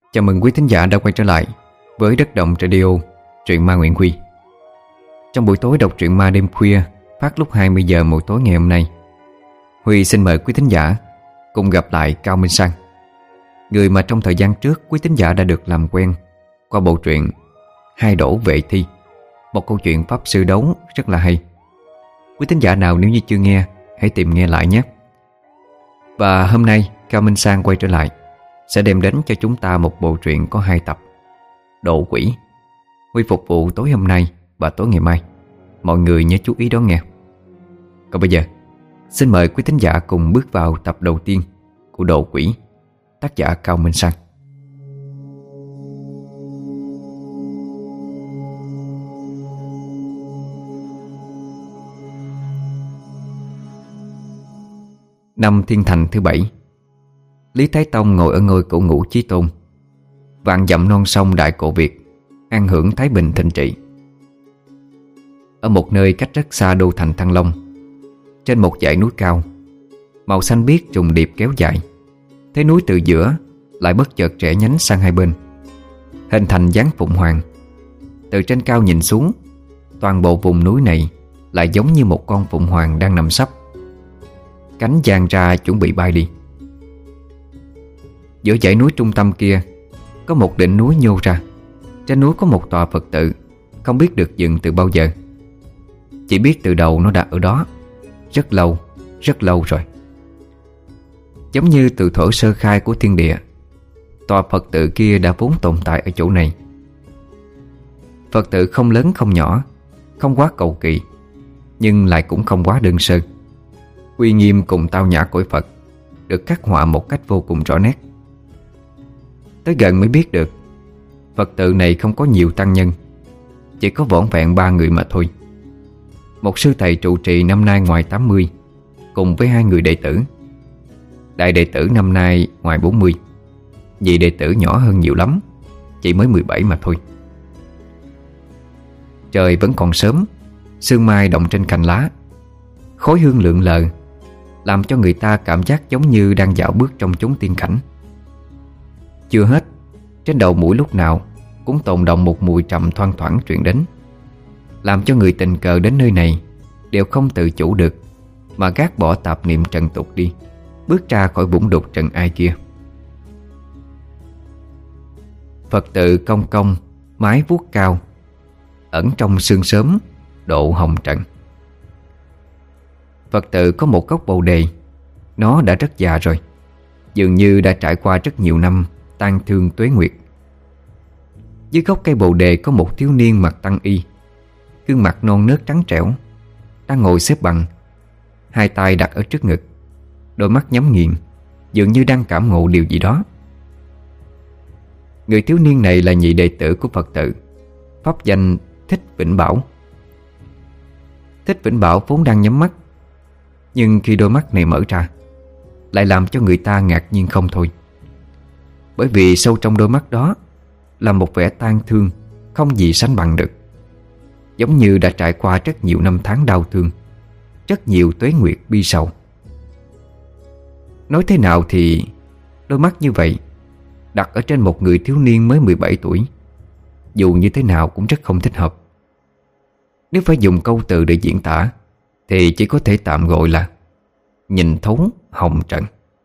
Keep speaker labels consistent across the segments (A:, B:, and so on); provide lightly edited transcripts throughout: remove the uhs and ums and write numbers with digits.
A: Chào mừng quý thính giả đã quay trở lại với Đất Động Radio, truyện ma Nguyễn Huy. Trong buổi tối đọc truyện ma đêm khuya phát lúc 20 giờ mỗi tối ngày hôm nay, Huy xin mời quý thính giả cùng gặp lại Cao Minh Sang, người mà trong thời gian trước quý thính giả đã được làm quen qua bộ truyện Hai Đổ Vệ Thi, một câu chuyện pháp sư đấu rất là hay. Quý thính giả nào nếu như chưa nghe, hãy tìm nghe lại nhé. Và hôm nay Cao Minh Sang quay trở lại sẽ đem đến cho chúng ta một bộ truyện có 2 tập, Độ Quỷ. Huy phục vụ tối hôm nay và tối ngày mai. Mọi người nhớ chú ý đón nghe. Còn bây giờ, xin mời quý thính giả cùng bước vào tập đầu tiên của Độ Quỷ, tác giả Cao Minh Sang. Năm Thiên Thành thứ 7, Lý Thái Tông ngồi ở ngôi cửu ngũ chí tôn, vạn dặm non sông Đại Cổ Việt, an hưởng thái bình thịnh trị. Ở một nơi cách rất xa đô thành Thăng Long, trên một dãy núi cao, màu xanh biếc trùng điệp kéo dài, thế núi từ giữa lại bất chợt rẽ nhánh sang hai bên, hình thành dáng phụng hoàng. Từ trên cao nhìn xuống, toàn bộ vùng núi này lại giống như một con phụng hoàng đang nằm sấp, cánh dang ra chuẩn bị bay đi. Giữa dãy núi trung tâm kia có một đỉnh núi nhô ra. Trên núi có một tòa Phật tự, không biết được dựng từ bao giờ. Chỉ biết từ đầu nó đã ở đó rất lâu rồi. Giống như từ thuở sơ khai của thiên địa, tòa Phật tự kia đã vốn tồn tại ở chỗ này. Phật tự không lớn không nhỏ, không quá cầu kỳ, nhưng lại cũng không quá đơn sơ. Uy nghiêm cùng tao nhã của Phật được khắc họa một cách vô cùng rõ nét. Tới gần mới biết được Phật tự này không có nhiều tăng nhân, chỉ có vỏn vẹn 3 người mà thôi. Một sư thầy trụ trì năm nay ngoài 80, cùng với 2 người đệ tử. Đại đệ tử năm nay ngoài 40, nhị đệ tử nhỏ hơn nhiều lắm, chỉ mới 17 mà thôi. Trời vẫn còn sớm, sương mai động trên cành lá, khói hương lượn lờ, làm cho người ta cảm giác giống như đang dạo bước trong chốn tiên cảnh. Chưa hết, trên đầu mũi lúc nào cũng tồn đọng một mùi trầm thoang thoảng truyền đến, làm cho người tình cờ đến nơi này đều không tự chủ được mà gác bỏ tạp niệm trần tục đi, bước ra khỏi vũng đục trần ai kia. Phật tự cong cong, mái vuốt cao, ẩn trong sương sớm, độ hồng trần. Phật tự có một gốc bồ đề, nó đã rất già rồi, dường như đã trải qua rất nhiều năm tang thương tuế nguyệt. Dưới gốc cây bồ đề có một thiếu niên mặc tăng y, gương mặt non nớt trắng trẻo, đang ngồi xếp bằng, hai tay đặt ở trước ngực, đôi mắt nhắm nghiền, dường như đang cảm ngộ điều gì đó. Người thiếu niên này là nhị đệ tử của Phật tự, pháp danh Thích Vĩnh Bảo. Thích Vĩnh Bảo vốn đang nhắm mắt, nhưng khi đôi mắt này mở ra, lại làm cho người ta ngạc nhiên không thôi. Bởi vì sâu trong đôi mắt đó là một vẻ tang thương không gì sánh bằng được, giống như đã trải qua rất nhiều năm tháng đau thương, rất nhiều tuế nguyệt bi sầu. Nói thế nào thì đôi mắt như vậy đặt ở trên một người thiếu niên mới 17 tuổi, dù như thế nào cũng rất không thích hợp. Nếu phải dùng câu từ để diễn tả thì chỉ có thể tạm gọi là nhìn thấu hồng trần.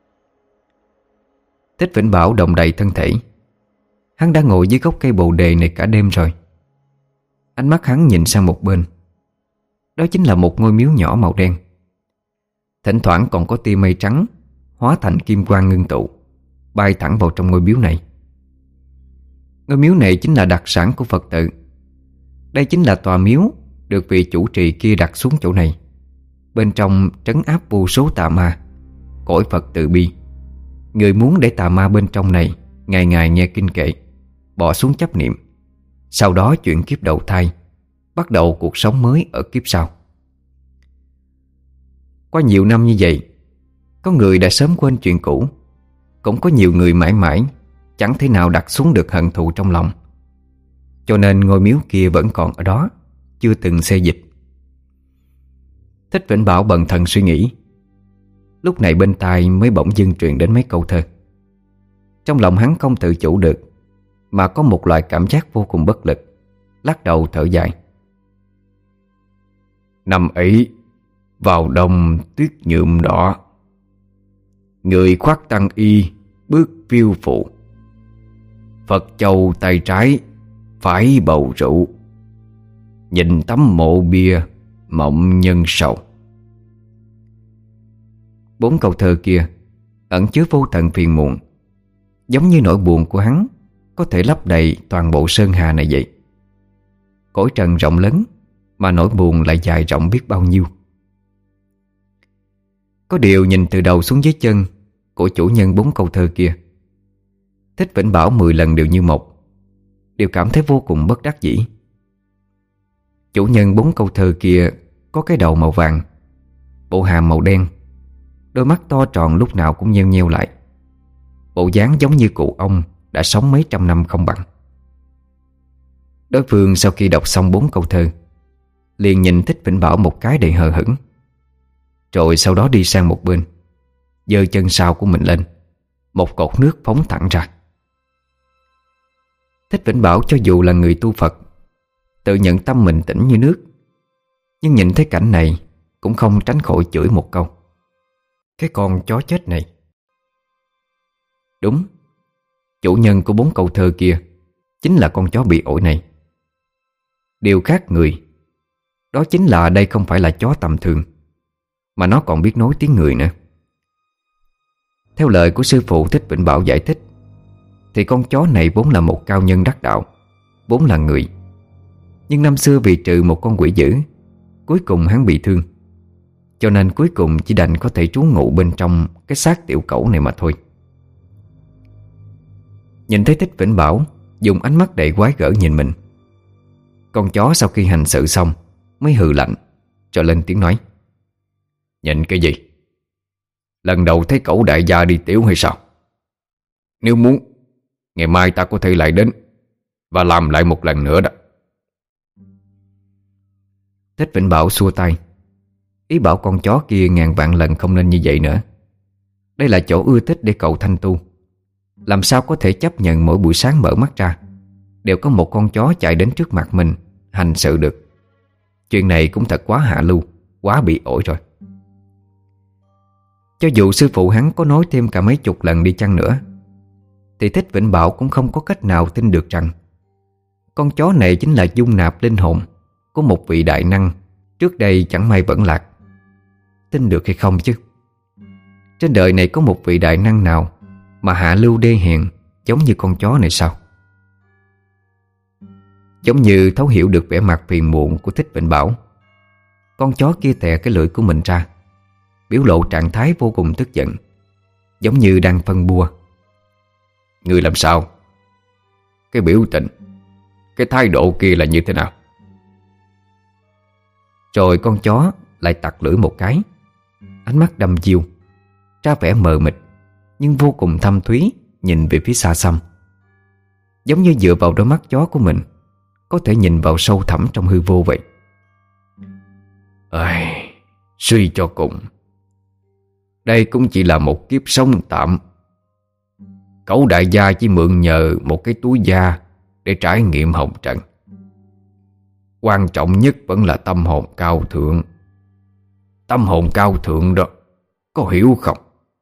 A: Thích Vĩnh Bảo động đậy thân thể. Hắn đã ngồi dưới gốc cây bồ đề này cả đêm rồi. Ánh mắt hắn nhìn sang một bên. Đó chính là một ngôi miếu nhỏ màu đen. Thỉnh thoảng còn có tia mây trắng hóa thành kim quang ngưng tụ, bay thẳng vào trong ngôi miếu này. Ngôi miếu này chính là đặc sản của Phật tự. Đây chính là tòa miếu được vị chủ trì kia đặt xuống chỗ này. Bên trong trấn áp vô số tà ma, cõi Phật từ bi. Người muốn để tà ma bên trong này ngày ngày nghe kinh kệ, bỏ xuống chấp niệm, sau đó chuyển kiếp đầu thai, bắt đầu cuộc sống mới ở kiếp sau. Qua nhiều năm như vậy, có người đã sớm quên chuyện cũ, cũng có nhiều người mãi mãi chẳng thể nào đặt xuống được hận thù trong lòng. Cho nên ngôi miếu kia vẫn còn ở đó, chưa từng xê dịch. Thích Vĩnh Bảo bần thần suy nghĩ. Lúc này bên tai mới bỗng dưng truyền đến mấy câu thơ. Trong lòng hắn không tự chủ được mà có một loại cảm giác vô cùng bất lực, lắc đầu thở dài. Năm ấy vào đông tuyết nhuộm đỏ, người khoác tăng y bước phiêu phụ, Phật châu tay trái phải bầu rượu, nhìn tấm mộ bia mộng nhân sầu. 4 câu thơ kia ẩn chứa vô tận phiền muộn, giống như nỗi buồn của hắn có thể lấp đầy toàn bộ sơn hà này vậy. Cõi trần rộng lớn mà nỗi buồn lại dài rộng biết bao nhiêu. Có điều nhìn từ đầu xuống dưới chân của chủ nhân 4 câu thơ kia, Thích Vĩnh Bảo 10 lần đều như một, đều cảm thấy vô cùng bất đắc dĩ. Chủ nhân 4 câu thơ kia có cái đầu màu vàng, bộ hàm màu đen, đôi mắt to tròn lúc nào cũng nheo nheo lại, bộ dáng giống như cụ ông đã sống mấy trăm năm không bằng. Đối phương sau khi đọc xong 4 câu thơ liền nhìn Thích Vĩnh Bảo một cái đầy hờ hững, rồi sau đó đi sang một bên, giơ chân sau của mình lên, một cột nước phóng thẳng ra. Thích Vĩnh Bảo cho dù là người tu Phật, tự nhận tâm mình tĩnh như nước, nhưng nhìn thấy cảnh này cũng không tránh khỏi chửi một câu: cái con chó chết này. Đúng, chủ nhân của 4 câu thơ kia chính là con chó bị ổi này. Điều khác người đó chính là đây không phải là chó tầm thường, mà nó còn biết nói tiếng người nữa. Theo lời của sư phụ Thích Vĩnh Bảo giải thích, thì con chó này vốn là một cao nhân đắc đạo, vốn là người. Nhưng năm xưa vì trừ một con quỷ dữ, cuối cùng hắn bị thương, cho nên cuối cùng chỉ đành có thể trú ngụ bên trong cái xác tiểu cẩu này mà thôi. Nhìn thấy Thích Vĩnh Bảo dùng ánh mắt đầy quái gở nhìn mình, con chó sau khi hành sự xong mới hừ lạnh, rồi lên tiếng nói: nhìn cái gì? Lần đầu thấy cẩu đại gia đi tiểu hay sao? Nếu muốn, ngày mai ta có thể lại đến và làm lại một lần nữa đó. Thích Vĩnh Bảo xua tay, ý bảo con chó kia ngàn vạn lần không nên như vậy nữa. Đây là chỗ ưa thích để cậu thanh tu, làm sao có thể chấp nhận mỗi buổi sáng mở mắt ra đều có một con chó chạy đến trước mặt mình hành sự được. Chuyện này cũng thật quá hạ lưu, quá bị ổi rồi. Cho dù sư phụ hắn có nói thêm cả mấy chục lần đi chăng nữa, thì Thích Vĩnh Bảo cũng không có cách nào tin được rằng con chó này chính là dung nạp linh hồn của một vị đại năng trước đây chẳng may vẫn lạc. Tin được hay không chứ? Trên đời này có một vị đại năng nào mà hạ lưu đê hèn giống như con chó này sao? Giống như thấu hiểu được vẻ mặt phiền muộn của Thích Vĩnh Bảo, con chó kia tè cái lưỡi của mình ra, biểu lộ trạng thái vô cùng tức giận, giống như đang phân bua. Người làm sao? Cái biểu tình, cái thái độ kia là như thế nào? Rồi con chó lại tặc lưỡi một cái, ánh mắt đăm chiêu, ra vẻ mờ mịt nhưng vô cùng thâm thúy, nhìn về phía xa xăm, giống như dựa vào đôi mắt chó của mình có thể nhìn vào sâu thẳm trong hư vô vậy. Suy cho cùng, đây cũng chỉ là một kiếp sống tạm. Cẩu đại gia chỉ mượn nhờ một cái túi da để trải nghiệm hồng trần. Quan trọng nhất vẫn là tâm hồn cao thượng. Tâm hồn cao thượng đó, có hiểu không?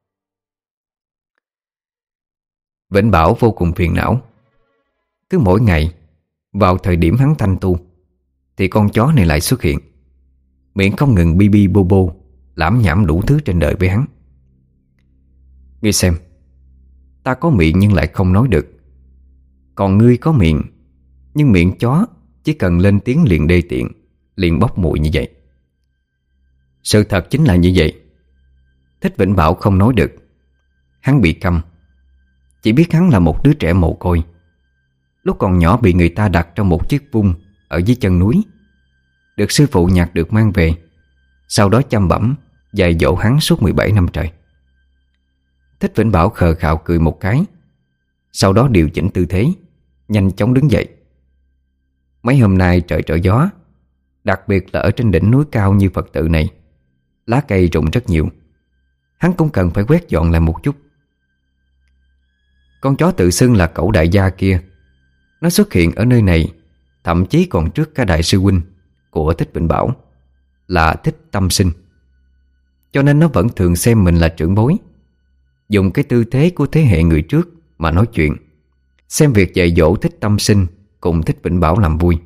A: Vĩnh Bảo vô cùng phiền não. Cứ mỗi ngày vào thời điểm hắn thanh tu thì con chó này lại xuất hiện, miệng không ngừng bi bi bô bô, lảm nhảm đủ thứ trên đời với hắn. Ngươi xem, ta có miệng nhưng lại không nói được, còn ngươi có miệng, nhưng miệng chó chỉ cần lên tiếng liền đê tiện, liền bốc mùi như vậy. Sự thật chính là như vậy. Thích Vĩnh Bảo không nói được. Hắn bị câm, chỉ biết hắn là một đứa trẻ mồ côi, lúc còn nhỏ bị người ta đặt trong một chiếc vung ở dưới chân núi, được sư phụ nhặt được mang về, sau đó chăm bẵm dạy dỗ hắn suốt 17 năm trời. Thích Vĩnh Bảo khờ khạo cười một cái, sau đó điều chỉnh tư thế, nhanh chóng đứng dậy. Mấy hôm nay trời trở gió, đặc biệt là ở trên đỉnh núi cao như Phật tự này, lá cây rụng rất nhiều, hắn cũng cần phải quét dọn lại một chút. Con chó tự xưng là cẩu đại gia kia Nó xuất hiện ở nơi này thậm chí còn trước cả đại sư huynh của Thích Vĩnh Bảo là Thích Tâm Sinh. Cho nên nó vẫn thường xem mình là trưởng bối, dùng cái tư thế của thế hệ người trước mà nói chuyện, xem việc dạy dỗ Thích Tâm Sinh cùng Thích Vĩnh Bảo làm vui.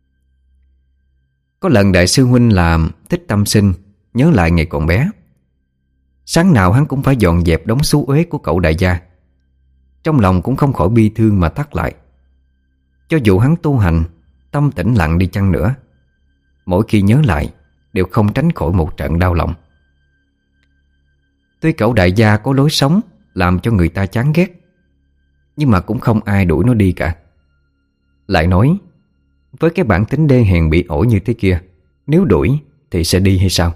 A: Có lần đại sư huynh làm Thích Tâm Sinh nhớ lại ngày còn bé. Sáng nào hắn cũng phải dọn dẹp đống xú uế của cậu đại gia. Trong lòng cũng không khỏi bi thương mà thắt lại. Cho dù hắn tu hành, tâm tĩnh lặng đi chăng nữa, mỗi khi nhớ lại đều không tránh khỏi một trận đau lòng. Tuy cậu đại gia có lối sống làm cho người ta chán ghét, nhưng mà cũng không ai đuổi nó đi cả. Lại nói, với cái bản tính đê hèn bị ổi như thế kia, nếu đuổi thì sẽ đi hay sao?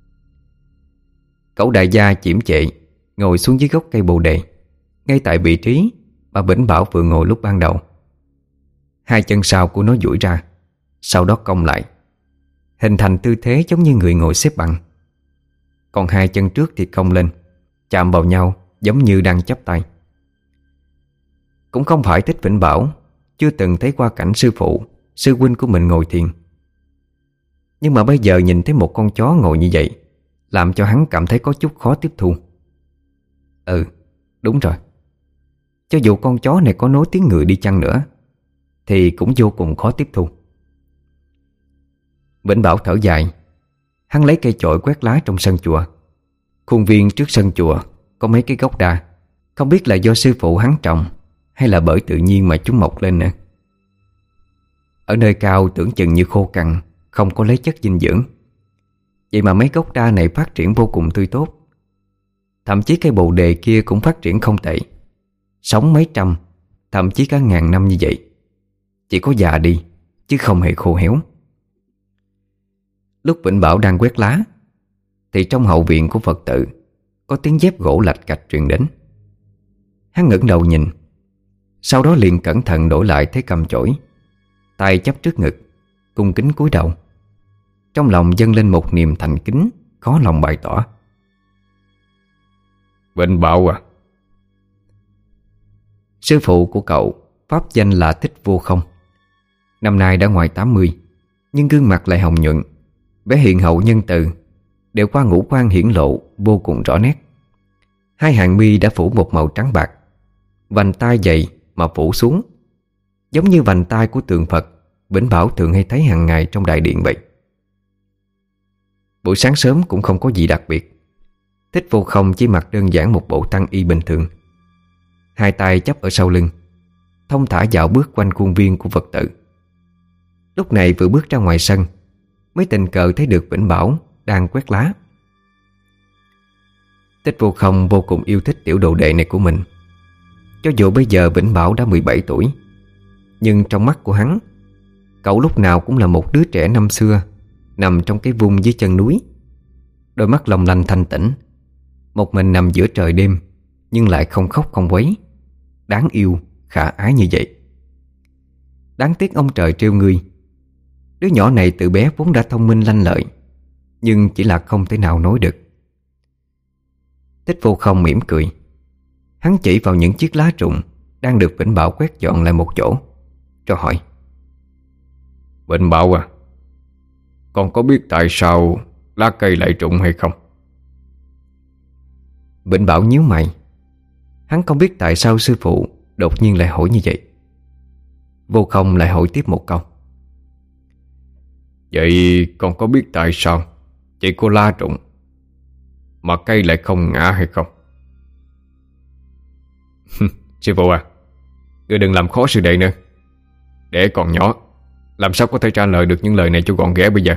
A: Cậu đại gia chiểm chệ ngồi xuống dưới gốc cây bồ đề, ngay tại vị trí mà Vĩnh Bảo vừa ngồi lúc ban đầu. Hai chân sau của nó duỗi ra, sau đó cong lại, hình thành tư thế giống như người ngồi xếp bằng. Còn hai chân trước thì cong lên, chạm vào nhau giống như đang chắp tay. Cũng không phải Thích Vĩnh Bảo chưa từng thấy qua cảnh sư phụ, sư huynh của mình ngồi thiền, nhưng mà bây giờ nhìn thấy một con chó ngồi như vậy, làm cho hắn cảm thấy có chút khó tiếp thu. Ừ, đúng rồi. Cho dù con chó này có nối tiếng người đi chăng nữa thì cũng vô cùng khó tiếp thu. Vĩnh Bảo thở dài. Hắn lấy cây chổi quét lá trong sân chùa. Khuôn viên trước sân chùa có mấy cái gốc đa, không biết là do sư phụ hắn trồng hay là bởi tự nhiên mà chúng mọc lên nữa. Ở nơi cao tưởng chừng như khô cằn, không có lấy chất dinh dưỡng. Vậy mà mấy gốc đa này phát triển vô cùng tươi tốt. Thậm chí cây bồ đề kia cũng phát triển không tệ, sống mấy trăm, thậm chí cả ngàn năm như vậy. Chỉ có già đi chứ không hề khô héo. Lúc Vĩnh Bảo đang quét lá thì trong hậu viện của Phật tự có tiếng dép gỗ lạch cạch truyền đến. Hắn ngẩng đầu nhìn, sau đó liền cẩn thận đổi lại thế cầm chổi, tay chắp trước ngực, cung kính cúi đầu. Trong lòng dâng lên một niềm thành kính khó lòng bày tỏ. Vĩnh Bảo à? Sư phụ của cậu pháp danh là Thích Vô Không. Năm nay đã ngoài 80, nhưng gương mặt lại hồng nhuận, vẻ hiền hậu nhân từ đều qua ngũ quan hiển lộ vô cùng rõ nét. Hai hàng mi đã phủ một màu trắng bạc, vành tai dày mà phủ xuống, giống như vành tai của tượng Phật Vĩnh Bảo thường hay thấy hàng ngày trong đại điện vậy. Buổi sáng sớm cũng không có gì đặc biệt. Thích Vô Không chỉ mặc đơn giản một bộ tăng y bình thường, hai tay chắp ở sau lưng, thong thả dạo bước quanh khuôn viên của Phật tự. Lúc này vừa bước ra ngoài sân, mới tình cờ thấy được Vĩnh Bảo đang quét lá. Thích Vô Không vô cùng yêu thích tiểu đồ đệ này của mình. Cho dù bây giờ Vĩnh Bảo đã 17 tuổi, nhưng trong mắt của hắn, cậu lúc nào cũng là một đứa trẻ năm xưa nằm trong cái vung dưới chân núi. Đôi mắt long lanh thanh tĩnh, một mình nằm giữa trời đêm, nhưng lại không khóc không quấy, đáng yêu, khả ái như vậy. Đáng tiếc ông trời trêu ngươi. Đứa nhỏ này từ bé vốn đã thông minh lanh lợi, nhưng chỉ là không thể nào nói được. Thích Vô Không mỉm cười. Hắn chỉ vào những chiếc lá rụng đang được Vĩnh Bảo quét dọn lại một chỗ, rồi hỏi: Vĩnh Bảo à, con có biết tại sao lá cây lại rụng hay không? Vĩnh Bảo nhíu mày. Hắn không biết tại sao sư phụ đột nhiên lại hỏi như vậy. Vô Không lại hỏi tiếp một câu: Vậy con có biết tại sao chỉ có lá rụng mà cây lại không ngã hay không? Sư phụ à, ngươi đừng làm khó sư đệ nữa. Để còn nhỏ, làm sao có thể trả lời được những lời này cho gọn ghẽ bây giờ?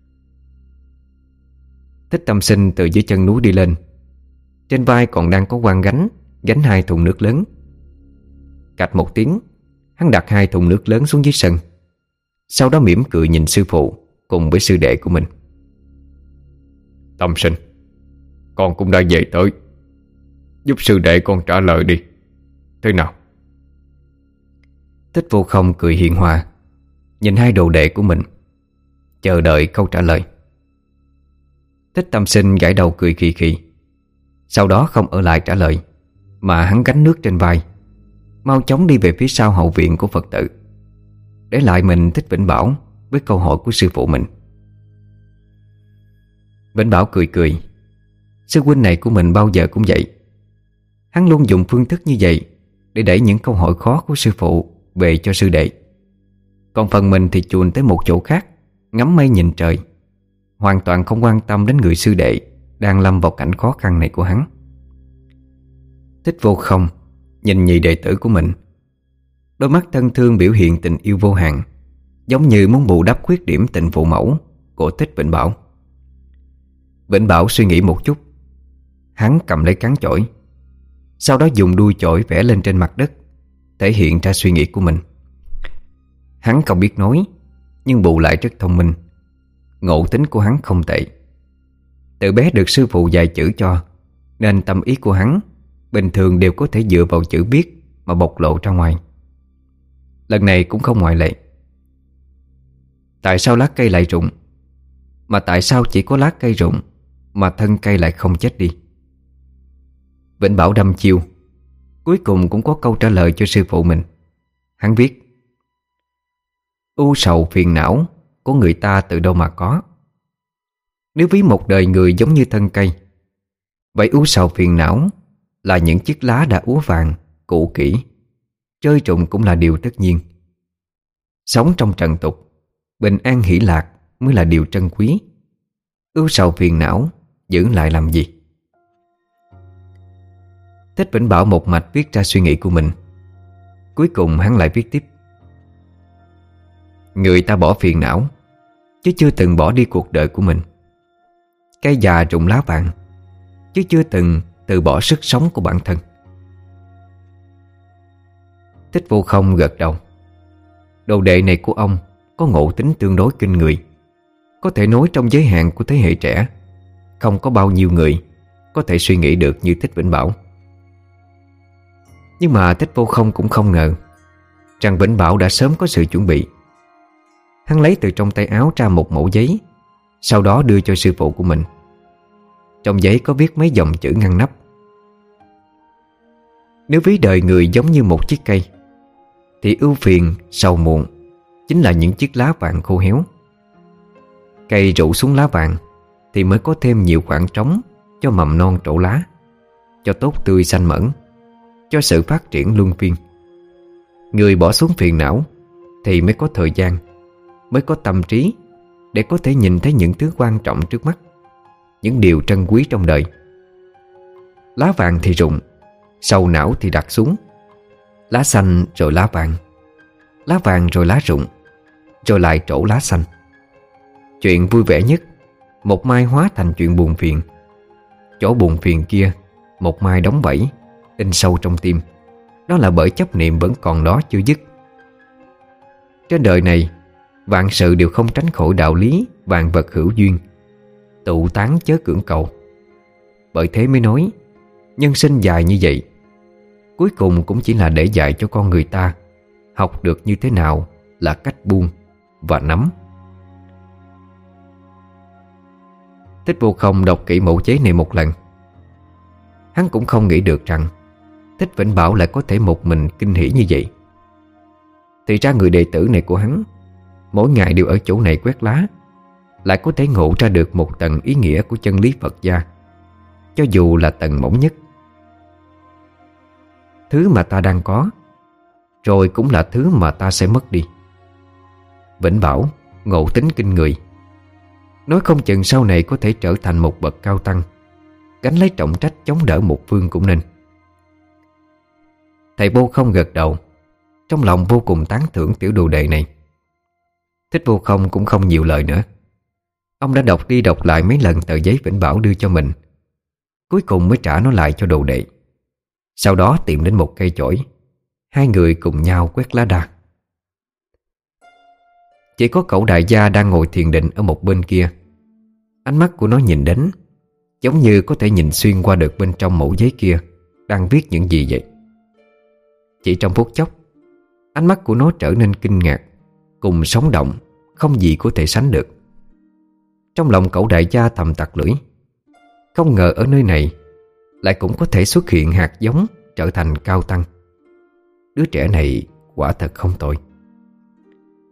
A: Thích Tâm Sinh từ dưới chân núi đi lên. Trên vai còn đang có quan gánh hai thùng nước lớn. Cạch một tiếng, hắn đặt hai thùng nước lớn xuống dưới sân, sau đó mỉm cười nhìn sư phụ cùng với sư đệ của mình. Tâm Sinh, con cũng đã về tới, giúp sư đệ con trả lời đi. Thế nào? Thích Vô Không cười hiền hòa, nhìn hai đồ đệ của mình, chờ đợi câu trả lời. Thích Tâm Sinh gãi đầu cười khì khì, sau đó không ở lại trả lời, mà hắn gánh nước trên vai, mau chóng đi về phía sau hậu viện của Phật tự. để lại mình Thích Vĩnh Bảo với câu hỏi của sư phụ mình. Vĩnh Bảo cười cười. Sư huynh này của mình bao giờ cũng vậy. Hắn luôn dùng phương thức như vậy để đẩy những câu hỏi khó của sư phụ về cho sư đệ. Còn phần mình thì chuồn tới một chỗ khác, ngắm mây nhìn trời, hoàn toàn không quan tâm đến người sư đệ đang lâm vào cảnh khó khăn này của hắn. Thích Vô Không nhìn nhị đệ tử của mình, đôi mắt thân thương biểu hiện tình yêu vô hạn, giống như muốn bù đắp khuyết điểm tình phụ mẫu của Thích Vĩnh Bảo. Vĩnh Bảo suy nghĩ một chút. Hắn cầm lấy cán chổi, sau đó dùng đuôi chổi vẽ lên trên mặt đất, thể hiện ra suy nghĩ của mình. Hắn không biết nói, nhưng bù lại rất thông minh. Ngộ tính của hắn không tệ. Từ bé được sư phụ dạy chữ cho, nên tâm ý của hắn bình thường đều có thể dựa vào chữ viết mà bộc lộ ra ngoài. Lần này cũng không ngoại lệ. Tại sao lá cây lại rụng? Mà tại sao chỉ có lá cây rụng mà thân cây lại không chết đi? Vĩnh Bảo đâm chiêu, cuối cùng cũng có câu trả lời cho sư phụ mình. Hắn viết: ưu sầu phiền não của người ta từ đâu mà có? Nếu ví một đời người giống như thân cây, vậy ưu sầu phiền não là những chiếc lá đã úa vàng, cũ kỹ, rơi rụng cũng là điều tất nhiên. Sống trong trần tục, bình an hỷ lạc mới là điều trân quý. Ưu sầu phiền não giữ lại làm gì? Thích Vĩnh Bảo một mạch viết ra suy nghĩ của mình. Cuối cùng hắn lại viết tiếp: người ta bỏ phiền não, chứ chưa từng bỏ đi cuộc đời của mình. Cây già rụng lá vàng, chứ chưa từng từ bỏ sức sống của bản thân. Thích Vô Không gật đầu. Đồ đệ này của ông có ngộ tính tương đối kinh người. Có thể nói trong giới hạn của thế hệ trẻ, không có bao nhiêu người có thể suy nghĩ được như Thích Vĩnh Bảo. Nhưng mà Thích Vô Không cũng không ngờ rằng Vĩnh Bảo đã sớm có sự chuẩn bị. Hắn lấy từ trong tay áo ra một mẩu giấy, sau đó đưa cho sư phụ của mình. Trong giấy có viết mấy dòng chữ ngăn nắp: nếu ví đời người giống như một chiếc cây, thì ưu phiền, sầu muộn chính là những chiếc lá vàng khô héo. Cây rủ xuống lá vàng thì mới có thêm nhiều khoảng trống cho mầm non trổ lá, cho tốt tươi xanh mởn, cho sự phát triển luân phiên. Người bỏ xuống phiền não thì mới có thời gian, mới có tâm trí để có thể nhìn thấy những thứ quan trọng trước mắt, những điều trân quý trong đời. Lá vàng thì rụng, sầu não thì đặt xuống. Lá xanh rồi lá vàng rồi lá rụng, rồi lại trổ lá xanh. Chuyện vui vẻ nhất một mai hóa thành chuyện buồn phiền. Chỗ buồn phiền kia một mai đóng bẫy, in sâu trong tim. Đó là bởi chấp niệm vẫn còn đó chưa dứt. Trên đời này, vạn sự đều không tránh khỏi đạo lý vạn vật hữu duyên, tụ tán chớ cưỡng cầu. Bởi thế mới nói, nhân sinh dài như vậy, cuối cùng cũng chỉ là để dạy cho con người ta học được như thế nào là cách buông và nắm. Thích Vô Không đọc kỹ mẫu giấy này một lần. Hắn cũng không nghĩ được rằng Thích Vĩnh Bảo lại có thể một mình kinh hỉ như vậy. Thì ra người đệ tử này của hắn mỗi ngày đều ở chỗ này quét lá, lại có thể ngộ ra được một tầng ý nghĩa của chân lý Phật gia, cho dù là tầng mỏng nhất. Thứ mà ta đang có, rồi cũng là thứ mà ta sẽ mất đi. Vĩnh Bảo ngộ tính kinh người, nói không chừng sau này có thể trở thành một bậc cao tăng, gánh lấy trọng trách chống đỡ một phương cũng nên. Thầy Vô Không gật đầu, trong lòng vô cùng tán thưởng tiểu đồ đệ này. Thích Vô Không cũng không nhiều lời nữa. Ông đã đọc đi đọc lại mấy lần tờ giấy Vĩnh Bảo đưa cho mình, cuối cùng mới trả nó lại cho đồ đệ. Sau đó tìm đến một cây chổi, hai người cùng nhau quét lá đa. Chỉ có cậu đại gia đang ngồi thiền định ở một bên kia. Ánh mắt của nó nhìn đến giống như có thể nhìn xuyên qua được bên trong mẩu giấy kia đang viết những gì vậy. Chỉ trong phút chốc, ánh mắt của nó trở nên kinh ngạc, cùng sống động, không gì có thể sánh được. Trong lòng cậu đại gia thầm tặc lưỡi, không ngờ ở nơi này lại cũng có thể xuất hiện hạt giống trở thành cao tăng. Đứa trẻ này quả thật không tồi.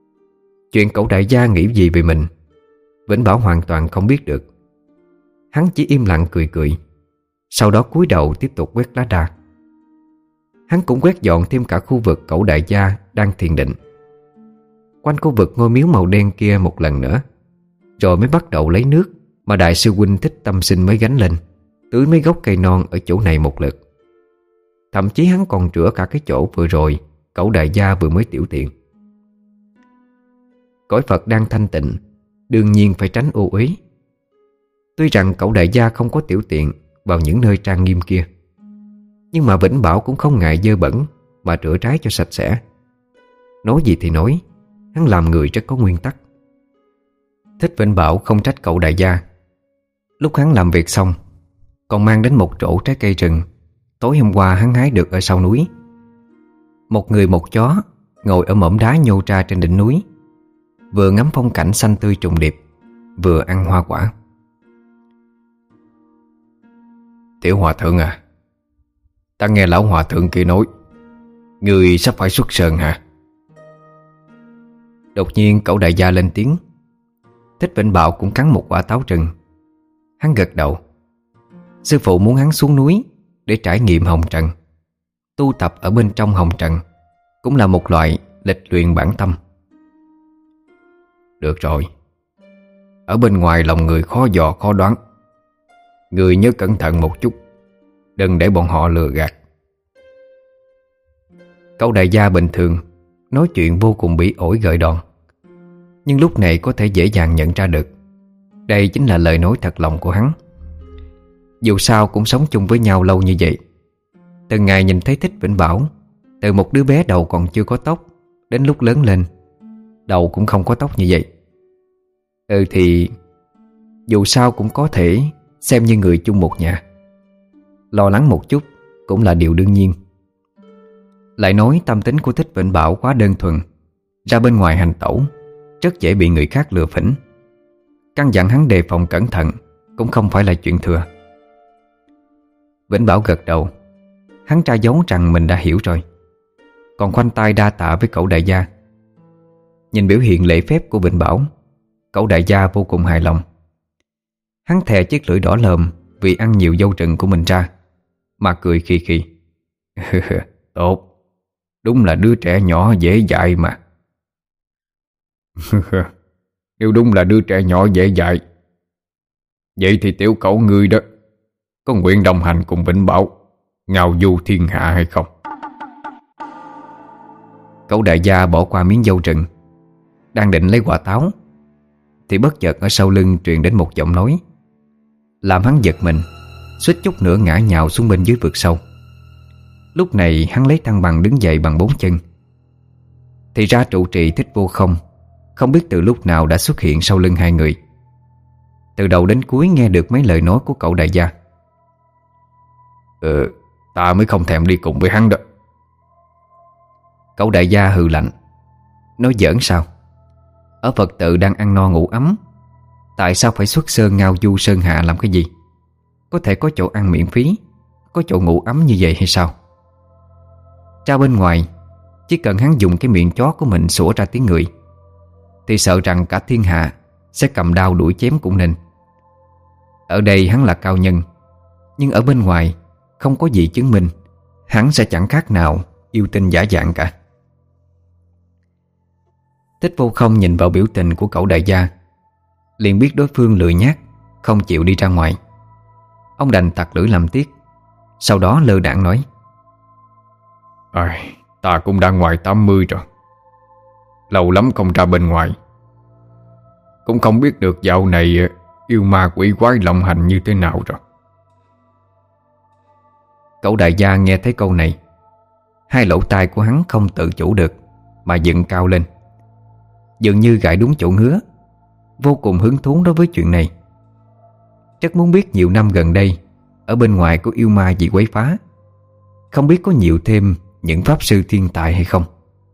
A: Chuyện cậu đại gia nghĩ gì về mình, Vĩnh Bảo hoàn toàn không biết được. Hắn chỉ im lặng cười cười, sau đó cúi đầu tiếp tục quét lá đa. Hắn cũng quét dọn thêm cả khu vực cậu đại gia đang thiền định. Quanh khu vực ngôi miếu màu đen kia một lần nữa, rồi mới bắt đầu lấy nước mà đại sư huynh Thích Tâm Sinh mới gánh lên, tưới mấy gốc cây non ở chỗ này một lượt. Thậm chí hắn còn rửa cả cái chỗ vừa rồi cậu đại gia vừa mới tiểu tiện. Cõi Phật đang thanh tịnh, đương nhiên phải tránh ô uế. Tuy rằng cậu đại gia không có tiểu tiện vào những nơi trang nghiêm kia, nhưng mà Vĩnh Bảo cũng không ngại dơ bẩn mà rửa ráy cho sạch sẽ. Nói gì thì nói, hắn làm người rất có nguyên tắc. Thích Vĩnh Bảo không trách cậu đại gia. Lúc hắn làm việc xong, còn mang đến một rổ trái cây rừng tối hôm qua hắn hái được ở sau núi. Một người một chó ngồi ở mỏm đá nhô ra trên đỉnh núi, vừa ngắm phong cảnh xanh tươi trùng điệp, vừa ăn hoa quả.
B: Tiểu hòa thượng à, ta nghe lão hòa thượng kia nói người sắp phải xuất sơn hả?
A: Đột nhiên cậu đại gia lên tiếng. Thích Vĩnh Bảo cũng cắn một quả táo rừng. Hắn gật đầu. Sư phụ muốn hắn xuống núi để trải nghiệm hồng trần. Tu tập ở bên trong hồng trần cũng là một loại lịch luyện bản tâm.
B: Được rồi, ở bên ngoài lòng người khó dò khó đoán, người nhớ cẩn thận một chút, đừng để bọn họ lừa gạt.
A: Cậu đại gia bình thường nói chuyện vô cùng bỉ ổi gợi đòn, nhưng lúc này có thể dễ dàng nhận ra được đây chính là lời nói thật lòng của hắn. Dù sao cũng sống chung với nhau lâu như vậy, từng ngày nhìn thấy Thích Vĩnh Bảo từ một đứa bé đầu còn chưa có tóc đến lúc lớn lên đầu cũng không có tóc như vậy. Thì dù sao cũng có thể xem như người chung một nhà. Lo lắng một chút cũng là điều đương nhiên. Lại nói tâm tính của Thích Vĩnh Bảo quá đơn thuần, ra bên ngoài hành tẩu rất dễ bị người khác lừa phỉnh. Căn dặn hắn đề phòng cẩn thận cũng không phải là chuyện thừa. Vĩnh Bảo gật đầu. Hắn tra dấu rằng mình đã hiểu rồi, còn khoanh tay đa tạ với cậu đại gia. Nhìn biểu hiện lễ phép của Vĩnh Bảo, cậu đại gia vô cùng hài lòng. Hắn thè chiếc lưỡi đỏ lòm vì ăn nhiều dâu rừng của mình ra, mà cười khì khì.
B: Tốt, đúng là đứa trẻ nhỏ dễ dạy mà. Nếu đúng là đứa trẻ nhỏ dễ dạy, vậy thì tiểu cẩu ngươi đó có nguyện đồng hành cùng Vĩnh Bảo ngao du thiên hạ hay không?
A: Cậu đại gia bỏ qua miếng dâu rừng, đang định lấy quả táo, thì bất chợt ở sau lưng truyền đến một giọng nói, làm hắn giật mình, suýt chút nữa ngã nhào xuống bên dưới vực sâu. Lúc này hắn lấy thăng bằng đứng dậy bằng 4 chân. Thì ra trụ trì Thích Vô không biết từ lúc nào đã xuất hiện sau lưng hai người. Từ đầu đến cuối nghe được mấy lời nói của cậu đại gia.
B: Ta mới không thèm đi cùng với hắn đó.
A: Cậu đại gia hừ lạnh, nói giỡn sao? Ở Phật tự đang ăn no ngủ ấm, tại sao phải xuất sơn ngao du sơn hạ làm cái gì? Có thể có chỗ ăn miễn phí, có chỗ ngủ ấm như vậy hay sao? Ra bên ngoài, chỉ cần hắn dùng cái miệng chó của mình sủa ra tiếng người, thì sợ rằng cả thiên hạ sẽ cầm đao đuổi chém cũng nên. Ở đây hắn là cao nhân, nhưng ở bên ngoài không có gì chứng minh hắn sẽ chẳng khác nào yêu tinh giả dạng cả. Thích Vô Không nhìn vào biểu tình của cậu đại gia, liền biết đối phương lười nhác, không chịu đi ra ngoài. Ông đành tặc lưỡi làm tiếc, sau đó lơ đãng nói:
B: Ta cũng đã ngoài 80 rồi, lâu lắm không ra bên ngoài, cũng không biết được dạo này yêu ma quỷ quái lộng hành như thế nào rồi.
A: Cậu đại gia nghe thấy câu này, hai lỗ tai của hắn không tự chủ được mà dựng cao lên, dường như gãi đúng chỗ ngứa, vô cùng hứng thú đối với chuyện này. Chắc muốn biết nhiều năm gần đây ở bên ngoài có yêu ma gì quấy phá, không biết có nhiều thêm những pháp sư thiên tài hay không.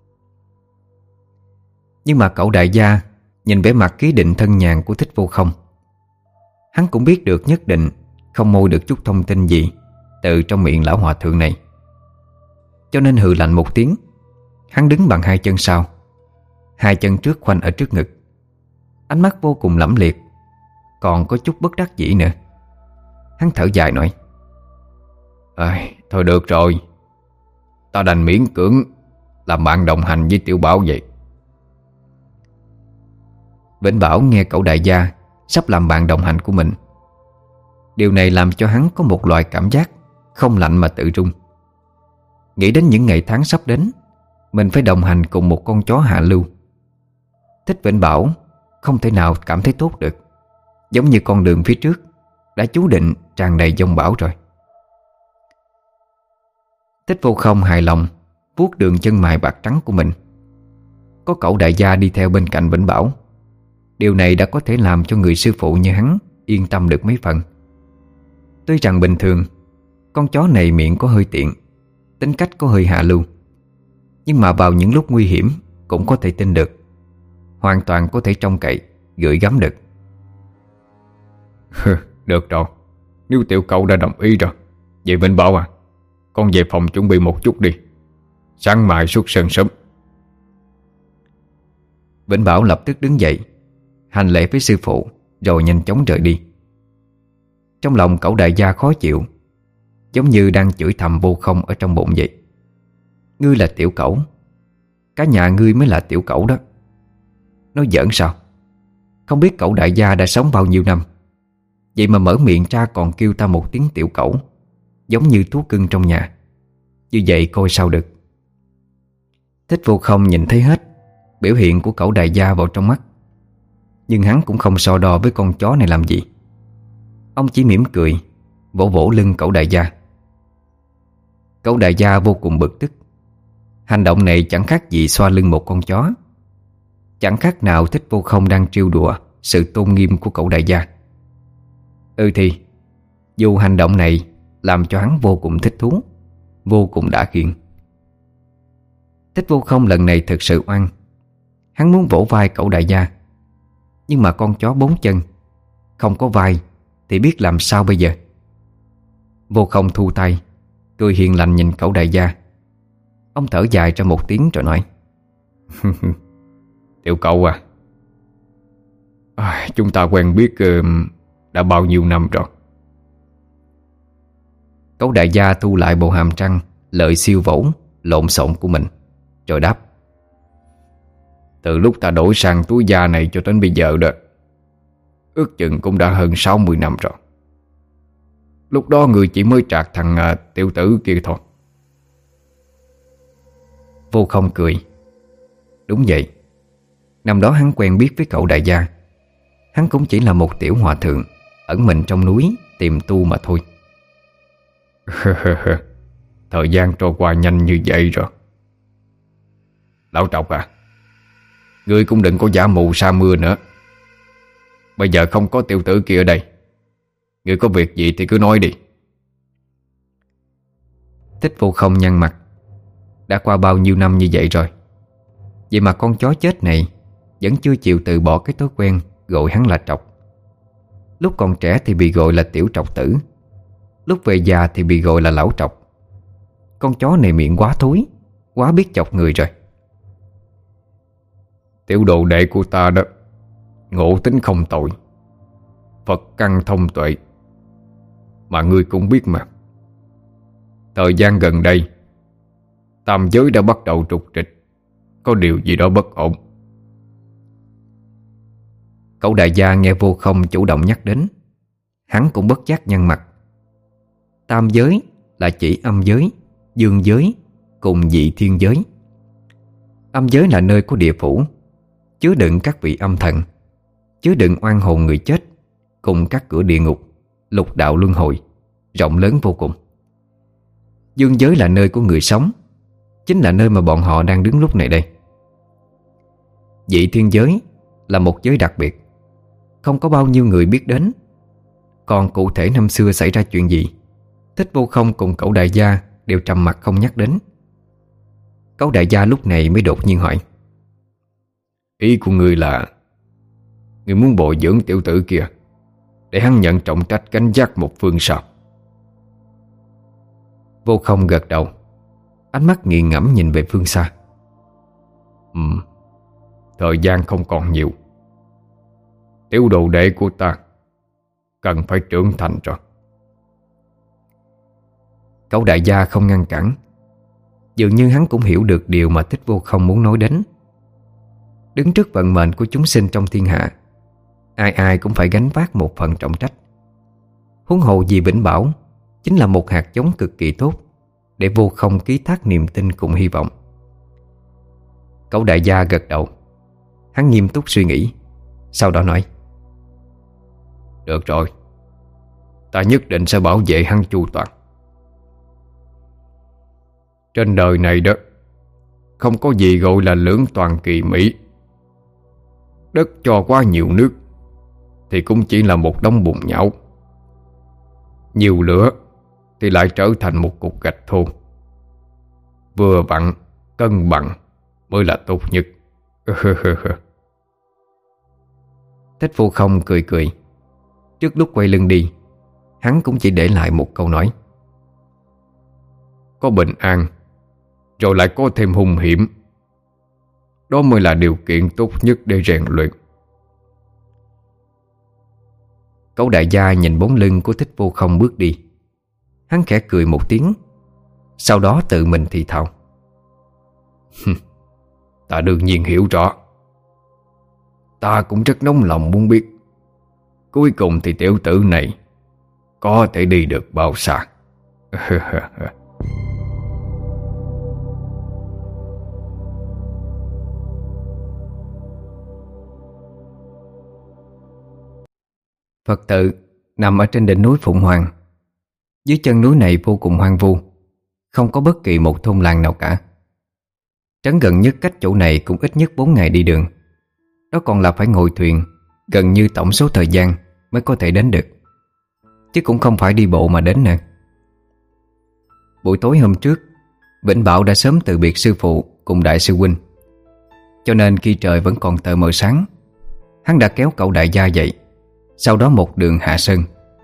A: Nhưng mà cậu đại gia nhìn vẻ mặt ký định thân nhàn của Thích Vô Không, hắn cũng biết được nhất định không môi được chút thông tin gì từ trong miệng lão hòa thượng này. Cho nên hừ lạnh một tiếng, hắn đứng bằng hai chân sau, hai chân trước khoanh ở trước ngực, ánh mắt vô cùng lẫm liệt, còn có chút bất đắc dĩ nữa. Hắn thở dài nói:
B: Thôi được rồi, ta đành miễn cưỡng làm bạn đồng hành với Tiểu Bảo vậy.
A: Vĩnh Bảo nghe cậu đại gia sắp làm bạn đồng hành của mình. Điều này làm cho hắn có một loại cảm giác không lạnh mà tự run. Nghĩ đến những ngày tháng sắp đến, mình phải đồng hành cùng một con chó hạ lưu. Thích Vĩnh Bảo không thể nào cảm thấy tốt được, giống như con đường phía trước đã chú định tràn đầy giông bão rồi. Thích Vô Không hài lòng vuốt đường chân mày bạc trắng của mình. Có cậu đại gia đi theo bên cạnh Vĩnh Bảo, điều này đã có thể làm cho người sư phụ như hắn yên tâm được mấy phần. Tuy rằng bình thường con chó này miệng có hơi tiện, tính cách có hơi hạ lưu, nhưng mà vào những lúc nguy hiểm cũng có thể tin được, hoàn toàn có thể trông cậy, gửi gắm được.
B: Được rồi, nếu Tiểu Cậu đã đồng ý rồi, vậy Vĩnh Bảo à, con về phòng chuẩn bị một chút đi, sáng mai xuất sân sớm.
A: Vĩnh Bảo lập tức đứng dậy, hành lễ với sư phụ, rồi nhanh chóng rời đi. Trong lòng cậu đại gia khó chịu, giống như đang chửi thầm Vô Không ở trong bụng vậy. Ngươi là tiểu cẩu, cả nhà ngươi mới là tiểu cẩu đó. Nói giỡn sao? Không biết cậu đại gia đã sống bao nhiêu năm, vậy mà mở miệng ra còn kêu ta một tiếng tiểu cẩu, giống như thú cưng trong nhà. Như vậy coi sao được. Thích Vô Không nhìn thấy hết biểu hiện của cậu đại gia vào trong mắt, nhưng hắn cũng không so đo với con chó này làm gì. Ông chỉ mỉm cười, vỗ vỗ lưng cậu đại gia. Cậu đại gia vô cùng bực tức. Hành động này chẳng khác gì xoa lưng một con chó, chẳng khác nào Thích Vô Không đang trêu đùa sự tôn nghiêm của cậu đại gia. Thì dù hành động này làm cho hắn vô cùng thích thú, vô cùng đã nghiền. Thích Vô Không lần này thực sự oan. Hắn muốn vỗ vai cậu đại gia, nhưng mà con chó bốn chân không có vai thì biết làm sao bây giờ. Vô Không thu tay, cười hiền lành nhìn cậu đại gia. Ông thở dài ra một tiếng rồi nói:
B: Tiểu Cậu à, chúng ta quen biết đã bao nhiêu năm rồi.
A: Cậu đại gia thu lại bộ hàm răng lợi siêu vỗ lộn xộn của mình, rồi đáp:
B: Từ lúc ta đổi sang túi da này cho đến bây giờ đó, ước chừng cũng đã hơn 60 năm rồi. Lúc đó người chỉ mới trạc thằng tiểu tử kia thôi.
A: Vô Không cười. Đúng vậy, năm đó hắn quen biết với cậu đại gia, hắn cũng chỉ là một tiểu hòa thượng ẩn mình trong núi tìm tu mà thôi.
B: Thời gian trôi qua nhanh như vậy rồi. Lão Trọc à, ngươi cũng đừng có giả mù sa mưa nữa. Bây giờ không có tiểu tử kia ở đây, ngươi có việc gì thì cứ nói đi.
A: Thích Vô Không nhăn mặt. Đã qua bao nhiêu năm như vậy rồi, vậy mà con chó chết này vẫn chưa chịu từ bỏ cái thói quen gọi hắn là Trọc. Lúc còn trẻ thì bị gọi là tiểu trọc tử, lúc về già thì bị gọi là lão trọc. Con chó này miệng quá thối, quá biết chọc người rồi.
B: Tiểu đồ đệ của ta đó, ngộ tính không tội, Phật căn thông tuệ. Mà ngươi cũng biết mà, thời gian gần đây tam giới đã bắt đầu trục trịch, có điều gì đó bất ổn.
A: Cậu đại gia nghe Vô Không chủ động nhắc đến, hắn cũng bất giác nhăn mặt. Tam giới là chỉ âm giới, dương giới cùng dị thiên giới. Âm giới là nơi của địa phủ, chứa đựng các vị âm thần, chứa đựng oan hồn người chết, cùng các cửa địa ngục, lục đạo luân hồi, rộng lớn vô cùng. Dương giới là nơi của người sống, chính là nơi mà bọn họ đang đứng lúc này đây. Dị thiên giới là một giới đặc biệt, không có bao nhiêu người biết đến. Còn cụ thể năm xưa xảy ra chuyện gì, Thích Vô Không cùng cậu đại gia đều trầm mặc không nhắc đến. Cậu đại gia lúc này mới đột nhiên hỏi:
B: Ý của ngươi là ngươi muốn bồi dưỡng tiểu tử kia để hắn nhận trọng trách gánh vác một phương sao?
A: Vô Không gật đầu, ánh mắt nghiền ngẫm nhìn về phương xa.
B: Thời gian không còn nhiều. Tiểu đồ đệ của ta cần phải trưởng thành rồi.
A: Cẩu đại gia không ngăn cản. Dường như hắn cũng hiểu được điều mà Thích Vô Không muốn nói đến. Đứng trước vận mệnh của chúng sinh trong thiên hạ, ai ai cũng phải gánh vác một phần trọng trách. Huống hồ vì Vĩnh Bảo chính là một hạt giống cực kỳ tốt để Vô Không ký thác niềm tin cùng hy vọng. Cẩu đại gia gật đầu. Hắn nghiêm túc suy nghĩ, sau đó nói:
B: Được rồi, ta nhất định sẽ bảo vệ hắn chu toàn. Trên đời này đó, không có gì gọi là lưỡng toàn kỳ mỹ. Đất cho quá nhiều nước thì cũng chỉ là một đống bùn nhão. Nhiều lửa thì lại trở thành một cục gạch thô. Vừa vặn, cân bằng mới là tốt nhất.
A: Thích Vô Không cười cười. Trước lúc quay lưng đi, hắn cũng chỉ để lại một câu nói:
B: Có bình an, rồi lại có thêm hung hiểm. Đó mới là điều kiện tốt nhất để rèn luyện.
A: Cẩu đại gia nhìn bóng lưng của Thích Vô Không bước đi. Hắn khẽ cười một tiếng, sau đó tự mình thì thào:
B: Ta đương nhiên hiểu rõ. Ta cũng rất nóng lòng muốn biết cuối cùng thì tiểu tử này có thể đi được bao xa.
A: Phật tự nằm ở trên đỉnh núi Phụng Hoàng. Dưới chân núi này vô cùng hoang vu, không có bất kỳ một thôn làng nào cả. Trấn gần nhất cách chỗ này cũng ít nhất 4 ngày đi đường. Đó còn là phải ngồi thuyền gần như tổng số thời gian mới có thể đến được, chứ cũng không phải đi bộ mà đến nè. Buổi tối hôm trước, Vĩnh Bảo đã sớm từ biệt sư phụ cùng đại sư huynh, cho nên khi trời vẫn còn tờ mờ sáng, hắn đã kéo cậu đại gia dậy, sau đó một đường hạ sơn.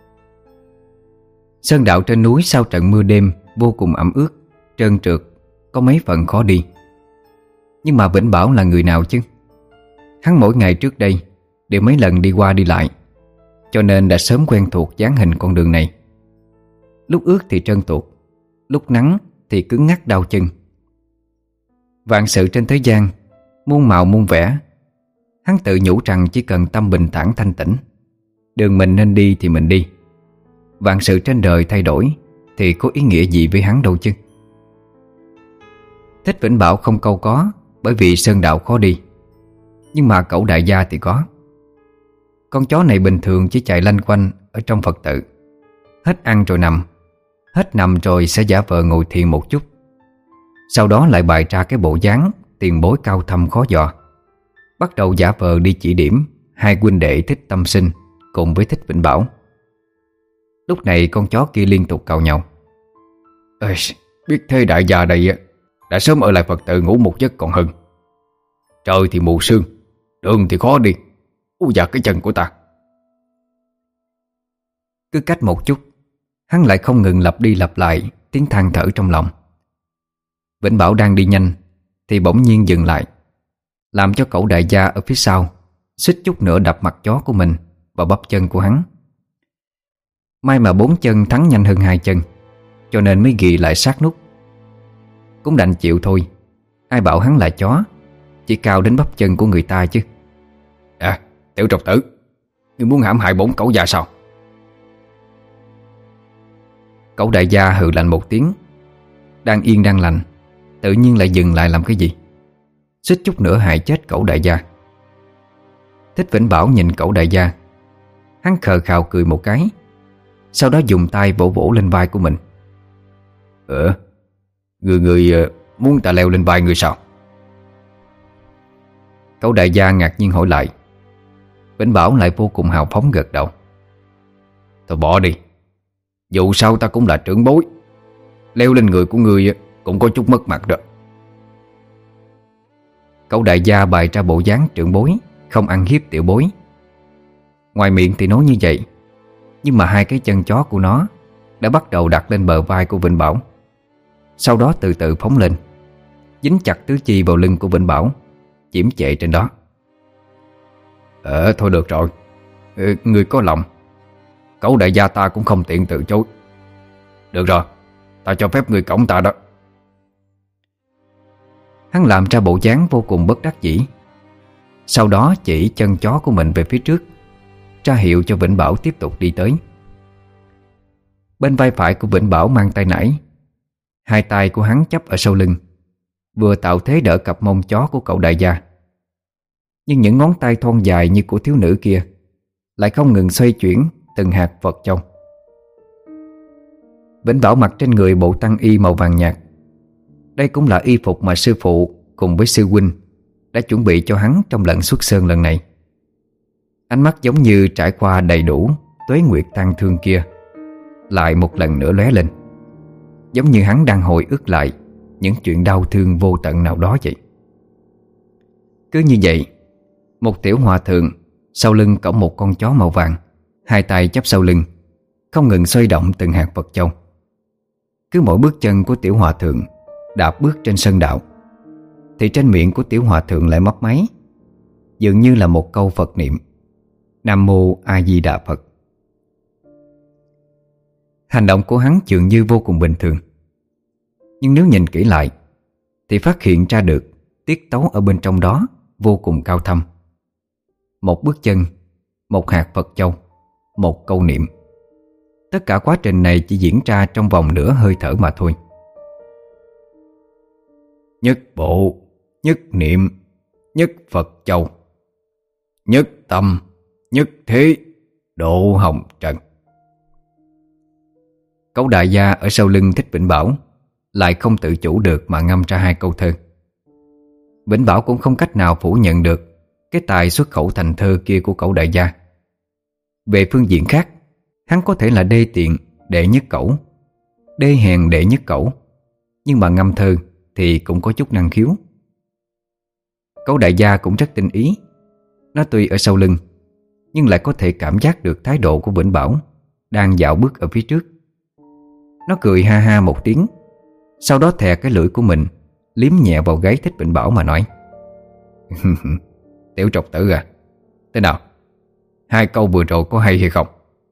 A: Sơn đạo trên núi sau trận mưa đêm vô cùng ẩm ướt, trơn trượt, có mấy phần khó đi. Nhưng mà Vĩnh Bảo là người nào chứ? Hắn mỗi ngày trước đây đều mấy lần đi qua đi lại, cho nên đã sớm quen thuộc dáng hình con đường này. Lúc ướt thì trơn tuột, lúc nắng thì cứng ngắc đau chân. Vạn sự trên thế gian, muôn màu muôn vẻ. Hắn tự nhủ rằng chỉ cần tâm bình thản thanh tĩnh, đường mình nên đi thì mình đi. Vạn sự trên đời thay đổi thì có ý nghĩa gì với hắn đâu chứ. Thích Vĩnh Bảo không câu có, bởi vì sơn đạo khó đi. Nhưng mà cẩu đại gia thì có. Con chó này bình thường chỉ chạy lanh quanh ở trong Phật tự, hết ăn rồi nằm, hết nằm rồi sẽ giả vờ ngồi thiền một chút, sau đó lại bày ra cái bộ dáng tiền bối cao thâm khó dò, bắt đầu giả vờ đi chỉ điểm hai huynh đệ Thích Tâm Sinh cùng với Thích Vĩnh Bảo. Lúc này con chó kia liên tục cào nhau.
B: Ê, biết thế đại gia đây đã sớm ở lại Phật tự ngủ một giấc còn hơn. Trời thì mù sương, đường thì khó đi. Úi dạ cái chân của ta.
A: Cứ cách một chút, hắn lại không ngừng lặp đi lặp lại tiếng than thở trong lòng. Vĩnh Bảo đang đi nhanh thì bỗng nhiên dừng lại, làm cho cẩu đại gia ở phía sau suýt chút nữa đập mặt chó của mình vào bắp chân của hắn. May mà 4 chân thắng nhanh hơn 2 chân, cho nên mới ghi lại sát nút. Cũng đành chịu thôi, ai bảo hắn là chó, chỉ cao đến bắp chân của người ta chứ.
B: À, tiểu trọc tử, ngươi muốn hãm hại 4 cẩu già sao?
A: Cẩu đại gia hừ lạnh một tiếng. Đang yên đang lành, tự nhiên lại dừng lại làm cái gì? Suýt chút nữa hại chết cẩu đại gia. Thích Vĩnh Bảo nhìn cẩu đại gia, hắn khờ khào cười một cái, sau đó dùng tay vỗ vỗ lên vai của mình.
B: Người muốn ta leo lên vai người sao?
A: Cẩu đại gia ngạc nhiên hỏi lại. Vĩnh Bảo lại vô cùng hào phóng gật đầu.
B: Thôi bỏ đi, dù sao ta cũng là trưởng bối, leo lên người của người cũng có chút mất mặt đó.
A: Cẩu đại gia bày ra bộ dáng trưởng bối, không ăn hiếp tiểu bối. Ngoài miệng thì nói như vậy, nhưng mà hai cái chân chó của nó đã bắt đầu đặt lên bờ vai của Vĩnh Bảo, sau đó từ từ phóng lên, dính chặt tứ chi vào lưng của Vĩnh Bảo, chiếm trệ trên đó.
B: Thôi được rồi. Ngươi có lòng, cẩu đại gia ta cũng không tiện từ chối. Được rồi, ta cho phép ngươi cõng ta đó.
A: Hắn làm ra bộ dáng vô cùng bất đắc dĩ. Sau đó chỉ chân chó của mình về phía trước, ra hiệu cho Vĩnh Bảo tiếp tục đi tới. Bên vai phải của Vĩnh Bảo mang tay nải, hai tay của hắn chắp ở sau lưng, vừa tạo thế đỡ cặp mông chó của cậu đại gia. Nhưng những ngón tay thon dài như của thiếu nữ kia lại không ngừng xoay chuyển từng hạt vật châu. Vĩnh Bảo mặc trên người bộ tăng y màu vàng nhạt. Đây cũng là y phục mà sư phụ cùng với sư huynh đã chuẩn bị cho hắn trong lần xuất sơn lần này. Ánh mắt giống như trải qua đầy đủ tuế nguyệt tang thương kia lại một lần nữa lóe lên, giống như hắn đang hồi ức lại những chuyện đau thương vô tận nào đó vậy. Cứ như vậy, một tiểu hòa thượng sau lưng cõng một con chó màu vàng, hai tay chắp sau lưng, không ngừng xoay động từng hạt vật châu. Cứ mỗi bước chân của tiểu hòa thượng đạp bước trên sân đạo, thì trên miệng của tiểu hòa thượng lại mấp máy, dường như là một câu Phật niệm: Nam Mô A Di Đà Phật. Hành động của hắn dường như vô cùng bình thường, nhưng nếu nhìn kỹ lại thì phát hiện ra được tiết tấu ở bên trong đó vô cùng cao thâm. Một bước chân, một hạt Phật châu, một câu niệm. Tất cả quá trình này chỉ diễn ra trong vòng nửa hơi thở mà thôi.
B: Nhất bộ, nhất niệm, nhất Phật châu, nhất tâm, nhất thế, độ hồng trần.
A: Cẩu đại gia ở sau lưng Thích Vĩnh Bảo lại không tự chủ được mà ngâm ra hai câu thơ. Vĩnh Bảo cũng không cách nào phủ nhận được cái tài xuất khẩu thành thơ kia của cẩu đại gia. Về phương diện khác, hắn có thể là đê tiện đệ nhất cẩu, đê hèn đệ nhất cẩu, nhưng mà ngâm thơ thì cũng có chút năng khiếu. Cẩu đại gia cũng rất tinh ý. Nó tuy ở sau lưng, nhưng lại có thể cảm giác được thái độ của Vĩnh Bảo đang dạo bước ở phía trước. Nó cười ha ha một tiếng, sau đó thè cái lưỡi của mình liếm nhẹ vào gáy Thích Vĩnh Bảo mà nói:
B: Tiểu trọc tử à, thế nào? Hai câu vừa rồi có hay hay không?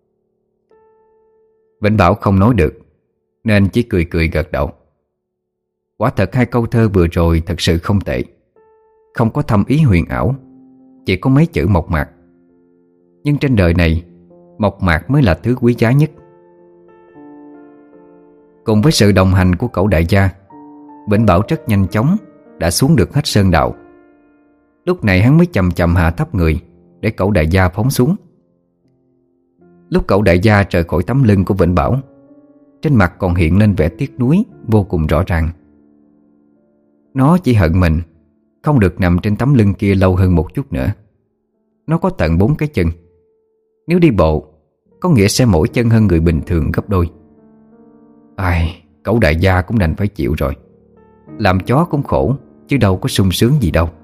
A: Vĩnh Bảo không nói được, nên chỉ cười cười gật đầu. Quả thật hai câu thơ vừa rồi thật sự không tệ, không có thâm ý huyền ảo, chỉ có mấy chữ mộc mạc. Nhưng trên đời này, mộc mạc mới là thứ quý giá nhất. Cùng với sự đồng hành của cẩu đại gia, Vĩnh Bảo rất nhanh chóng đã xuống được hết sơn đạo. Lúc này hắn mới chậm chậm hạ thấp người để cẩu đại gia phóng xuống. Lúc cẩu đại gia rời khỏi tấm lưng của Vĩnh Bảo, trên mặt còn hiện lên vẻ tiếc nuối vô cùng rõ ràng. Nó chỉ hận mình không được nằm trên tấm lưng kia lâu hơn một chút nữa. Nó có tận 4 cái chân. Nếu đi bộ, có nghĩa sẽ mỗi chân hơn người bình thường gấp đôi. Ai, cẩu đại gia cũng đành phải chịu rồi. Làm chó cũng khổ, chứ đâu có sung sướng gì đâu.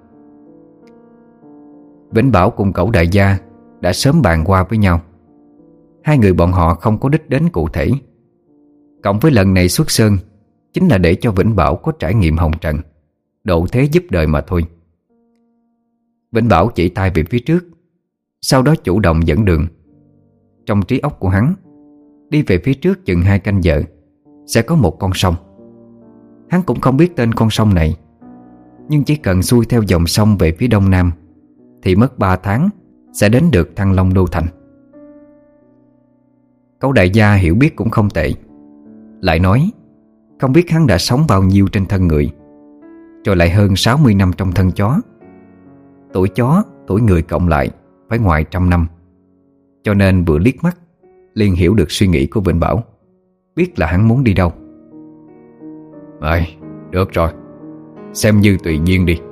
A: Vĩnh Bảo cùng cẩu đại gia đã sớm bàn qua với nhau. Hai người bọn họ không có đích đến cụ thể. Cộng với lần này xuất sơn chính là để cho Vĩnh Bảo có trải nghiệm hồng trần, độ thế giúp đời mà thôi. Vĩnh Bảo chỉ tay về phía trước, sau đó chủ động dẫn đường. Trong trí óc của hắn, đi về phía trước chừng 2 canh giờ sẽ có một con sông. Hắn cũng không biết tên con sông này, nhưng chỉ cần xuôi theo dòng sông về phía đông nam thì mất 3 tháng sẽ đến được Thăng Long Đô Thành. Cẩu đại gia hiểu biết cũng không tệ, lại nói không biết hắn đã sống bao nhiêu trên thân người, rồi lại hơn 60 năm trong thân chó. Tuổi chó, tuổi người cộng lại phải ngoài 100 năm. Cho nên vừa liếc mắt liền hiểu được suy nghĩ của Vĩnh Bảo, biết là hắn muốn đi đâu.
B: Được rồi, xem như tùy duyên đi.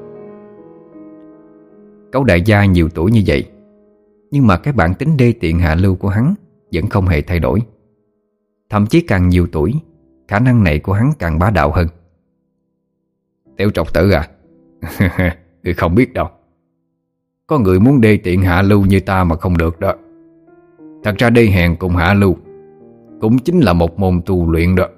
A: Cẩu đại gia nhiều tuổi như vậy, nhưng mà cái bản tính đê tiện hạ lưu của hắn vẫn không hề thay đổi. Thậm chí càng nhiều tuổi, khả năng này của hắn càng bá đạo hơn.
B: Tiểu trọc tử à, người không biết đâu. Có người muốn đê tiện hạ lưu như ta mà không được đó. Thật ra đê hèn cùng hạ lưu cũng chính là một môn tu luyện đó.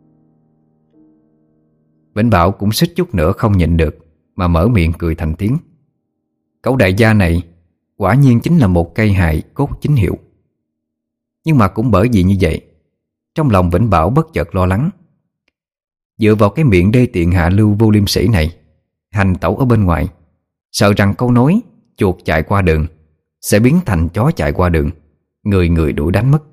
A: Vĩnh Bảo cũng suýt chút nữa không nhịn được mà mở miệng cười thành tiếng. Cẩu đại gia này quả nhiên chính là một cây hài cốt chính hiệu. Nhưng mà cũng bởi vì như vậy, trong lòng Vĩnh Bảo bất chợt lo lắng. Dựa vào cái miệng đê tiện hạ lưu vô liêm sỉ này, hành tẩu ở bên ngoài, sợ rằng câu nói chuột chạy qua đường sẽ biến thành chó chạy qua đường, người người đuổi đánh mất.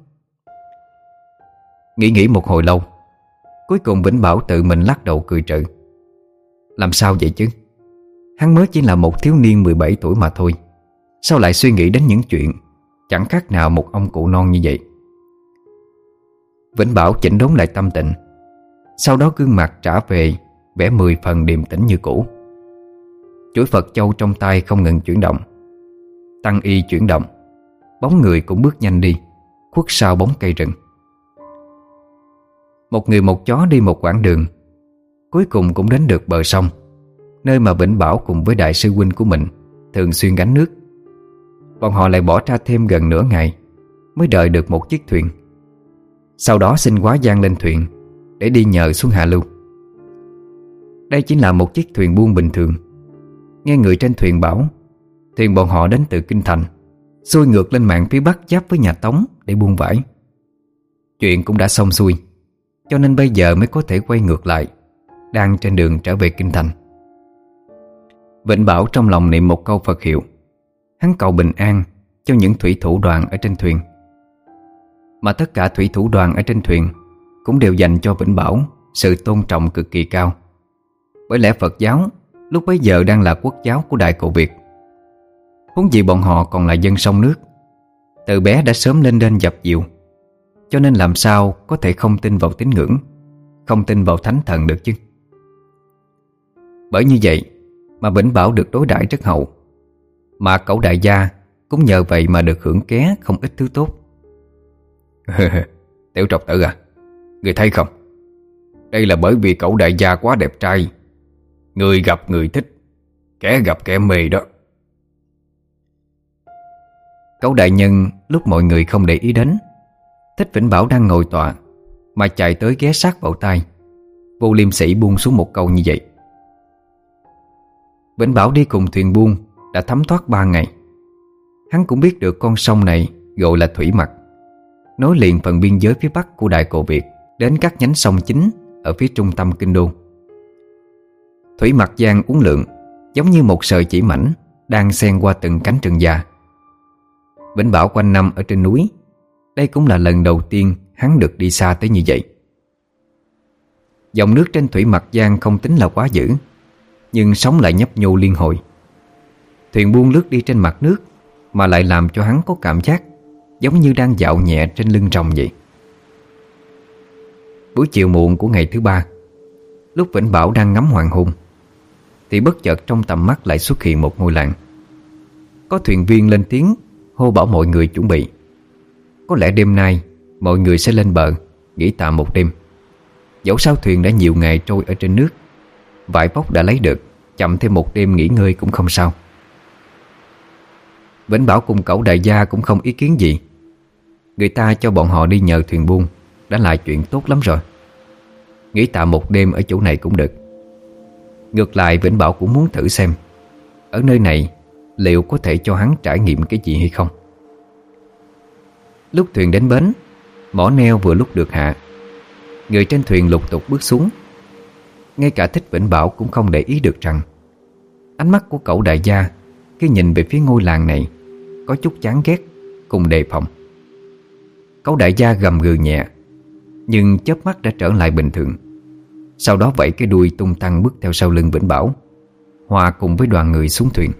A: Nghĩ một hồi lâu, cuối cùng Vĩnh Bảo tự mình lắc đầu cười trừ. Làm sao vậy chứ? Hắn mới chỉ là một thiếu niên 17 tuổi mà thôi, sao lại suy nghĩ đến những chuyện chẳng khác nào một ông cụ non như vậy? Vĩnh Bảo chỉnh đốn lại tâm tình, sau đó gương mặt trả về vẻ 10 phần điềm tĩnh như cũ. Chuỗi Phật châu trong tay không ngừng chuyển động. Tăng y chuyển động, bóng người cũng bước nhanh đi, khuất sau bóng cây rừng. Một người một chó đi một quãng đường, cuối cùng cũng đến được bờ sông, nơi mà Vĩnh Bảo cùng với đại sư huynh của mình thường xuyên gánh nước. Bọn họ lại bỏ ra thêm gần nửa ngày mới đợi được một chiếc thuyền. Sau đó xin quá giang lên thuyền để đi nhờ xuống hạ lưu. Đây chính là một chiếc thuyền buôn bình thường. Nghe người trên thuyền bảo, thuyền bọn họ đến từ Kinh Thành, xuôi ngược lên mạn phía bắc giáp với nhà Tống để buôn vải. Chuyện cũng đã xong xuôi, cho nên bây giờ mới có thể quay ngược lại, đang trên đường trở về Kinh Thành. Vĩnh Bảo trong lòng niệm một câu Phật hiệu. Hắn cầu bình an cho những thủy thủ đoàn ở trên thuyền. Mà tất cả thủy thủ đoàn ở trên thuyền cũng đều dành cho Vĩnh Bảo sự tôn trọng cực kỳ cao. Bởi lẽ Phật giáo lúc bấy giờ đang là quốc giáo của Đại Cồ Việt. Huống gì bọn họ còn là dân sông nước, từ bé đã sớm lên đên dập dìu, cho nên làm sao có thể không tin vào tín ngưỡng, không tin vào thánh thần được chứ. Bởi như vậy mà Vĩnh Bảo được đối đãi rất hậu, mà cẩu đại gia cũng nhờ vậy mà được hưởng ké không ít thứ tốt. Tiểu trọc tử à, người thấy không, đây là bởi vì cẩu đại gia quá đẹp trai, người gặp người thích, kẻ gặp kẻ mê đó. Cẩu đại nhân lúc mọi người không để ý đến, thích Vĩnh Bảo đang ngồi tọa mà chạy tới ghé sát vào tai, vô liêm sỉ buông xuống một câu như vậy. Vĩnh Bảo đi cùng thuyền buôn đã thấm thoát 3 ngày. Hắn cũng biết được con sông này gọi là Thủy Mặc, nối liền phần biên giới phía bắc của Đại Cồ Việt đến các nhánh sông chính ở phía trung tâm kinh đô. Thủy Mặc giang uốn lượn, giống như một sợi chỉ mảnh đang xen qua từng cánh rừng già. Vĩnh Bảo quanh năm ở trên núi, đây cũng là lần đầu tiên hắn được đi xa tới như vậy. Dòng nước trên Thủy Mặc giang không tính là quá dữ, nhưng sóng lại nhấp nhô liên hồi. Thuyền buôn lướt đi trên mặt nước mà lại làm cho hắn có cảm giác giống như đang dạo nhẹ trên lưng rồng vậy. Buổi chiều muộn của ngày thứ 3, lúc Vĩnh Bảo đang ngắm hoàng hôn, thì bất chợt trong tầm mắt lại xuất hiện một ngôi làng. Có thuyền viên lên tiếng hô bảo mọi người chuẩn bị. Có lẽ đêm nay mọi người sẽ lên bờ nghỉ tạm một đêm. Dẫu sao thuyền đã nhiều ngày trôi ở trên nước, vải vóc đã lấy được, chậm thêm một đêm nghỉ ngơi cũng không sao. Vĩnh Bảo cùng cẩu đại gia cũng không ý kiến gì. Người ta cho bọn họ đi nhờ thuyền buôn đã là chuyện tốt lắm rồi. Nghỉ tạm một đêm ở chỗ này cũng được. Ngược lại Vĩnh Bảo cũng muốn thử xem ở nơi này liệu có thể cho hắn trải nghiệm cái gì hay không. Lúc thuyền đến bến, mỏ neo vừa lúc được hạ. Người trên thuyền lục tục bước xuống. Ngay cả thích Vĩnh Bảo cũng không để ý được rằng ánh mắt của cẩu đại gia khi nhìn về phía ngôi làng này có chút chán ghét cùng đề phòng. Cẩu đại gia gầm gừ nhẹ, nhưng chớp mắt đã trở lại bình thường. Sau đó vẫy cái đuôi tung tăng bước theo sau lưng Vĩnh Bảo, hòa cùng với đoàn người xuống thuyền.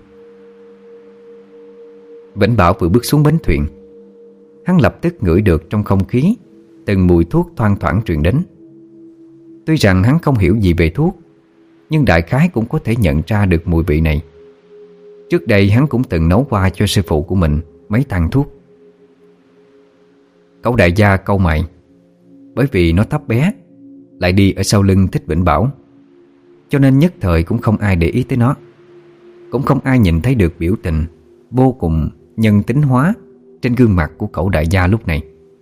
A: Vĩnh Bảo vừa bước xuống bến thuyền, hắn lập tức ngửi được trong không khí từng mùi thuốc thoang thoảng truyền đến. Tuy rằng hắn không hiểu gì về thuốc, nhưng đại khái cũng có thể nhận ra được mùi vị này. Trước đây hắn cũng từng nấu qua cho sư phụ của mình mấy thang thuốc. Cẩu đại gia cau mày, bởi vì nó thấp bé, lại đi ở sau lưng thích Vĩnh Bảo, cho nên nhất thời cũng không ai để ý tới nó. Cũng không ai nhìn thấy được biểu tình vô cùng nhân tính hóa trên gương mặt của cẩu đại gia lúc này.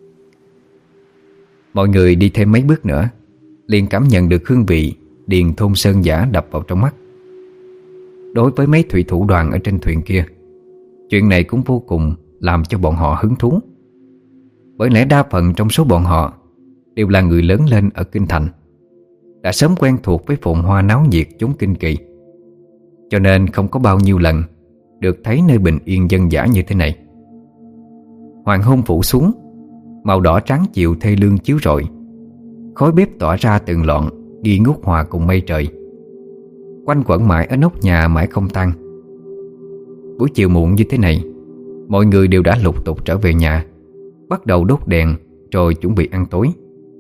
A: Mọi người đi thêm mấy bước nữa, liền cảm nhận được hương vị điền thôn sơn giả đập vào trong mắt. Đối với mấy thủy thủ đoàn ở trên thuyền kia, Chuyện này cũng vô cùng làm cho bọn họ hứng thú. Bởi lẽ đa phần trong số bọn họ đều là người lớn lên ở kinh thành, đã sớm quen thuộc với phồn hoa náo nhiệt chốn kinh kỳ, cho nên không có bao nhiêu lần được thấy nơi bình yên dân dã như thế này. Hoàng hôn phủ xuống, màu đỏ trắng chiều thê lương chiếu rọi, khói bếp tỏa ra từng lọn, nghi ngút hòa cùng mây trời, quanh quẩn mãi ở nóc nhà mãi không tan. Buổi chiều muộn như thế này, mọi người đều đã lục tục trở về nhà, bắt đầu đốt đèn rồi chuẩn bị ăn tối.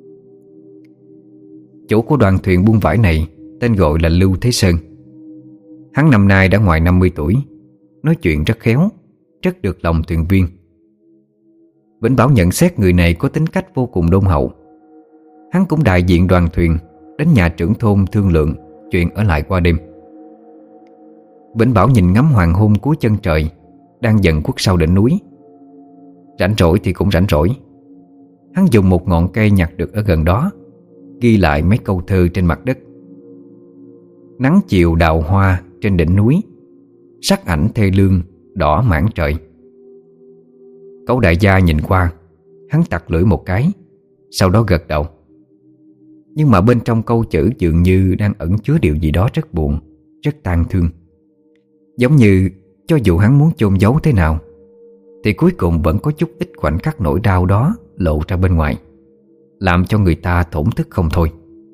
A: Chủ của đoàn thuyền buôn vải này tên gọi là Lưu Thế Sơn. Hắn năm nay đã ngoài 50 tuổi, nói chuyện rất khéo, rất được lòng thuyền viên. Vĩnh Bảo nhận xét người này có tính cách vô cùng đôn hậu. Hắn cũng đại diện đoàn thuyền đến nhà trưởng thôn thương lượng chuyện ở lại qua đêm. Vĩnh Bảo nhìn ngắm hoàng hôn cuối chân trời đang dần khuất sau đỉnh núi. Rảnh rỗi thì cũng rảnh rỗi, hắn dùng một ngọn cây nhặt được ở gần đó ghi lại mấy câu thơ trên mặt đất. Nắng chiều đào hoa trên đỉnh núi, sắc ảnh thê lương đỏ mãn trời. Cẩu đại gia nhìn qua, hắn tặc lưỡi một cái, sau đó gật đầu. Nhưng mà bên trong câu chữ dường như đang ẩn chứa điều gì đó rất buồn, rất tang thương. Giống như cho dù hắn muốn chôn giấu thế nào thì cuối cùng vẫn có chút ít khoảnh khắc nỗi đau đó lộ ra bên ngoài, làm cho người ta thổn thức không thôi.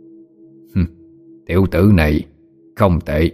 A: Tiểu tử này không tệ.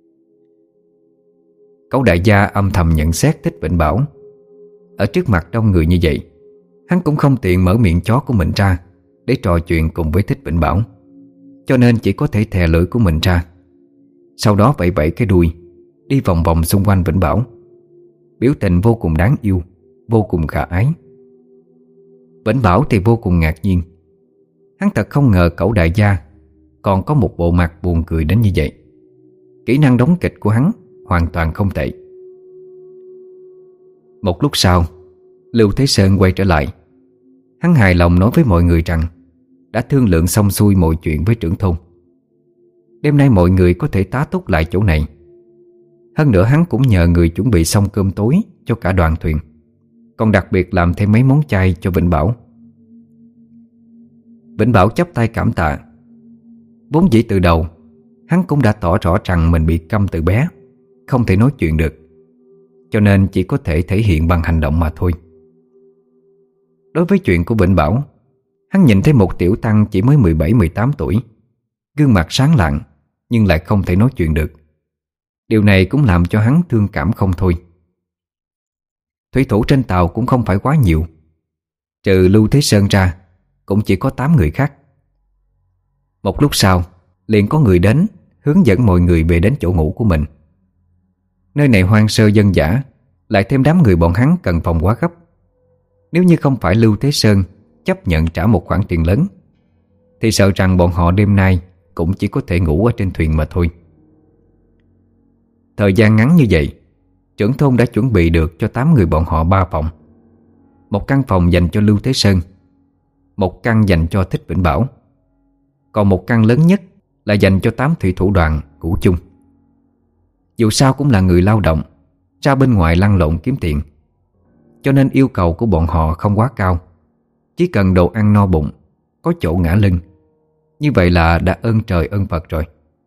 A: Cẩu đại gia âm thầm nhận xét Thích Vĩnh Bảo. Ở trước mặt đông người như vậy, hắn cũng không tiện mở miệng chó của mình ra để trò chuyện cùng với Thích Vĩnh Bảo, cho nên chỉ có thể thè lưỡi của mình ra, sau đó vẫy vẫy cái đuôi, đi vòng vòng xung quanh Vĩnh Bảo, biểu tình vô cùng đáng yêu, vô cùng khả ái. Vĩnh Bảo thì vô cùng ngạc nhiên. Hắn thật không ngờ cẩu đại gia còn có một bộ mặt buồn cười đến như vậy. Kỹ năng đóng kịch của hắn hoàn toàn không tệ. Một lúc sau, Lưu Thế Sơn quay trở lại. Hắn hài lòng nói với mọi người rằng đã thương lượng xong xuôi mọi chuyện với trưởng thôn. Đêm nay mọi người có thể tá túc lại chỗ này. Hơn nữa hắn cũng nhờ người chuẩn bị xong cơm tối cho cả đoàn thuyền, còn đặc biệt làm thêm mấy món chay cho Vĩnh Bảo. Vĩnh Bảo chắp tay cảm tạ. Vốn dĩ từ đầu hắn cũng đã tỏ rõ rằng mình bị câm từ bé, không thể nói chuyện được, cho nên chỉ có thể thể hiện bằng hành động mà thôi. Đối với chuyện của Vĩnh Bảo, hắn nhìn thấy một tiểu tăng chỉ mới 17-18 tuổi, gương mặt sáng lạng nhưng lại không thể nói chuyện được. Điều này cũng làm cho hắn thương cảm không thôi. Thủy thủ trên tàu cũng không phải quá nhiều, trừ Lưu Thế Sơn ra cũng chỉ có 8 người khác. Một lúc sau liền có người đến hướng dẫn mọi người về đến chỗ ngủ của mình. Nơi này hoang sơ dân dã, lại thêm đám người bọn hắn cần phòng quá gấp. Nếu như không phải Lưu Thế Sơn chấp nhận trả một khoản tiền lớn thì sợ rằng bọn họ đêm nay cũng chỉ có thể ngủ ở trên thuyền mà thôi. Thời gian ngắn như vậy, trưởng thôn đã chuẩn bị được cho 8 người bọn họ 3 phòng. Một căn phòng dành cho Lưu Thế Sơn, một căn dành cho Thích Vĩnh Bảo, còn một căn lớn nhất là dành cho 8 thủy thủ đoàn ngủ chung. Dù sao cũng là người lao động, ra bên ngoài lăn lộn kiếm tiền, cho nên yêu cầu của bọn họ không quá cao. Chỉ cần đồ ăn no bụng, có chỗ ngả lưng, như vậy là đã ơn trời ơn Phật rồi.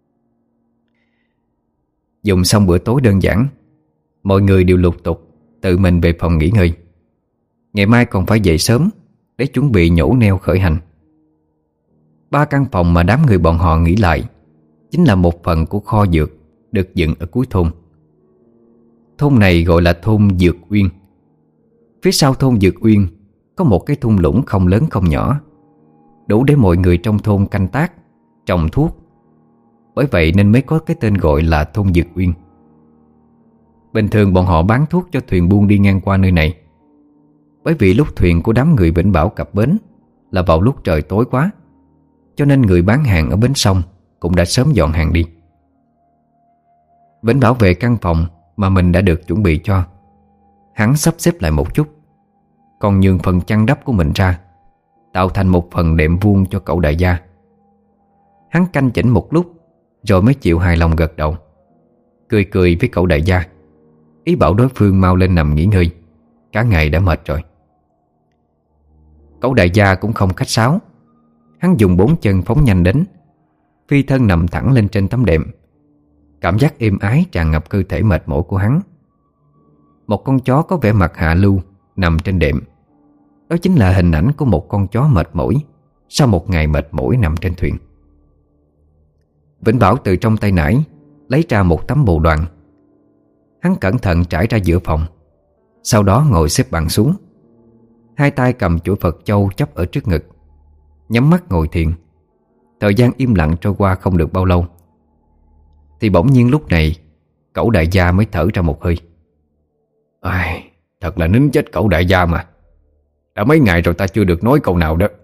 A: Dùng xong bữa tối đơn giản, mọi người đều lục tục tự mình về phòng nghỉ ngơi. Ngày mai còn phải dậy sớm để chuẩn bị nhổ neo khởi hành. 3 căn phòng mà đám người bọn họ nghỉ lại chính là một phần của kho dược được dựng ở cuối thôn. Thôn này gọi là thôn Dược Uyên. Phía sau thôn Dược Uyên có một cái thung lũng không lớn không nhỏ, đủ để mọi người trong thôn canh tác, trồng thuốc. Bởi vậy nên mới có cái tên gọi là thôn Dược Uyên. Bình thường bọn họ bán thuốc cho thuyền buôn đi ngang qua nơi này. Bởi vì lúc thuyền của đám người Vĩnh Bảo cập bến là vào lúc trời tối quá, cho nên người bán hàng ở bến sông cũng đã sớm dọn hàng đi. Vĩnh Bảo về căn phòng mà mình đã được chuẩn bị cho. Hắn sắp xếp lại một chút, còn nhường phần chăn đắp của mình ra, tạo thành một phần đệm vuông cho cậu đại gia. Hắn canh chỉnh một lúc rồi mới chịu hài lòng gật đầu, cười cười với cậu đại gia, ý bảo đối phương mau lên nằm nghỉ ngơi. Cả ngày đã mệt rồi. Cẩu đại gia cũng không khách sáo. Hắn dùng 4 chân phóng nhanh đến, phi thân nằm thẳng lên trên tấm đệm. Cảm giác êm ái tràn ngập cơ thể mệt mỏi của hắn. Một con chó có vẻ mặt hạ lưu nằm trên đệm. Đó chính là hình ảnh của một con chó mệt mỏi sau một ngày mệt mỏi nằm trên thuyền. Vĩnh Bảo từ trong tay nải lấy ra một tấm bồ đoàn. Hắn cẩn thận trải ra giữa phòng, sau đó ngồi xếp bằng xuống. Hai tay cầm chuỗi Phật châu chắp ở trước ngực, nhắm mắt ngồi thiền. Thời gian im lặng trôi qua không được bao lâu, thì bỗng nhiên lúc này Cẩu đại gia mới thở ra một hơi. Ai, thật là nín chết Cẩu đại gia mà. Đã mấy ngày rồi ta chưa được nói câu nào đó.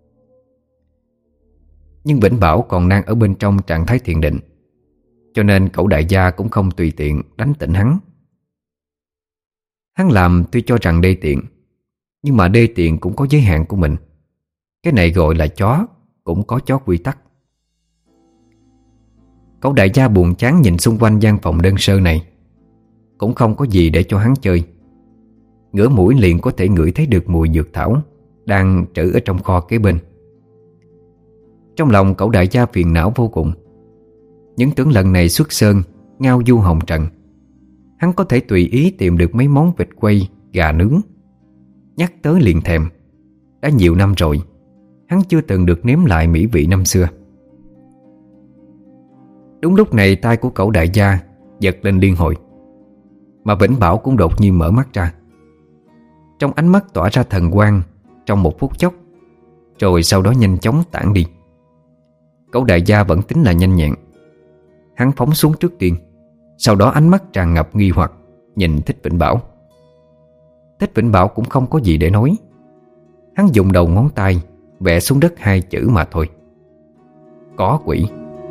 A: Nhưng Vĩnh Bảo còn đang ở bên trong trạng thái thiền định, cho nên Cẩu đại gia cũng không tùy tiện đánh tỉnh hắn. Hắn làm tuy cho rằng đê tiện, nhưng mà đê tiện cũng có giới hạn của mình. Cái này gọi là chó, cũng có chó quy tắc. Cẩu đại gia buồn chán nhìn xung quanh gian phòng đơn sơ này. Cũng không có gì để cho hắn chơi. Ngửa mũi liền có thể ngửi thấy được mùi dược thảo đang trữ ở trong kho kế bên. Trong lòng Cẩu đại gia phiền não vô cùng. Những tưởng lần này xuất sơn ngao du hồng trần, hắn có thể tùy ý tìm được mấy món vịt quay, gà nướng. Nhắc tới liền thèm. Đã nhiều năm rồi hắn chưa từng được nếm lại mỹ vị năm xưa. Đúng lúc này tai của Cẩu đại gia giật lên liên hồi, mà Vĩnh Bảo cũng đột nhiên mở mắt ra. Trong ánh mắt tỏa ra thần quang trong một phút chốc, rồi sau đó nhanh chóng tản đi. Cẩu đại gia vẫn tính là nhanh nhẹn. Hắn phóng xuống trước tiên, sau đó ánh mắt tràn ngập nghi hoặc nhìn Thích Vĩnh Bảo. Thích Vĩnh Bảo cũng không có gì để nói. Hắn dùng đầu ngón tay vẽ xuống đất 2 chữ mà thôi: có quỷ.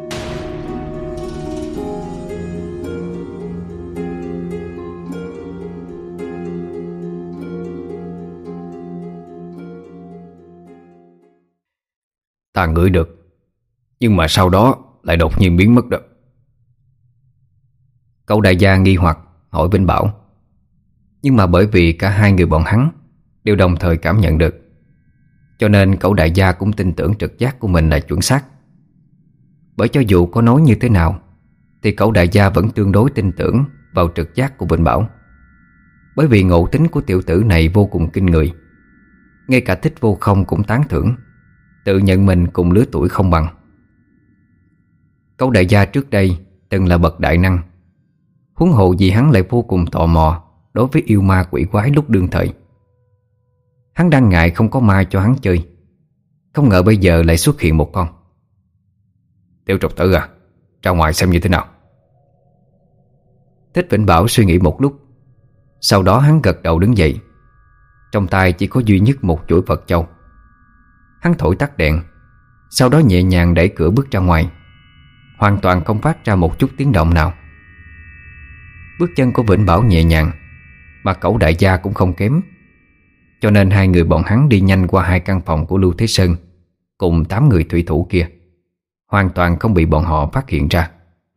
A: Ta ngửi được, nhưng mà sau đó lại đột nhiên biến mất đó. Cẩu đại gia nghi hoặc hỏi Vĩnh Bảo. Nhưng mà bởi vì cả hai người bọn hắn đều đồng thời cảm nhận được, cho nên Cẩu đại gia cũng tin tưởng trực giác của mình là chuẩn xác. Bởi cho dù có nói như thế nào thì Cẩu đại gia vẫn tương đối tin tưởng vào trực giác của Vĩnh Bảo. Bởi vì ngộ tính của tiểu tử này vô cùng kinh người. Ngay cả Thích Vô Không cũng tán thưởng, tự nhận mình cùng lứa tuổi không bằng. Cẩu đại gia trước đây từng là bậc đại năng, huống hồ gì hắn lại vô cùng tò mò đối với yêu ma quỷ quái lúc đương thời. Hắn đang ngại không có ma cho hắn chơi, không ngờ bây giờ lại xuất hiện một con. Tiểu trục tử à, ra ngoài xem như thế nào. Thích Vĩnh Bảo suy nghĩ một lúc, sau đó hắn gật đầu đứng dậy. Trong tay chỉ có duy nhất một chuỗi Phật châu. Hắn thổi tắt đèn, sau đó nhẹ nhàng đẩy cửa bước ra ngoài, hoàn toàn không phát ra một chút tiếng động nào. Bước chân của Vĩnh Bảo nhẹ nhàng, mà Cẩu đại gia cũng không kém, cho nên hai người bọn hắn đi nhanh qua 2 căn phòng của Lưu Thế Sơn cùng 8 người thủy thủ kia, hoàn toàn không bị bọn họ phát hiện ra.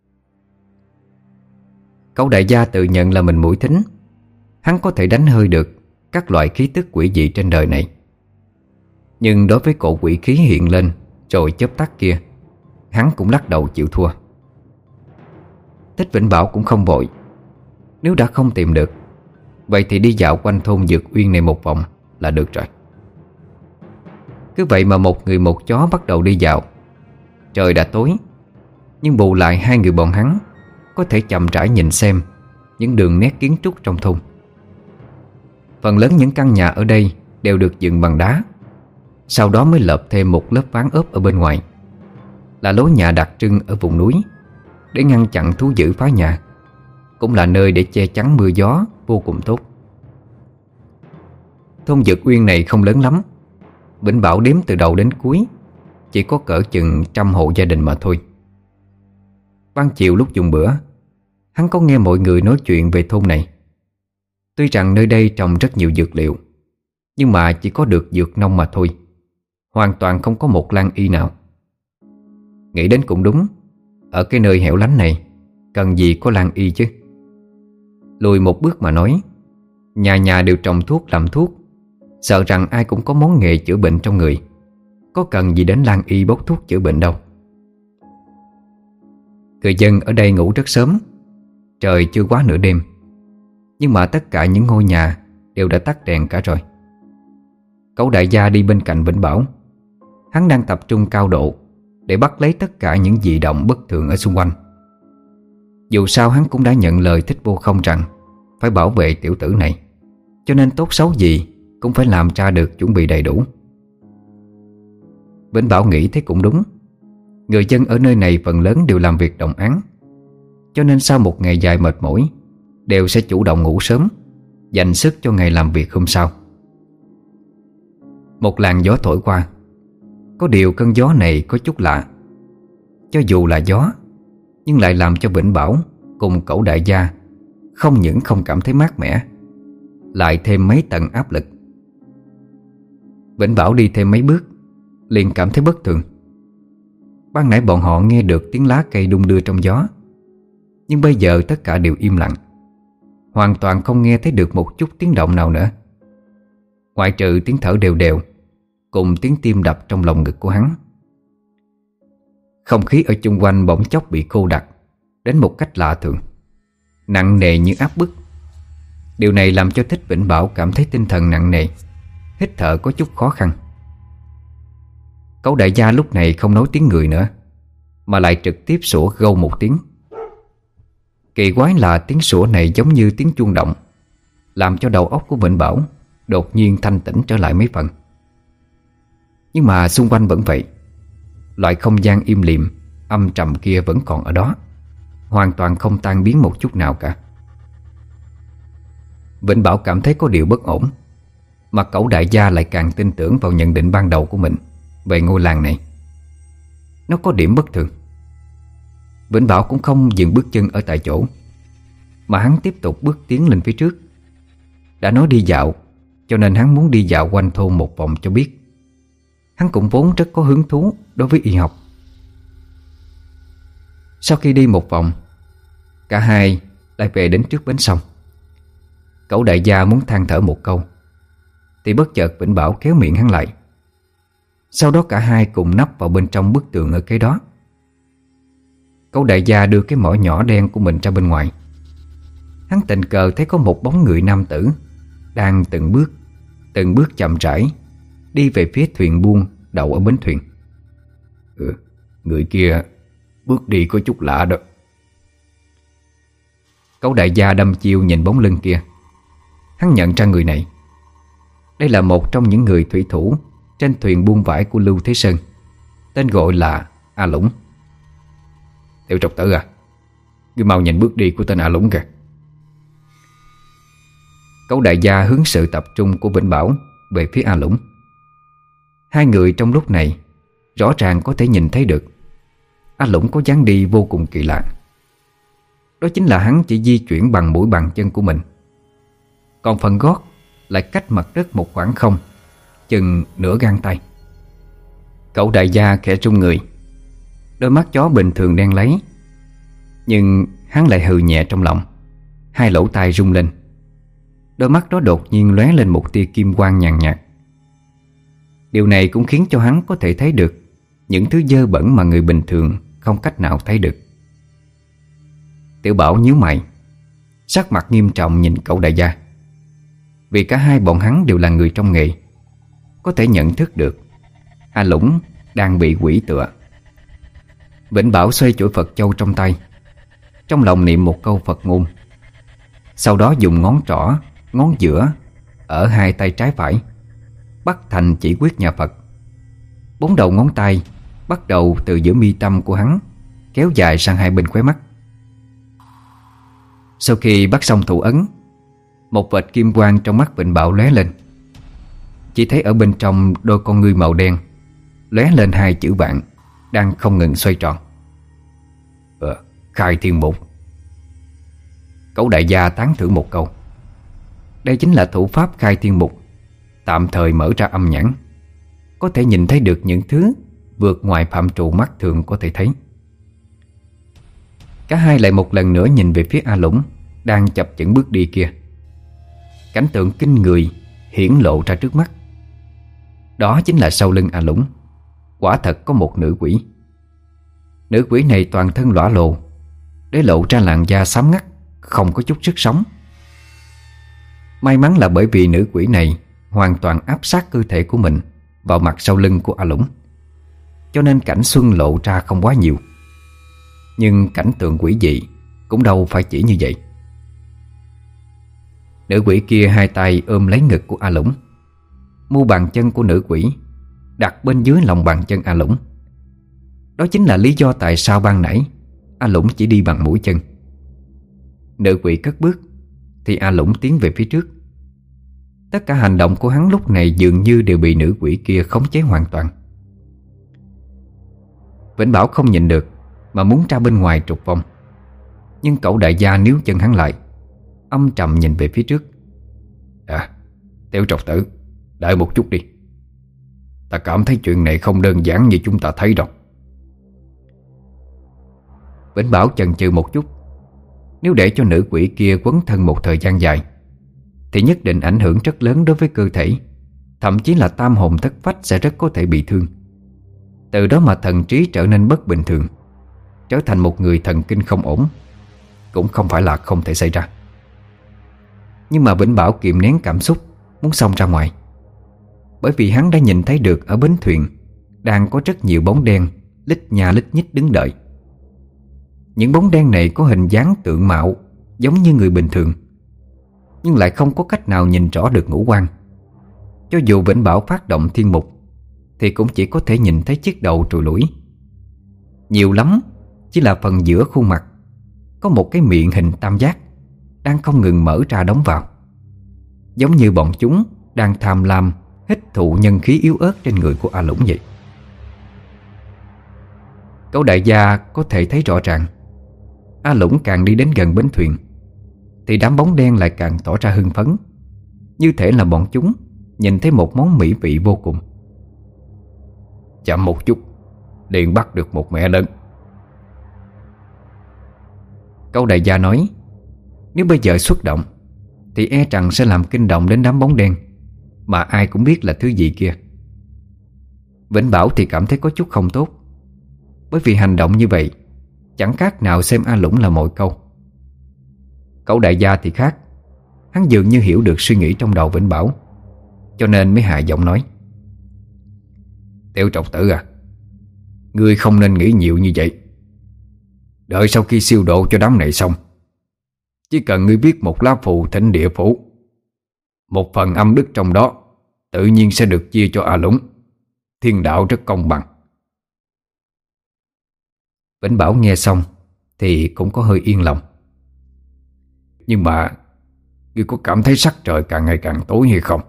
A: Cẩu đại gia tự nhận là mình mũi thính. Hắn có thể đánh hơi được các loại khí tức quỷ dị trên đời này. Nhưng đối với cỗ quỷ khí hiện lên rồi chớp tắt kia, hắn cũng lắc đầu chịu thua. Thích Vĩnh Bảo cũng không vội. Nếu đã không tìm được, vậy thì đi dạo quanh thôn Dược Uyên này một vòng là được rồi. Cứ vậy mà một người một chó bắt đầu đi dạo. Trời đã tối, nhưng bù lại hai người bọn hắn có thể chậm rãi nhìn xem những đường nét kiến trúc trong thôn. Phần lớn những căn nhà ở đây đều được dựng bằng đá, sau đó mới lợp thêm một lớp ván ốp ở bên ngoài, là lối nhà đặc trưng ở vùng núi để ngăn chặn thú dữ phá nhà, cũng là nơi để che chắn mưa gió vô cùng tốt. Thôn Dược Uyên này không lớn lắm. Vĩnh Bảo đếm từ đầu đến cuối chỉ có cỡ chừng 100 hộ gia đình mà thôi. Ban chiều lúc dùng bữa, hắn có nghe mọi người nói chuyện về thôn này. Tuy rằng nơi đây trồng rất nhiều dược liệu, nhưng mà chỉ có được dược nông mà thôi, hoàn toàn không có một lan y nào. Nghĩ đến cũng đúng, ở cái nơi hẻo lánh này cần gì có lan y chứ. Lùi một bước mà nói, nhà nhà đều trồng thuốc làm thuốc, sợ rằng ai cũng có món nghề chữa bệnh trong người, có cần gì đến Lan Y bốc thuốc chữa bệnh đâu. Người dân ở đây ngủ rất sớm, trời chưa quá nửa đêm, nhưng mà tất cả những ngôi nhà đều đã tắt đèn cả rồi. Cẩu đại gia đi bên cạnh Vĩnh Bảo. Hắn đang tập trung cao độ để bắt lấy tất cả những dị động bất thường ở xung quanh. Dù sao hắn cũng đã nhận lời Thích Vô Không rằng phải bảo vệ tiểu tử này, cho nên tốt xấu gì cũng phải làm ra được chuẩn bị đầy đủ. Vĩnh Bảo nghĩ thế cũng đúng. Người dân ở nơi này phần lớn đều làm việc đồng áng, cho nên sau một ngày dài mệt mỏi đều sẽ chủ động ngủ sớm, dành sức cho ngày làm việc hôm sau. Một làn gió thổi qua. Có điều cơn gió này có chút lạ. Cho dù là gió, nhưng lại làm cho Vĩnh Bảo cùng Cẩu đại gia không những không cảm thấy mát mẻ, lại thêm mấy tầng áp lực. Vĩnh Bảo đi thêm mấy bước liền cảm thấy bất thường. Ban nãy bọn họ nghe được tiếng lá cây đung đưa trong gió, nhưng bây giờ tất cả đều im lặng, hoàn toàn không nghe thấy được một chút tiếng động nào nữa, ngoại trừ tiếng thở đều đều cùng tiếng tim đập trong lồng ngực của hắn. Không khí ở chung quanh bỗng chốc bị cô đặc đến một cách lạ thường, nặng nề như áp bức. Điều này làm cho Thích Vĩnh Bảo cảm thấy tinh thần nặng nề, hít thở có chút khó khăn. Cẩu đại gia lúc này không nói tiếng người nữa, mà lại trực tiếp sủa gâu một tiếng. Kỳ quái là tiếng sủa này giống như tiếng chuông động, làm cho đầu óc của Vĩnh Bảo đột nhiên thanh tĩnh trở lại mấy phần. Nhưng mà xung quanh vẫn vậy, loại không gian im lìm, âm trầm kia vẫn còn ở đó, hoàn toàn không tan biến một chút nào cả. Vĩnh Bảo cảm thấy có điều bất ổn, mà Cẩu đại gia lại càng tin tưởng vào nhận định ban đầu của mình về ngôi làng này. Nó có điểm bất thường. Vĩnh Bảo cũng không dừng bước chân ở tại chỗ, mà hắn tiếp tục bước tiến lên phía trước. Đã nói đi dạo, cho nên hắn muốn đi dạo quanh thôn một vòng cho biết. Hắn cũng vốn rất có hứng thú đối với y học. Sau khi đi một vòng, cả hai lại về đến trước bến sông. Cẩu đại gia muốn than thở một câu, thì bất chợt Vĩnh Bảo kéo miệng hắn lại. Sau đó cả hai cùng nấp vào bên trong bức tường ở kế đó. Cẩu đại gia đưa cái mỏ nhỏ đen của mình ra bên ngoài. Hắn tình cờ thấy có một bóng người nam tử đang từng bước chậm rãi đi về phía thuyền buôn đậu ở bến thuyền. Người kia bước đi có chút lạ đó. Cẩu đại gia đăm chiêu nhìn bóng lưng kia. Hắn nhận ra người này. Đây là một trong những người thủy thủ trên thuyền buôn vải của Lưu Thế Sơn, tên gọi là A Lũng. Tiểu trọc tử à, ngươi mau nhìn bước đi của tên A Lũng kìa. Cẩu đại gia hướng sự tập trung của Vĩnh Bảo về phía A Lũng. Hai người trong lúc này rõ ràng có thể nhìn thấy được A Lũng có dáng đi vô cùng kỳ lạ. Đó chính là hắn chỉ di chuyển bằng mũi bàn chân của mình, còn phần gót lại cách mặt đất một khoảng không chừng nửa gang tay. Cẩu đại gia khẽ run người. Đôi mắt chó bình thường đen láy, nhưng hắn lại hừ nhẹ trong lòng. Hai lỗ tai rung lên. Đôi mắt đó đột nhiên lóe lên một tia kim quang nhàn nhạt. Điều này cũng khiến cho hắn có thể thấy được những thứ dơ bẩn mà người bình thường không cách nào thấy được. Tiểu Bảo nhíu mày, sắc mặt nghiêm trọng nhìn Cẩu đại gia. Vì cả hai bọn hắn đều là người trong nghề, có thể nhận thức được A Lũng đang bị quỷ tựa. Vĩnh Bảo xoay chuỗi Phật châu trong tay, trong lòng niệm một câu Phật ngôn. Sau đó dùng ngón trỏ, ngón giữa ở hai tay trái phải bắt thành chỉ quyết nhà Phật. 4 đầu ngón tay bắt đầu từ giữa mi tâm của hắn kéo dài sang hai bên khóe mắt. Sau khi bắt xong thủ ấn, một vệt kim quang trong mắt Vĩnh Bảo lóe lên. Chỉ thấy ở bên trong đôi con ngươi màu đen lóe lên hai chữ vạn đang không ngừng xoay tròn. Khai thiên mục. Cẩu đại gia tán thưởng một câu. Đây chính là thủ pháp khai thiên mục, tạm thời mở ra âm nhãn, có thể nhìn thấy được những thứ vượt ngoài phạm trù mắt thường có thể thấy. Cả hai lại một lần nữa nhìn về phía A Lũng đang chập chững bước đi kia. Cảnh tượng kinh người hiển lộ ra trước mắt. Đó chính là sau lưng A Lũng quả thật có một nữ quỷ. Nữ quỷ này toàn thân lõa lồ, để lộ ra làn da xám ngắt, không có chút sức sống. May mắn là bởi vì nữ quỷ này hoàn toàn áp sát cơ thể của mình vào mặt sau lưng của A Lũng, cho nên cảnh xuân lộ ra không quá nhiều. Nhưng cảnh tượng quỷ dị cũng đâu phải chỉ như vậy. Nữ quỷ kia hai tay ôm lấy ngực của A Lũng, mu bàn chân của nữ quỷ đặt bên dưới lòng bàn chân A Lũng. Đó chính là lý do tại sao ban nãy A Lũng chỉ đi bằng mũi chân. Nữ quỷ cất bước thì A Lũng tiến về phía trước. Tất cả hành động của hắn lúc này dường như đều bị nữ quỷ kia khống chế hoàn toàn. Vĩnh Bảo không nhịn được mà muốn ra bên ngoài trục vong, nhưng cậu đại gia níu chân hắn lại, âm trầm nhìn về phía trước. Tiểu trọc tử, đợi một chút đi. Ta cảm thấy chuyện này không đơn giản như chúng ta thấy đâu. Vĩnh Bảo chần chừ một chút. Nếu để cho nữ quỷ kia quấn thân một thời gian dài thì nhất định ảnh hưởng rất lớn đối với cơ thể, thậm chí là tam hồn thất phách sẽ rất có thể bị thương. Từ đó mà thần trí trở nên bất bình thường, trở thành một người thần kinh không ổn, cũng không phải là không thể xảy ra. Nhưng mà Vĩnh Bảo kiềm nén cảm xúc muốn xông ra ngoài, bởi vì hắn đã nhìn thấy được ở bến thuyền đang có rất nhiều bóng đen lít nha lít nhít đứng đợi. Những bóng đen này có hình dáng tượng mạo giống như người bình thường, nhưng lại không có cách nào nhìn rõ được ngũ quan. Cho dù Vĩnh Bảo phát động thiên mục thì cũng chỉ có thể nhìn thấy chiếc đầu trùi lủi. Nhiều lắm chỉ là phần giữa khuôn mặt có một cái miệng hình tam giác đang không ngừng mở ra đóng vào, giống như bọn chúng đang tham lam hít thụ nhân khí yếu ớt trên người của A Lũng vậy. Cậu đại gia có thể thấy rõ ràng, A Lũng càng đi đến gần bến thuyền thì đám bóng đen lại càng tỏ ra hưng phấn, như thể là bọn chúng nhìn thấy một món mỹ vị vô cùng. Chậm một chút, liền bắt được một mẹ lớn. Câu đại gia nói, nếu bây giờ xuất động thì e rằng sẽ làm kinh động đến đám bóng đen mà ai cũng biết là thứ gì kia. Vĩnh Bảo thì cảm thấy có chút không tốt, bởi vì hành động như vậy chẳng khác nào xem A Lũng là mồi câu. Cậu đại gia thì khác. Hắn dường như hiểu được suy nghĩ trong đầu Vĩnh Bảo, cho nên mới hạ giọng nói: Tiểu trọc tử à, ngươi không nên nghĩ nhiều như vậy. Đợi sau khi siêu độ cho đám này xong, chỉ cần ngươi viết một lá phù thỉnh địa phủ, một phần âm đức trong đó tự nhiên sẽ được chia cho A Lũng. Thiên đạo rất công bằng. Vĩnh Bảo nghe xong thì cũng có hơi yên lòng. Nhưng mà ngươi có cảm thấy sắc trời càng ngày càng tối hay không?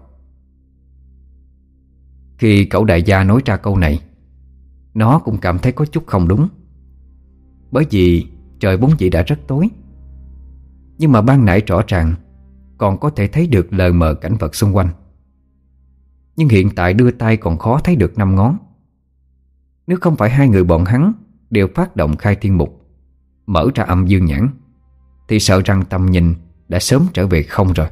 A: Khi cậu đại gia nói ra câu này, nó cũng cảm thấy có chút không đúng. Bởi vì trời vốn dĩ đã rất tối, nhưng mà ban nãy rõ ràng còn có thể thấy được lờ mờ cảnh vật xung quanh. Nhưng hiện tại đưa tay còn khó thấy được 5 ngón. Nếu không phải hai người bọn hắn đều phát động khai thiên mục, mở ra âm dương nhãn, thì sợ rằng tầm nhìn đã sớm trở về không rồi.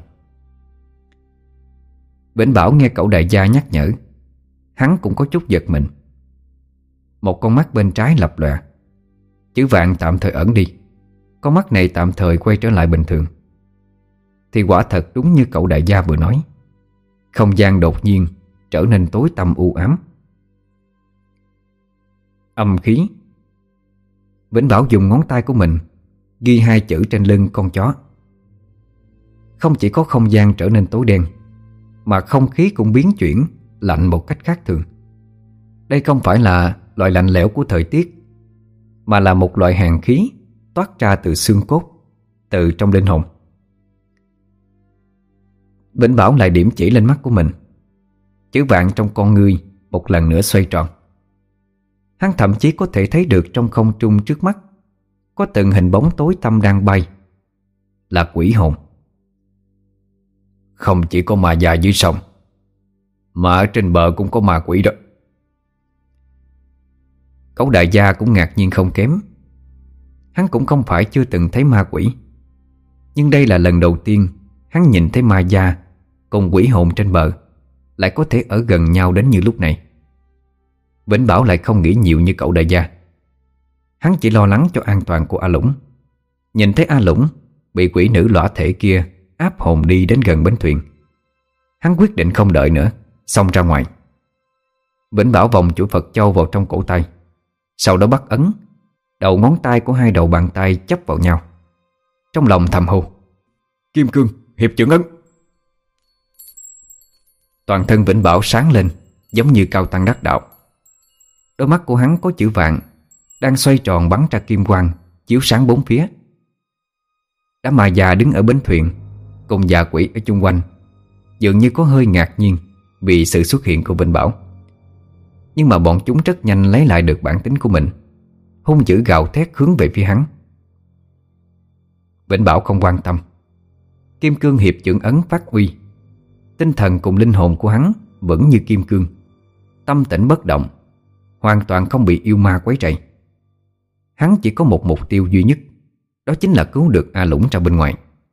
A: Vĩnh Bảo nghe cậu đại gia nhắc nhở, hắn cũng có chút giật mình. Một con mắt bên trái lập lòe, chữ vạn tạm thời ẩn đi, con mắt này tạm thời quay trở lại bình thường. Thì quả thật đúng như cậu đại gia vừa nói, không gian đột nhiên trở nên tối tăm u ám. Âm khí. Vĩnh Bảo dùng ngón tay của mình ghi 2 chữ trên lưng con chó. Không chỉ có không gian trở nên tối đen, mà không khí cũng biến chuyển lạnh một cách khác thường. Đây không phải là loại lạnh lẽo của thời tiết, mà là một loại hàn khí toát ra từ xương cốt, từ trong linh hồn. Vĩnh Bảo lại điểm chỉ lên mắt của mình. Chữ vạn trong con ngươi một lần nữa xoay tròn. Hắn thậm chí có thể thấy được trong không trung trước mắt có từng hình bóng tối tăm đang bay, là quỷ hồn. Không chỉ có ma già dưới sông, mà ở trên bờ cũng có ma quỷ đó. Cậu đại gia cũng ngạc nhiên không kém. Hắn cũng không phải chưa từng thấy ma quỷ, Nhưng đây là lần đầu tiên hắn nhìn thấy ma da cùng quỷ hồn trên bờ lại có thể ở gần nhau đến như lúc này. Vĩnh Bảo lại không nghĩ nhiều như cậu đại gia. Hắn chỉ lo lắng cho an toàn của A Lũng. Nhìn thấy A Lũng bị quỷ nữ lõa thể kia áp hồn đi đến gần bến thuyền, hắn quyết định không đợi nữa, xông ra ngoài. Vĩnh Bảo vòng chuỗi Phật châu vào trong cổ tay, sau đó bắt ấn. Đầu ngón tay của hai đầu bàn tay chấp vào nhau, trong lòng thầm hô: Kim Cương hiệp chưởng ấn. Toàn thân Vĩnh Bảo sáng lên giống như cao tăng đắc đạo. Đôi mắt của hắn có chữ vàng đang xoay tròn bắn ra kim quang chiếu sáng bốn phía. Đám ma già đứng ở bến thuyền cùng già quỷ ở chung quanh dường như có hơi ngạc nhiên vì sự xuất hiện của Vĩnh Bảo. Nhưng mà bọn chúng rất nhanh lấy lại được bản tính của mình, hung dữ gào thét hướng về phía hắn. Vĩnh Bảo không quan tâm. Kim Cương hiệp chưởng ấn phát uy, tinh thần cùng linh hồn của hắn vẫn như kim cương, tâm tĩnh bất động, hoàn toàn không bị yêu ma quấy rầy. Hắn chỉ có một mục tiêu duy nhất, đó chính là cứu được A Lũng ra bên ngoài.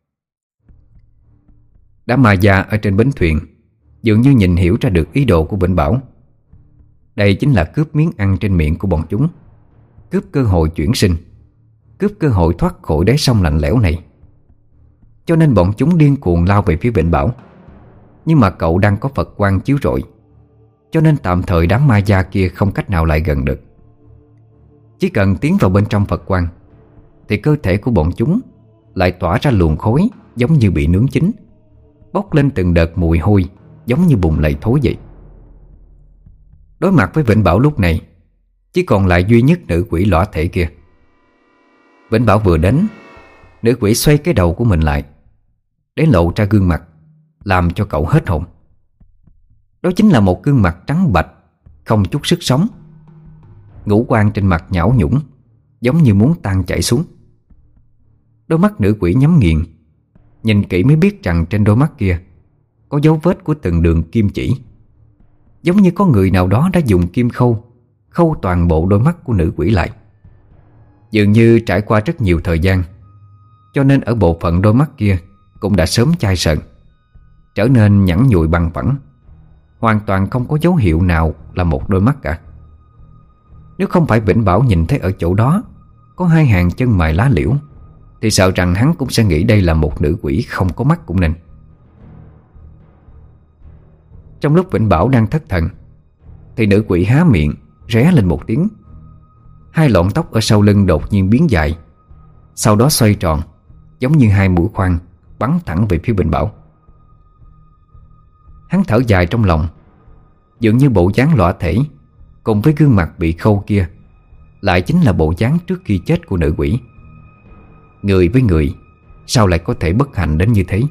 A: Đám ma già ở trên bến thuyền dường như nhìn hiểu ra được ý đồ của Vĩnh Bảo. Đây chính là cướp miếng ăn trên miệng của bọn chúng, cướp cơ hội chuyển sinh, cướp cơ hội thoát khỏi đáy sông lạnh lẽo này. Cho nên bọn chúng điên cuồng lao về phía Vĩnh Bảo. Nhưng mà cậu đang có Phật quang chiếu rọi, cho nên tạm thời đám ma da kia không cách nào lại gần được. Chỉ cần tiến vào bên trong Phật quang thì cơ thể của bọn chúng lại tỏa ra luồng khói giống như bị nướng chín, bốc lên từng đợt mùi hôi giống như bùn lầy thối vậy. Đối mặt với Vĩnh Bảo lúc này chỉ còn lại duy nhất nữ quỷ lõa thể kia. Vĩnh Bảo vừa đến, nữ quỷ xoay cái đầu của mình lại để lộ ra gương mặt, làm cho cậu hết hồn. Đó chính là một gương mặt trắng bạch, không chút sức sống. Ngũ quan trên mặt nhão nhũng, giống như muốn tan chảy xuống. Đôi mắt nữ quỷ nhắm nghiền, nhìn kỹ mới biết rằng trên đôi mắt kia có dấu vết của từng đường kim chỉ, giống như có người nào đó đã dùng kim khâu khâu toàn bộ đôi mắt của nữ quỷ lại. Dường như trải qua rất nhiều thời gian, cho nên ở bộ phận đôi mắt kia cũng đã sớm chai sờn, trở nên nhẵn nhụi bằng phẳng, hoàn toàn không có dấu hiệu nào là một đôi mắt cả. Nếu không phải Vĩnh Bảo nhìn thấy ở chỗ đó có hai hàng chân mày lá liễu thì sợ rằng hắn cũng sẽ nghĩ đây là một nữ quỷ không có mắt cũng nên. Trong lúc Vĩnh Bảo đang thất thần thì nữ quỷ há miệng ré lên một tiếng. Hai lọn tóc ở sau lưng đột nhiên biến dài, sau đó xoay tròn giống như hai mũi khoan bắn thẳng về phía Vĩnh Bảo. Hắn thở dài trong lòng. Dường như bộ dáng lõa thể cùng với gương mặt bị khâu kia lại chính là bộ dáng trước khi chết của nữ quỷ. Người với người sao lại có thể bất hạnh đến như thế?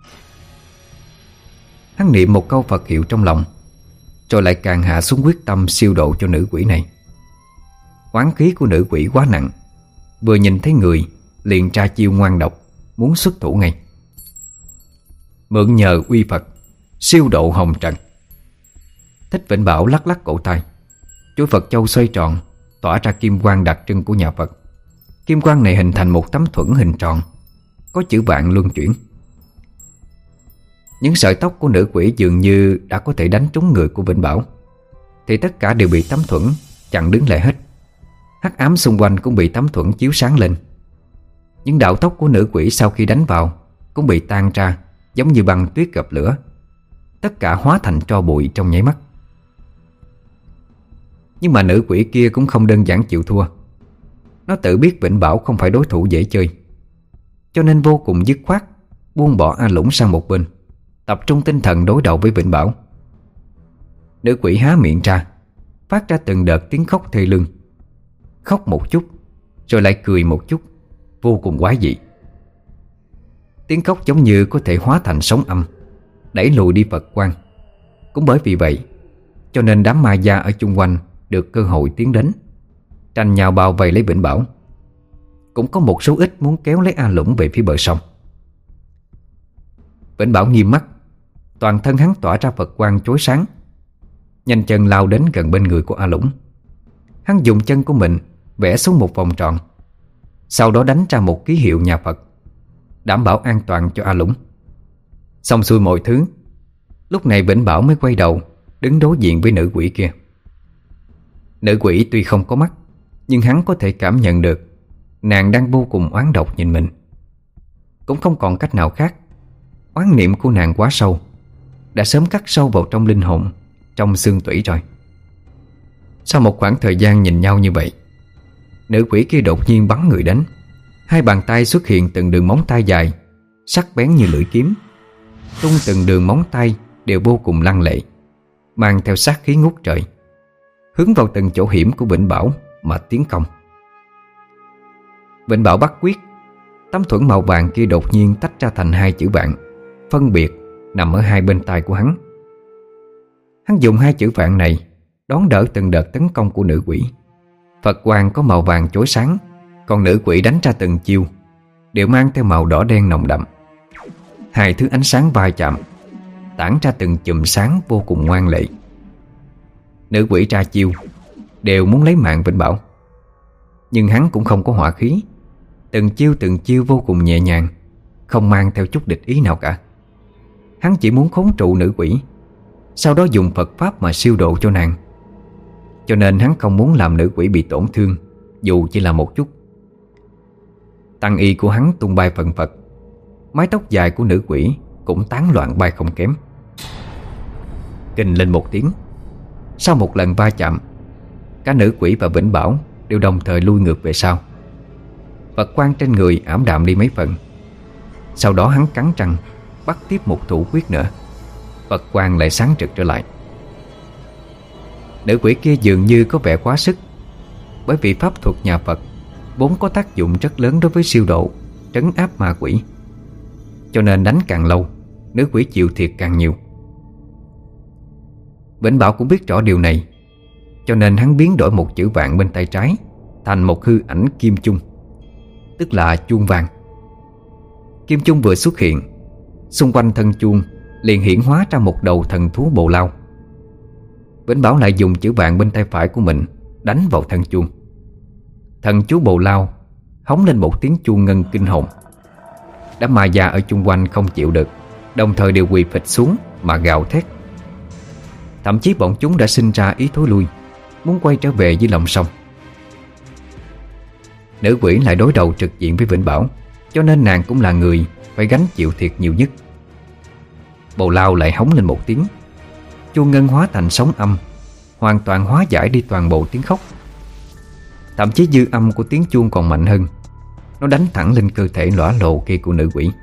A: Hắn niệm một câu Phật hiệu trong lòng, rồi lại càng hạ xuống quyết tâm siêu độ cho nữ quỷ này. Oán khí của nữ quỷ quá nặng, vừa nhìn thấy người liền tra chiêu ngoan độc, muốn xuất thủ ngay. Mượn nhờ uy Phật, siêu độ hồng trần. Thích Vĩnh Bảo lắc lắc cổ tay, chuỗi Phật châu xoay tròn, tỏa ra kim quang đặc trưng của nhà Phật. Kim quang này hình thành một tấm thuẫn hình tròn, có chữ vạn luân chuyển. Những sợi tóc của nữ quỷ dường như đã có thể đánh trúng người của Vĩnh Bảo, thì tất cả đều bị tấm thuẫn chặn đứng lại hết. Hắc ám xung quanh cũng bị tấm thuẫn chiếu sáng lên. Những đạo tóc của nữ quỷ sau khi đánh vào cũng bị tan ra, giống như băng tuyết gặp lửa. Tất cả hóa thành tro bụi trong nháy mắt. Nhưng mà nữ quỷ kia cũng không đơn giản chịu thua. Nó tự biết Vĩnh Bảo không phải đối thủ dễ chơi, cho nên vô cùng dứt khoát buông bỏ A Lũng sang một bên, tập trung tinh thần đối đầu với Vĩnh Bảo. Nữ quỷ há miệng ra, phát ra từng đợt tiếng khóc thê lương. Khóc một chút rồi lại cười một chút, vô cùng quái dị. Tiếng khóc giống như có thể hóa thành sóng âm, đẩy lùi đi Phật quang. Cũng bởi vì vậy cho nên đám ma da ở chung quanh được cơ hội tiến đến, tranh nhau bao vây lấy Vĩnh Bảo. Cũng có một số ít muốn kéo lấy A Lũng về phía bờ sông. Vĩnh Bảo nghiêm mắt, toàn thân hắn tỏa ra Phật quang chói sáng, nhanh chân lao đến gần bên người của A Lũng. Hắn dùng chân của mình vẽ xuống một vòng tròn, sau đó đánh ra một ký hiệu nhà Phật, đảm bảo an toàn cho A Lũng. Xong xuôi mọi thứ, lúc này Vĩnh Bảo mới quay đầu đứng đối diện với nữ quỷ kia. Nữ quỷ tuy không có mắt, nhưng hắn có thể cảm nhận được nàng đang vô cùng oán độc nhìn mình. Cũng không còn cách nào khác, oán niệm của nàng quá sâu, đã sớm cắt sâu vào trong linh hồn, trong xương tủy rồi. Sau một khoảng thời gian nhìn nhau như vậy, nữ quỷ kia đột nhiên bắn người đến. Hai bàn tay xuất hiện từng đường móng tay dài, sắc bén như lưỡi kiếm, tung từng đường móng tay đều vô cùng lăng lệ, mang theo sát khí ngút trời, hướng vào từng chỗ hiểm của Vĩnh Bảo mà tiến công. Vĩnh Bảo bắt quyết, tấm thuẫn màu vàng kia đột nhiên tách ra thành hai chữ vạn, phân biệt nằm ở hai bên tai của hắn. Hắn dùng hai chữ vạn này đón đỡ từng đợt tấn công của nữ quỷ. Phật quang có màu vàng chói sáng, còn nữ quỷ đánh ra từng chiêu đều mang theo màu đỏ đen nồng đậm. Hai thứ ánh sáng va chạm, tản ra từng chùm sáng vô cùng ngoan lệ. Nữ quỷ ra chiêu đều muốn lấy mạng Vĩnh Bảo, nhưng hắn cũng không có hỏa khí, từng chiêu vô cùng nhẹ nhàng, không mang theo chút địch ý nào cả. Hắn chỉ muốn khống trụ nữ quỷ, sau đó dùng Phật Pháp mà siêu độ cho nàng. Cho nên hắn không muốn làm nữ quỷ bị tổn thương, dù chỉ là một chút. Tăng y của hắn tung bay phần phật, mái tóc dài của nữ quỷ cũng tán loạn bay không kém. Kình lên một tiếng, sau một lần va chạm, cả nữ quỷ và Vĩnh Bảo đều đồng thời lui ngược về sau. Phật quang trên người ảm đạm đi mấy phần. Sau đó hắn cắn răng bắt tiếp một thủ quyết nữa, Phật quang lại sáng rực trở lại. Nữ quỷ kia dường như có vẻ quá sức, bởi vì pháp thuật nhà Phật vốn có tác dụng rất lớn đối với siêu độ, trấn áp ma quỷ. Cho nên đánh càng lâu, nữ quỷ chịu thiệt càng nhiều. Vĩnh Bảo cũng biết rõ điều này, cho nên hắn biến đổi một chữ vạn bên tay trái thành một hư ảnh kim chung, tức là chuông vàng. Kim chung vừa xuất hiện, xung quanh thân chuông liền hiển hóa ra một đầu thần thú bồ lao. Vĩnh Bảo lại dùng chữ vạn bên tay phải của mình đánh vào thân chuông. Thần chú bồ lao hống lên một tiếng chuông ngân kinh hồn. Đám ma già ở chung quanh không chịu được, đồng thời đều quỳ phịch xuống mà gào thét. Thậm chí bọn chúng đã sinh ra ý thối lui, muốn quay trở về với lòng sông. Nữ quỷ lại đối đầu trực diện với Vĩnh Bảo, cho nên nàng cũng là người phải gánh chịu thiệt nhiều nhất. Bồ lao lại hống lên một tiếng, chuông ngân hóa thành sóng âm, hoàn toàn hóa giải đi toàn bộ tiếng khóc. Thậm chí dư âm của tiếng chuông còn mạnh hơn, nó đánh thẳng lên cơ thể lõa lộ kia của nữ quỷ.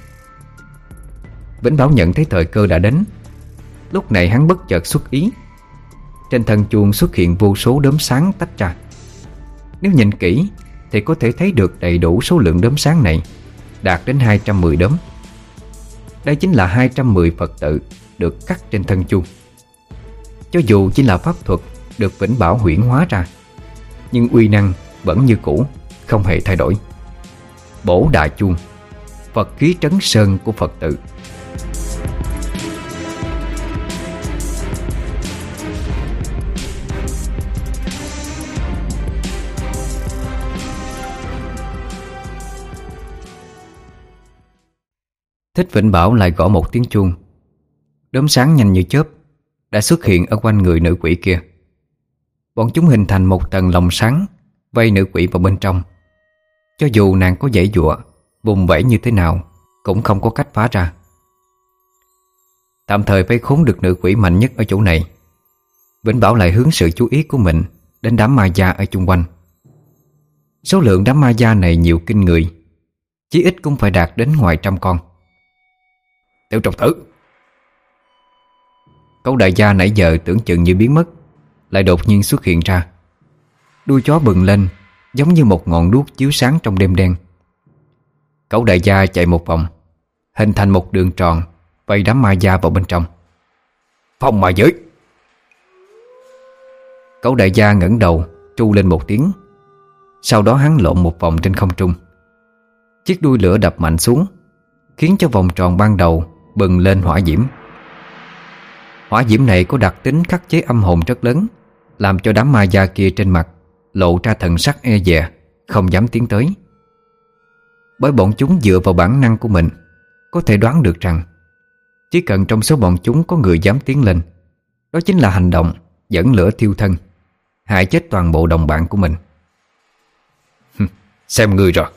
A: Vĩnh Bảo nhận thấy thời cơ đã đến. Lúc này hắn bất chợt xuất ý. Trên thân chuông xuất hiện vô số đốm sáng tách ra. Nếu nhìn kỹ thì có thể thấy được đầy đủ số lượng đốm sáng này đạt đến 210 đốm. Đây chính là 210 Phật tự được cắt trên thân chuông. Cho dù chỉ là pháp thuật được Vĩnh Bảo huyễn hóa ra, nhưng uy năng vẫn như cũ, không hề thay đổi. Bổ đại chuông, Phật khí trấn sơn của Phật tự. Thích Vĩnh Bảo lại gõ một tiếng chuông. Đốm sáng nhanh như chớp đã xuất hiện ở quanh người nữ quỷ kia. Bọn chúng hình thành một tầng lồng sáng vây nữ quỷ vào bên trong. Cho dù nàng có giãy giụa, vùng vẫy như thế nào cũng không có cách phá ra. Tạm thời vây khốn được nữ quỷ mạnh nhất ở chỗ này, Vĩnh Bảo lại hướng sự chú ý của mình đến đám ma da ở chung quanh. Số lượng đám ma da này nhiều kinh người, chí ít cũng phải đạt đến ngoài 100 con. Tiểu trọc tử! Cẩu đại gia nãy giờ tưởng chừng như biến mất, lại đột nhiên xuất hiện ra. Đuôi chó bừng lên, giống như một ngọn đuốc chiếu sáng trong đêm đen. Cẩu đại gia chạy một vòng, hình thành một đường tròn vây đám ma da vào bên trong. Phong ma giới! Cẩu đại gia ngẩng đầu tru lên một tiếng. Sau đó hắn lộn một vòng trên không trung. Chiếc đuôi lửa đập mạnh xuống, khiến cho vòng tròn ban đầu bừng lên hỏa diễm. Hỏa diễm này có đặc tính khắc chế âm hồn rất lớn, làm cho đám ma da kia trên mặt lộ ra thần sắc e dè, không dám tiến tới. Bởi bọn chúng dựa vào bản năng của mình có thể đoán được rằng chỉ cần trong số bọn chúng có người dám tiến lên, đó chính là hành động dẫn lửa thiêu thân, hại chết toàn bộ đồng bạn của mình.
B: Xem ngươi rồi.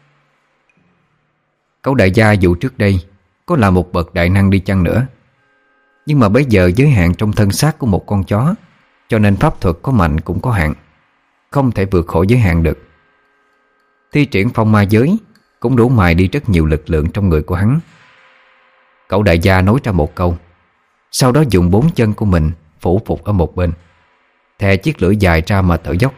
A: Cẩu đại gia dù trước đây có là một bậc đại năng đi chăng nữa, nhưng mà bây giờ giới hạn trong thân xác của một con chó, cho nên pháp thuật có mạnh cũng có hạn, không thể vượt khỏi giới hạn được. Thi triển phong ma giới cũng đủ mài đi rất nhiều lực lượng trong người của hắn. Cẩu đại gia nói ra một câu, sau đó dùng 4 chân của mình phủ phục ở một bên, thè chiếc lưỡi dài ra mà thở dốc.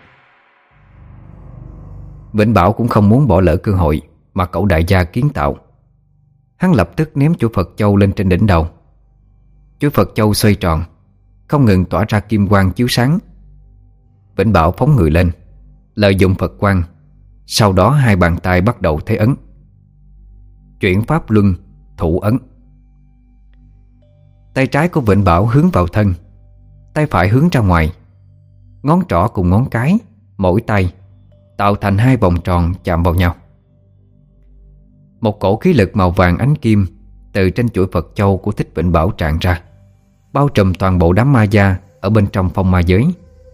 A: Vĩnh Bảo cũng không muốn bỏ lỡ cơ hội mà cẩu đại gia kiến tạo. Hắn lập tức ném chuỗi Phật châu lên trên đỉnh đầu. Chuỗi Phật châu xoay tròn, không ngừng tỏa ra kim quang chiếu sáng. Vĩnh Bảo phóng người lên, lợi dụng Phật quang, sau đó hai bàn tay bắt đầu thế ấn. Chuyển pháp luân, thủ ấn. Tay trái của Vĩnh Bảo hướng vào thân, tay phải hướng ra ngoài. Ngón trỏ cùng ngón cái, mỗi tay tạo thành 2 vòng tròn chạm vào nhau. Một cổ khí lực màu vàng ánh kim từ trên chuỗi Phật châu của Thích Vĩnh Bảo tràn ra, bao trùm toàn bộ đám ma da ở bên trong phong ma giới.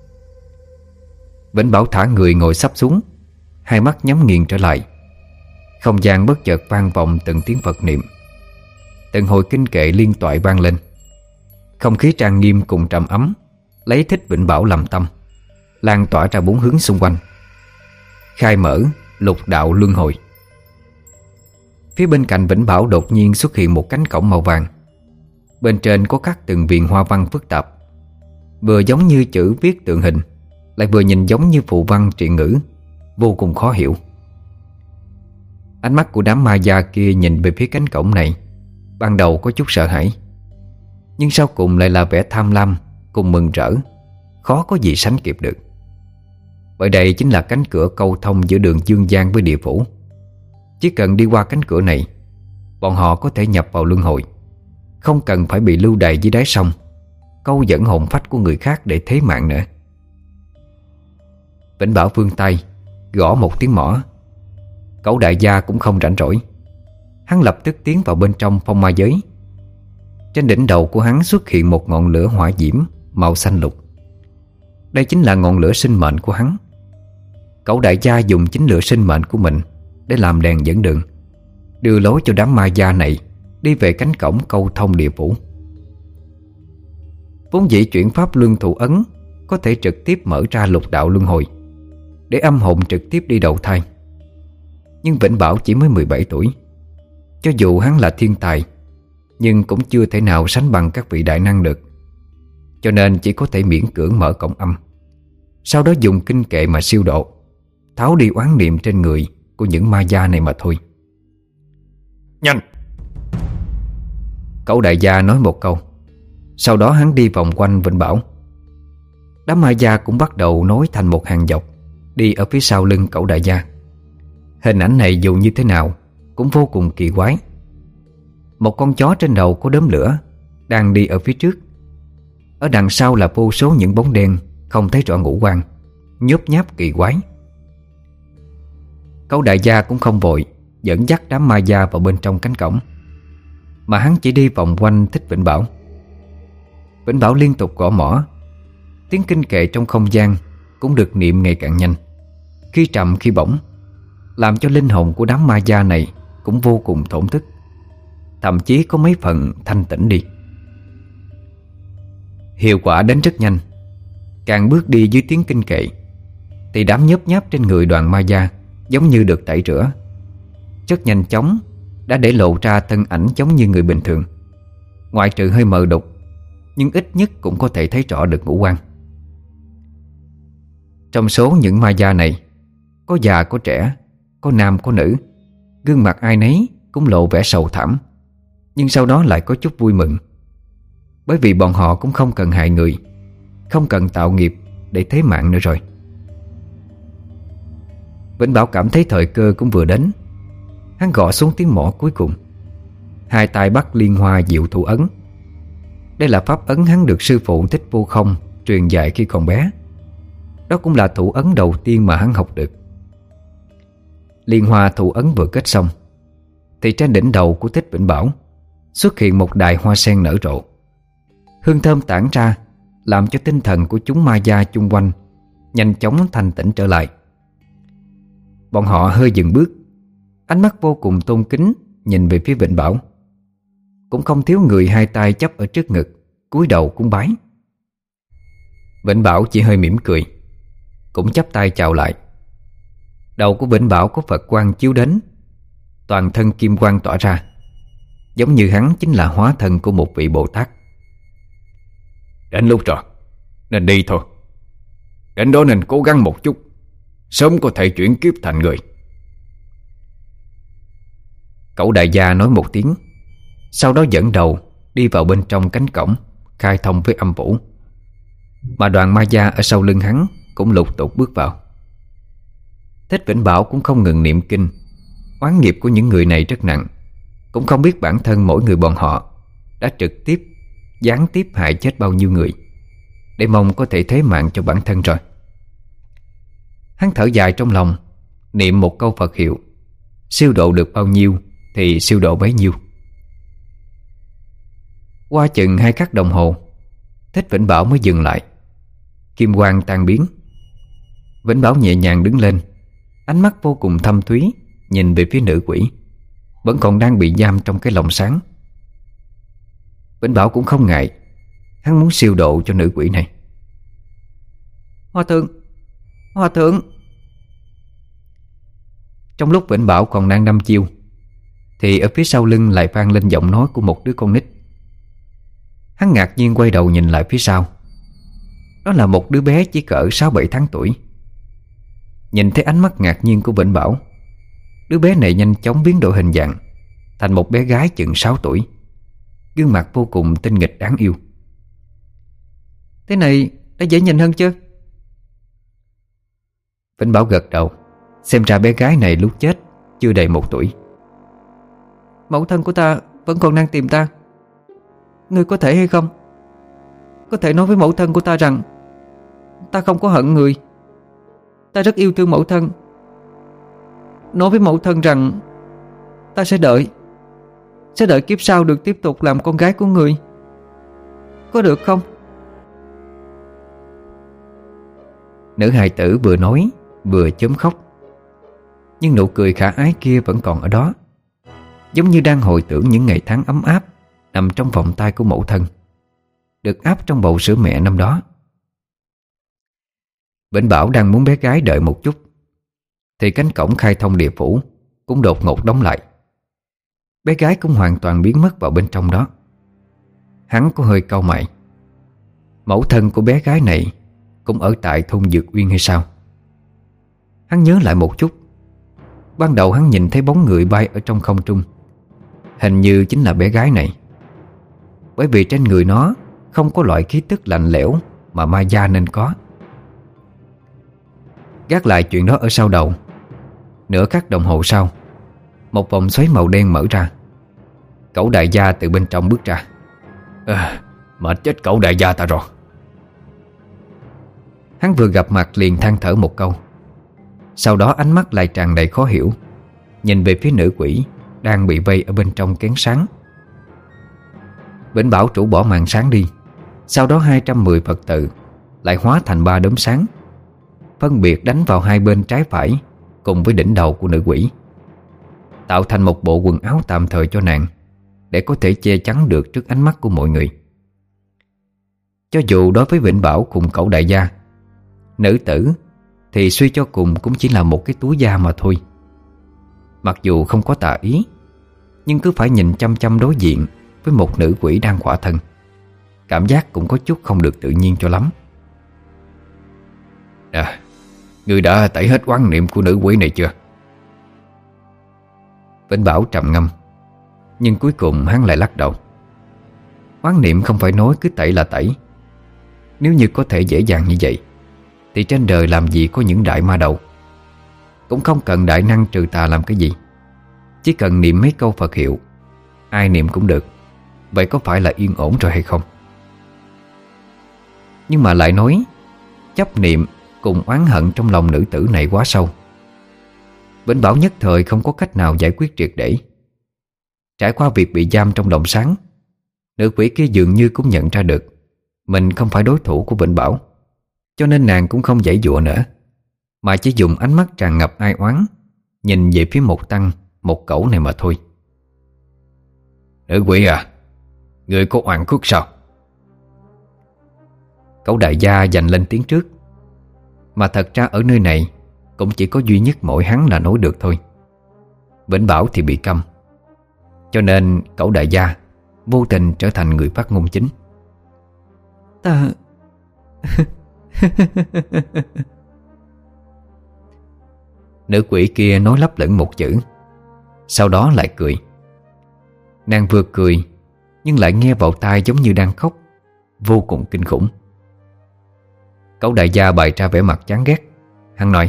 A: Vĩnh Bảo thả người ngồi sắp xuống, hai mắt nhắm nghiền trở lại. Không gian bất chợt vang vọng từng tiếng Phật niệm, từng hồi kinh kệ liên toại vang lên. Không khí trang nghiêm cùng trầm ấm lấy Thích Vĩnh Bảo làm tâm, lan tỏa ra 4 hướng xung quanh. Khai mở lục đạo luân hồi. Phía bên cạnh Vĩnh Bảo đột nhiên xuất hiện một cánh cổng màu vàng. Bên trên có khắc từng viền hoa văn phức tạp, vừa giống như chữ viết tượng hình, lại vừa nhìn giống như phù văn triện ngữ, vô cùng khó hiểu. Ánh mắt của đám ma da kia nhìn về phía cánh cổng này, ban đầu có chút sợ hãi, nhưng sau cùng lại là vẻ tham lam cùng mừng rỡ, khó có gì sánh kịp được. Bởi đây chính là cánh cửa câu thông giữa đường dương gian với địa phủ. Chỉ cần đi qua cánh cửa này, bọn họ có thể nhập vào luân hồi, không cần phải bị lưu đày dưới đáy sông, câu dẫn hồn phách của người khác để thế mạng nữa. Vĩnh Bảo vươn tay gõ một tiếng mõ. Cẩu đại gia cũng không rảnh rỗi, hắn lập tức tiến vào bên trong phong ma giới. Trên đỉnh đầu của hắn xuất hiện một ngọn lửa hỏa diễm màu xanh lục. Đây chính là ngọn lửa sinh mệnh của hắn. Cẩu đại gia dùng chính lửa sinh mệnh của mình để làm đèn dẫn đường, đưa lối cho đám ma da này đi về cánh cổng câu thông địa phủ. Vốn dĩ chuyển pháp luân thủ ấn có thể trực tiếp mở ra lục đạo luân hồi, để âm hồn trực tiếp đi đầu thai. Nhưng Vĩnh Bảo chỉ mới 17 tuổi. Cho dù hắn là thiên tài, nhưng cũng chưa thể nào sánh bằng các vị đại năng được. Cho nên chỉ có thể miễn cưỡng mở cổng âm, sau đó dùng kinh kệ mà siêu độ, tháo đi oán niệm trên người của những ma da này mà thôi.
B: Nhanh!
A: Cẩu đại gia nói một câu, sau đó hắn đi vòng quanh Vĩnh Bảo. Đám ma da cũng bắt đầu nối thành một hàng dọc, đi ở phía sau lưng cẩu đại gia. Hình ảnh này dù như thế nào cũng vô cùng kỳ quái. Một con chó trên đầu có đốm lửa đang đi ở phía trước, ở đằng sau là vô số những bóng đen không thấy rõ ngũ quan, nhốp nháp kỳ quái. Cẩu đại gia cũng không vội dẫn dắt đám ma da vào bên trong cánh cổng, mà hắn chỉ đi vòng quanh Thích Vĩnh Bảo. Vĩnh Bảo liên tục gõ mõ, tiếng kinh kệ trong không gian cũng được niệm ngày càng nhanh, khi trầm khi bổng, làm cho linh hồn của đám ma da này cũng vô cùng thổn thức, thậm chí có mấy phần thanh tĩnh đi. Hiệu quả đến rất nhanh. Càng bước đi dưới tiếng kinh kệ thì đám nhớp nháp trên người đoàn ma da giống như được tẩy rửa, rất nhanh chóng đã để lộ ra thân ảnh giống như người bình thường, ngoại trừ hơi mờ đục, nhưng ít nhất cũng có thể thấy rõ được ngũ quan. Trong số những ma da này, có già có trẻ, có nam có nữ, gương mặt ai nấy cũng lộ vẻ sầu thảm, nhưng sau đó lại có chút vui mừng, bởi vì bọn họ cũng không cần hại người, không cần tạo nghiệp để thế mạng nữa rồi. Vĩnh Bảo cảm thấy thời cơ cũng vừa đến. Hắn gõ xuống tiếng mõ cuối cùng, hai tay bắt liên hoa diệu thủ ấn. Đây là pháp ấn hắn được sư phụ Thích Vô Không truyền dạy khi còn bé. Đó cũng là thủ ấn đầu tiên mà hắn học được. Liên hoa thủ ấn vừa kết xong thì trên đỉnh đầu của Thích Vĩnh Bảo xuất hiện một đài hoa sen nở rộ. Hương thơm tản ra làm cho tinh thần của chúng ma gia chung quanh nhanh chóng thanh tĩnh trở lại. Bọn họ hơi dừng bước, ánh mắt vô cùng tôn kính nhìn về phía Vĩnh Bảo. Cũng không thiếu người hai tay chắp ở trước ngực, cúi đầu cúng bái. Vĩnh Bảo chỉ hơi mỉm cười, cũng chắp tay chào lại. Đầu của Vĩnh Bảo có Phật quang chiếu đến, toàn thân kim quang tỏa ra, giống như hắn chính là hóa thân của một vị Bồ Tát.
B: Đến lúc rồi, nên đi thôi. Đến đó nên cố gắng một chút, sớm có thể chuyển kiếp thành người.
A: Cẩu đại gia nói một tiếng, sau đó dẫn đầu đi vào bên trong cánh cổng khai thông với âm phủ. Mà đoàn ma gia ở sau lưng hắn cũng lục tục bước vào. Thích Vĩnh Bảo cũng không ngừng niệm kinh. Oán nghiệp của những người này rất nặng, cũng không biết bản thân mỗi người bọn họ đã trực tiếp, gián tiếp hại chết bao nhiêu người, để mong có thể thế mạng cho bản thân rồi. Hắn thở dài trong lòng, niệm một câu Phật hiệu, siêu độ được bao nhiêu thì siêu độ bấy nhiêu. Qua chừng 2 khắc đồng hồ, Thích Vĩnh Bảo mới dừng lại. Kim quang tan biến. Vĩnh Bảo nhẹ nhàng đứng lên, ánh mắt vô cùng thâm thúy nhìn về phía nữ quỷ vẫn còn đang bị giam trong cái lồng sáng. Vĩnh Bảo cũng không ngại, hắn muốn siêu độ cho nữ quỷ này. Hòa thượng, hòa thượng. Trong lúc Vĩnh Bảo còn đang đăm chiêu thì ở phía sau lưng lại vang lên giọng nói của một đứa con nít. Hắn ngạc nhiên quay đầu nhìn lại phía sau. Đó là một đứa bé chỉ cỡ 6-7 tháng tuổi. Nhìn thấy ánh mắt ngạc nhiên của Vĩnh Bảo, đứa bé này nhanh chóng biến đổi hình dạng thành một bé gái chừng 6 tuổi, gương mặt vô cùng tinh nghịch đáng yêu. Thế này đã dễ nhìn hơn chưa? Vĩnh Bảo gật đầu. Xem ra bé gái này lúc chết chưa đầy 1 tuổi. Mẫu thân của ta vẫn còn đang tìm ta. Ngươi có thể hay không, có thể nói với mẫu thân của ta rằng ta không có hận người, ta rất yêu thương mẫu thân. Nói với mẫu thân rằng ta sẽ đợi kiếp sau được tiếp tục làm con gái của người. Có được không? Nữ hài tử vừa nói vừa chớm khóc, nhưng nụ cười khả ái kia vẫn còn ở đó, giống như đang hồi tưởng những ngày tháng ấm áp nằm trong vòng tay của mẫu thân, được áp trong bầu sữa mẹ năm đó. Vĩnh Bảo đang muốn bé gái đợi một chút thì cánh cổng khai thông địa phủ cũng đột ngột đóng lại. Bé gái cũng hoàn toàn biến mất vào bên trong đó. Hắn có hơi cau mày. Mẫu thân của bé gái này cũng ở tại thôn Dược Uyên hay sao? Hắn nhớ lại một chút. Ban đầu hắn nhìn thấy bóng người bay ở trong không trung, hình như chính là bé gái này. Bởi vì trên người nó không có loại khí tức lạnh lẽo mà ma gia nên có. Gác lại chuyện đó ở sau đầu, nửa khắc đồng hồ sau, một vòng xoáy màu đen mở ra. Cẩu đại gia từ bên trong bước ra.
B: Mệt chết cẩu đại gia ta rồi.
A: Hắn vừa gặp mặt liền than thở một câu, sau đó ánh mắt lại tràn đầy khó hiểu, nhìn về phía nữ quỷ đang bị vây ở bên trong kén sáng. Vĩnh Bảo rũ bỏ màn sáng đi. Sau đó 210 Phật tự lại hóa thành 3 đốm sáng, phân biệt đánh vào hai bên trái phải cùng với đỉnh đầu của nữ quỷ, tạo thành một bộ quần áo tạm thời cho nàng, để có thể che chắn được trước ánh mắt của mọi người. Cho dù đối với Vĩnh Bảo cùng cẩu đại gia, nữ tử thì suy cho cùng cũng chỉ là một cái túi da mà thôi. Mặc dù không có tà ý, nhưng cứ phải nhìn chăm chăm đối diện với một nữ quỷ đang khỏa thân, cảm giác cũng có chút không được tự nhiên cho lắm.
B: Ngươi đã tẩy hết oán niệm của nữ quỷ này chưa?
A: Vĩnh Bảo trầm ngâm, nhưng cuối cùng hắn lại lắc đầu. Oán niệm không phải nói cứ tẩy là tẩy. Nếu như có thể dễ dàng như vậy thì trên đời làm gì có những đại ma đầu. Cũng không cần đại năng trừ tà làm cái gì, chỉ cần niệm mấy câu Phật hiệu, ai niệm cũng được. Vậy có phải là yên ổn rồi hay không? Nhưng mà lại nói chấp niệm cùng oán hận trong lòng nữ tử này quá sâu. Vĩnh Bảo nhất thời không có cách nào giải quyết triệt để. Trải qua việc bị giam trong động sáng, nữ quỷ kia dường như cũng nhận ra được mình không phải đối thủ của Vĩnh Bảo, cho nên nàng cũng không giãy giụa nữa, mà chỉ dùng ánh mắt tràn ngập ai oán nhìn về phía một tăng, một cẩu này mà thôi.
B: Nữ quỷ à, người có oan khuất sao?
A: Cẩu đại gia giành lên tiếng trước. Mà thật ra ở nơi này cũng chỉ có duy nhất mỗi hắn là nói được thôi. Vĩnh Bảo thì bị câm, cho nên cẩu đại gia vô tình trở thành người phát ngôn chính. Ta Nữ quỷ kia nói lấp lửng một chữ, sau đó lại cười. Nàng vừa cười nhưng lại nghe vào tai giống như đang khóc, vô cùng kinh khủng. Cẩu đại gia bày ra vẻ mặt chán ghét. Hắn nói: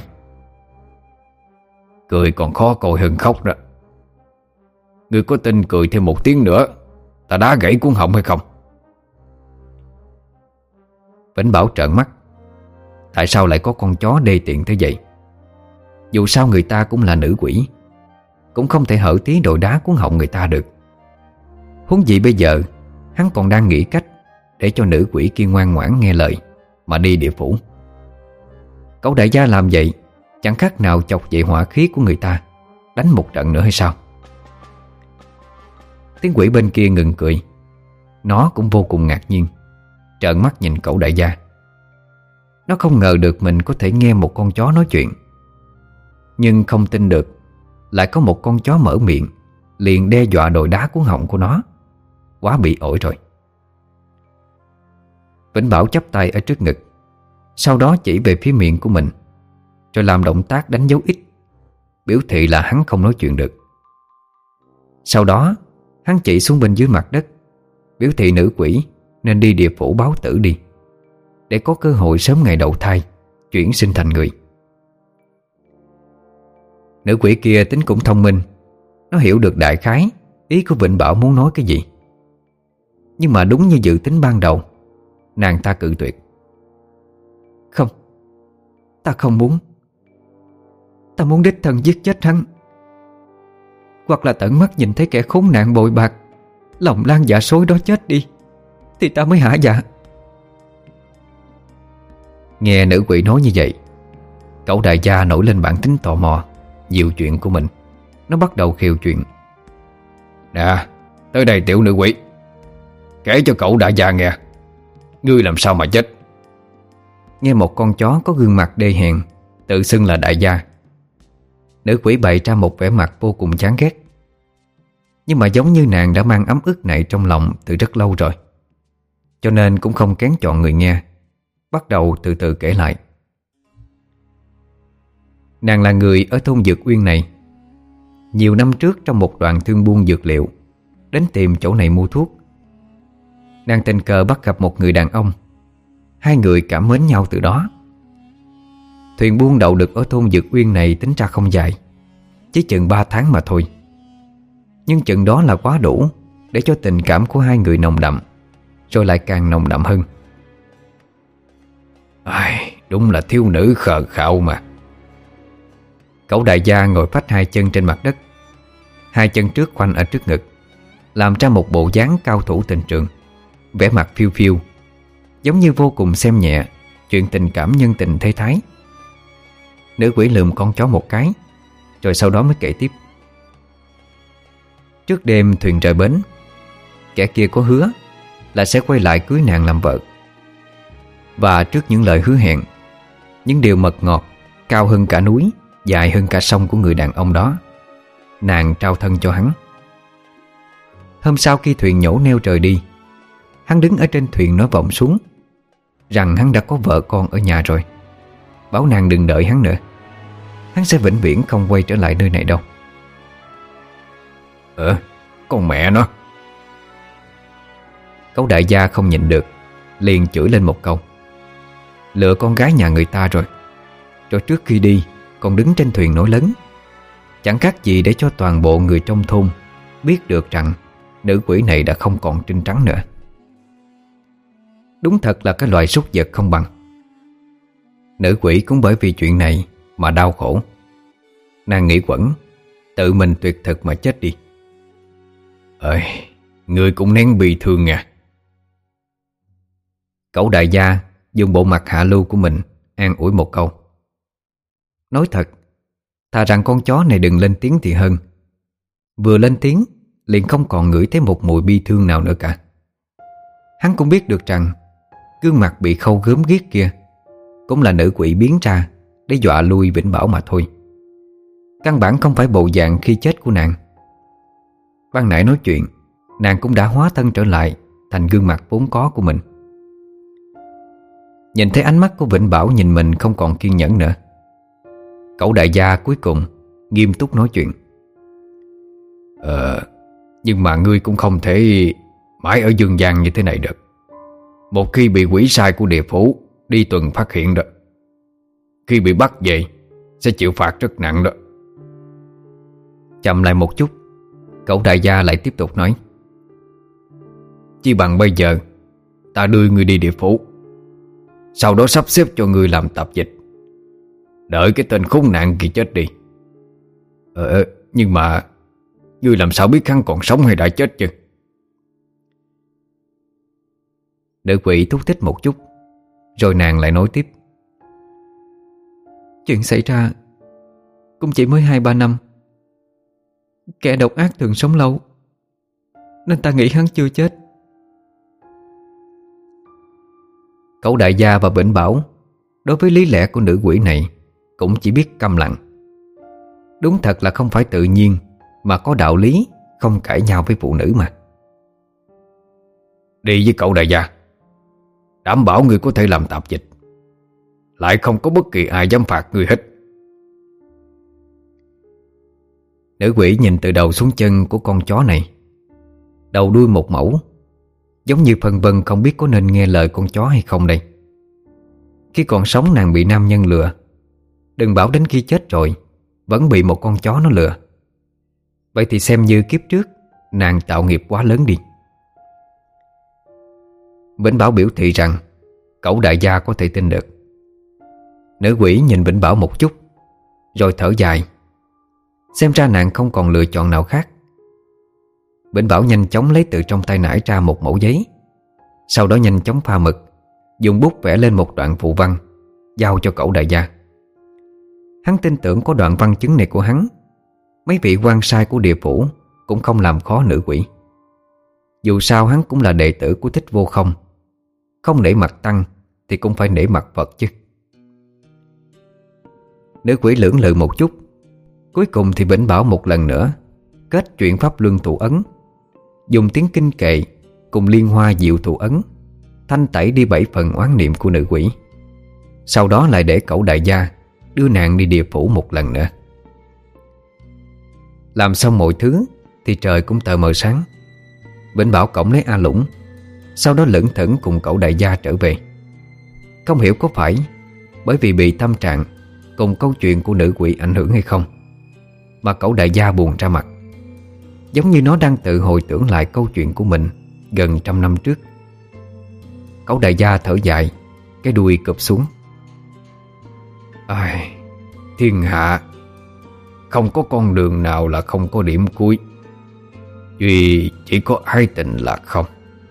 B: cười còn khó coi hơn khóc đó. Ngươi có tin cười thêm một tiếng nữa ta đá gãy cuốn họng hay không?
A: Vĩnh Bảo trợn mắt. Tại sao lại có con chó đê tiện thế vậy? Dù sao người ta cũng là nữ quỷ, cũng không thể hở tí đồ đá cuốn họng người ta được. Huống gì bây giờ hắn còn đang nghĩ cách để cho nữ quỷ kia ngoan ngoãn nghe lời mà đi địa phủ. Cẩu đại gia làm vậy chẳng khác nào chọc dậy hỏa khí của người ta, đánh một trận nữa hay sao? Tiếng quỷ bên kia ngừng cười. Nó cũng vô cùng ngạc nhiên, trợn mắt nhìn cẩu đại gia. Nó không ngờ được mình có thể nghe một con chó nói chuyện, nhưng không tin được lại có một con chó mở miệng liền đe dọa đồi đá cuốn họng của nó. Quá bị ổi rồi. Vĩnh Bảo chắp tay ở trước ngực, sau đó chỉ về phía miệng của mình, rồi làm động tác đánh dấu X, biểu thị là hắn không nói chuyện được. Sau đó hắn chỉ xuống bên dưới mặt đất, biểu thị nữ quỷ nên đi địa phủ báo tử đi, để có cơ hội sớm ngày đầu thai chuyển sinh thành người. Nữ quỷ kia tính cũng thông minh, nó hiểu được đại khái ý của Vĩnh Bảo muốn nói cái gì. Nhưng mà đúng như dự tính ban đầu, nàng ta cự tuyệt. Không, ta không muốn. Ta muốn đích thân giết chết hắn, hoặc là tận mắt nhìn thấy kẻ khốn nạn bội bạc, lòng lan dạ sói đó chết đi, thì ta mới hả dạ. Nghe nữ quỷ nói như vậy, cẩu đại gia nổi lên bản tính tò mò nhiều chuyện của mình. Nó bắt đầu khều chuyện.
B: Nè, tới đây tiểu nữ quỷ, kể cho cậu đại gia nghe, ngươi làm sao mà chết?
A: Nghe một con chó có gương mặt đê hèn tự xưng là đại gia, nữ quỷ bày ra một vẻ mặt vô cùng chán ghét. Nhưng mà giống như nàng đã mang ấm ức này trong lòng từ rất lâu rồi, cho nên cũng không kén chọn người nghe, bắt đầu từ từ kể lại. Nàng là người ở thôn Dược Uyên này. Nhiều năm trước trong một đoàn thương buôn dược liệu đến tìm chỗ này mua thuốc. Nàng tình cờ bắt gặp một người đàn ông. Hai người cảm mến nhau từ đó. Thuyền buôn đậu được ở thôn Dược Uyên này tính ra không dài, chỉ chừng 3 tháng mà thôi. Nhưng chừng đó là quá đủ để cho tình cảm của hai người nồng đậm, rồi lại càng nồng đậm hơn.
B: Ai, đúng là thiếu nữ khờ khạo mà.
A: Cẩu đại gia ngồi phách hai chân trên mặt đất, hai chân trước khoanh ở trước ngực, làm ra một bộ dáng cao thủ tình trường, vẻ mặt phiêu phiêu, giống như vô cùng xem nhẹ chuyện tình cảm nhân tình thế thái. Nữ quỷ lườm con chó một cái, rồi sau đó mới kể tiếp. Trước đêm thuyền rời bến, kẻ kia có hứa là sẽ quay lại cưới nàng làm vợ. Và trước những lời hứa hẹn, những điều mật ngọt cao hơn cả núi, dài hơn cả sông của người đàn ông đó, nàng trao thân cho hắn. Hôm sau khi thuyền nhổ neo rời đi, hắn đứng ở trên thuyền nói vọng xuống rằng hắn đã có vợ con ở nhà rồi, bảo nàng đừng đợi hắn nữa, hắn sẽ vĩnh viễn không quay trở lại nơi này đâu.
B: Con mẹ nó.
A: Cẩu đại gia không nhịn được, liền chửi lên một câu. Lựa con gái nhà người ta rồi, rồi trước khi đi còn đứng trên thuyền nói lớn, chẳng khác gì để cho toàn bộ người trong thôn biết được rằng nữ quỷ này đã không còn trinh trắng nữa. Đúng thật là cái loại súc vật không bằng. Nữ quỷ cũng bởi vì chuyện này mà đau khổ. Nàng nghĩ quẩn, tự mình tuyệt thực mà chết đi.
B: Ơi, ngươi cũng nén bị thương nha.
A: Cẩu đại gia dùng bộ mặt hạ lưu của mình an ủi một câu. Nói thật, thà rằng con chó này đừng lên tiếng thì hơn. Vừa lên tiếng liền không còn ngửi thấy một mùi bi thương nào nữa cả. Hắn cũng biết được rằng gương mặt bị khâu gớm ghiếc kia cũng là nữ quỷ biến ra để dọa lui Vĩnh Bảo mà thôi. Căn bản không phải bộ dạng khi chết của nàng. Ban nãy nói chuyện, nàng cũng đã hóa thân trở lại thành gương mặt vốn có của mình. Nhìn thấy ánh mắt của Vĩnh Bảo nhìn mình không còn kiên nhẫn nữa, cẩu đại gia cuối cùng nghiêm túc nói chuyện.
B: Nhưng mà ngươi cũng không thể mãi ở dương gian như thế này được. Một khi bị quỷ sai của địa phủ đi tuần phát hiện đó, khi bị bắt về sẽ chịu phạt rất nặng đó.
A: Chậm lại một chút, cẩu đại gia lại tiếp tục nói.
B: Chi bằng bây giờ ta đưa ngươi đi địa phủ, sau đó sắp xếp cho ngươi làm tạp dịch, đợi cái tên khốn nạn kia chết đi. Nhưng mà ngươi làm sao biết hắn còn sống hay đã chết chứ?
A: Nữ quỷ thúc thích một chút, rồi nàng lại nói tiếp. Chuyện xảy ra cũng chỉ mới 2-3 năm. Kẻ độc ác thường sống lâu, nên ta nghĩ hắn chưa chết. Cẩu đại gia và Vĩnh Bảo đối với lý lẽ của nữ quỷ này cũng chỉ biết câm lặng. Đúng thật là không phải tự nhiên mà có đạo lý không cãi nhau với phụ nữ mà.
B: Đi với cậu đại gia, đảm bảo ngươi có thể làm tạp dịch, lại không có bất kỳ ai dám phạt ngươi hết.
A: Nữ quỷ nhìn từ đầu xuống chân của con chó này, đầu đuôi một mẫu, giống như phân vân không biết có nên nghe lời con chó hay không đây. Khi còn sống nàng bị nam nhân lừa, đừng bảo đến khi chết rồi vẫn bị một con chó nó lừa. Vậy thì xem như kiếp trước nàng tạo nghiệp quá lớn đi. Vĩnh Bảo biểu thị rằng cẩu đại gia có thể tin được. Nữ quỷ nhìn Vĩnh Bảo một chút, rồi thở dài. Xem ra nàng không còn lựa chọn nào khác. Vĩnh Bảo nhanh chóng lấy từ trong tay nải ra một mẩu giấy, sau đó nhanh chóng pha mực, dùng bút vẽ lên một đoạn phù văn, giao cho cẩu đại gia. Hắn tin tưởng có đoạn văn chứng này của hắn, mấy vị quan sai của địa phủ cũng không làm khó nữ quỷ. Dù sao hắn cũng là đệ tử của Thích Vô Không, không nể mặt tăng thì cũng phải nể mặt Phật chứ. Nữ quỷ lưỡng lự một chút, cuối cùng thì Vĩnh Bảo một lần nữa kết chuyển pháp luân thủ ấn, dùng tiếng kinh kệ cùng liên hoa diệu thủ ấn thanh tẩy đi 7 phần oán niệm của nữ quỷ. Sau đó lại để cẩu đại gia đưa nàng đi địa phủ một lần nữa. Làm xong mọi thứ thì trời cũng tờ mờ sáng. Vĩnh Bảo cõng lấy A Lũng, sau đó lững thững cùng cẩu đại gia trở về. Không hiểu có phải bởi vì bị tâm trạng cùng câu chuyện của nữ quỷ ảnh hưởng hay không, mà cẩu đại gia buồn ra mặt, giống như nó đang tự hồi tưởng lại câu chuyện của mình gần 100 năm trước. Cẩu đại gia thở dài, cái đuôi cụp xuống.
B: Thiên hạ không có con đường nào là không có điểm cuối, duy chỉ có ái tình là không.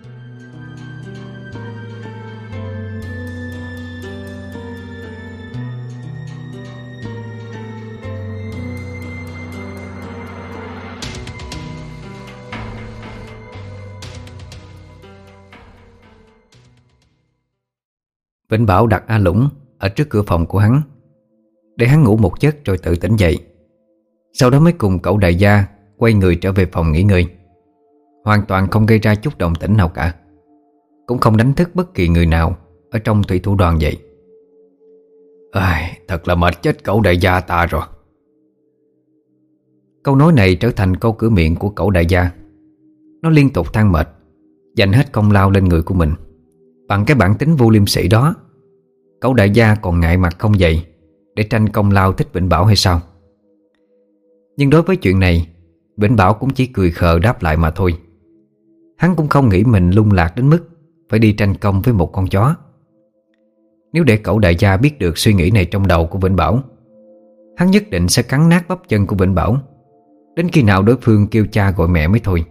A: Vĩnh Bảo đặt A Lũng ở trước cửa phòng của hắn, để hắn ngủ một giấc rồi tự tỉnh dậy. Sau đó mới cùng cẩu đại gia quay người trở về phòng nghỉ ngơi, hoàn toàn không gây ra chút động tĩnh nào cả, cũng không đánh thức bất kỳ người nào ở trong thủy thủ đoàn vậy.
B: Thật là mệt chết cẩu đại gia ta rồi.
A: Câu nói này trở thành câu cửa miệng của cẩu đại gia. Nó liên tục than mệt, dành hết công lao lên người của mình. Bằng cái bản tính vô liêm sỉ đó, cẩu đại gia còn ngại mặt không dậy để tranh công lao Thích Vĩnh Bảo hay sao? Nhưng đối với chuyện này, Vĩnh Bảo cũng chỉ cười khờ đáp lại mà thôi. Hắn cũng không nghĩ mình lung lạc đến mức phải đi tranh công với một con chó. Nếu để cẩu đại gia biết được suy nghĩ này trong đầu của Vĩnh Bảo, Hắn nhất định sẽ cắn nát bắp chân của Vĩnh Bảo đến khi nào đối phương kêu cha gọi mẹ mới thôi.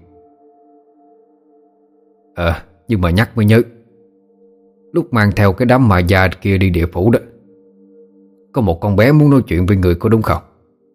B: Nhưng mà nhắc mới nhớ, lúc mang theo cái đám ma già kia đi địa phủ đó, có một con bé muốn nói chuyện với người, có đúng không?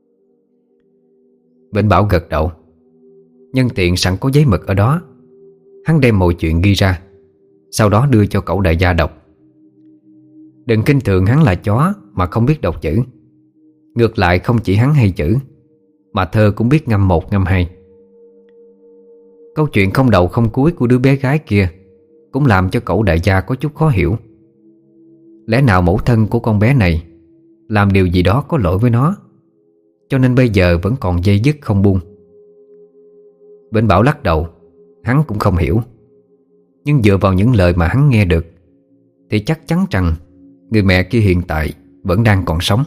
A: Vĩnh Bảo gật đầu. Nhân tiện sẵn có giấy mực ở đó, hắn đem mọi chuyện ghi ra, sau đó đưa cho cẩu đại gia đọc. Đừng khinh thường hắn là chó mà không biết đọc chữ. Ngược lại không chỉ hắn hay chữ, mà thơ cũng biết ngâm một ngâm hai. Câu chuyện không đầu không cuối của đứa bé gái kia cũng làm cho cẩu đại gia có chút khó hiểu. Lẽ nào mẫu thân của con bé này làm điều gì đó có lỗi với nó, cho nên bây giờ vẫn còn dây dứt không buông? Vĩnh Bảo lắc đầu. Hắn cũng không hiểu. Nhưng dựa vào những lời mà hắn nghe được thì chắc chắn rằng người mẹ kia hiện tại vẫn đang còn sống.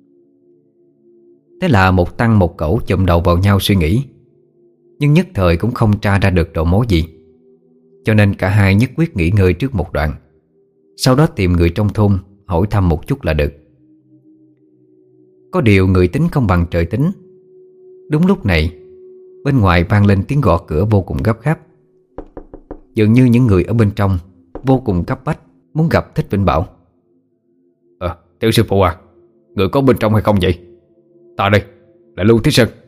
A: Thế là một tăng một cẩu chụm đầu vào nhau suy nghĩ, nhưng nhất thời cũng không tra ra được đầu mối gì. Cho nên cả hai nhất quyết nghỉ ngơi trước một đoạn, sau đó tìm người trong thôn hỏi thăm một chút là được. Có điều người tính không bằng trời tính. Đúng lúc này, bên ngoài vang lên tiếng gõ cửa vô cùng gấp gáp. Dường như những người ở bên trong vô cùng cấp bách muốn gặp Thích Vĩnh Bảo.
B: Tiểu sư phụ à, người có bên trong hay không vậy? Ta đây, là Lưu Thế Sơn.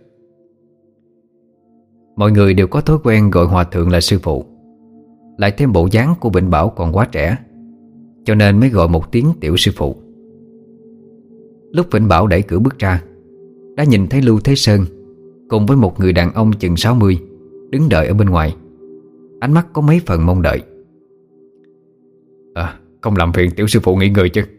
A: Mọi người đều có thói quen gọi hòa thượng là sư phụ, lại thêm bộ dáng của Vĩnh Bảo còn quá trẻ, cho nên mới gọi một tiếng tiểu sư phụ. Lúc Vĩnh Bảo đẩy cửa bước ra, đã nhìn thấy Lưu Thế Sơn cùng với một người đàn ông chừng 60 đứng đợi ở bên ngoài. Ánh mắt có mấy phần mong đợi.
B: Không làm phiền tiểu sư phụ nghỉ ngơi chứ?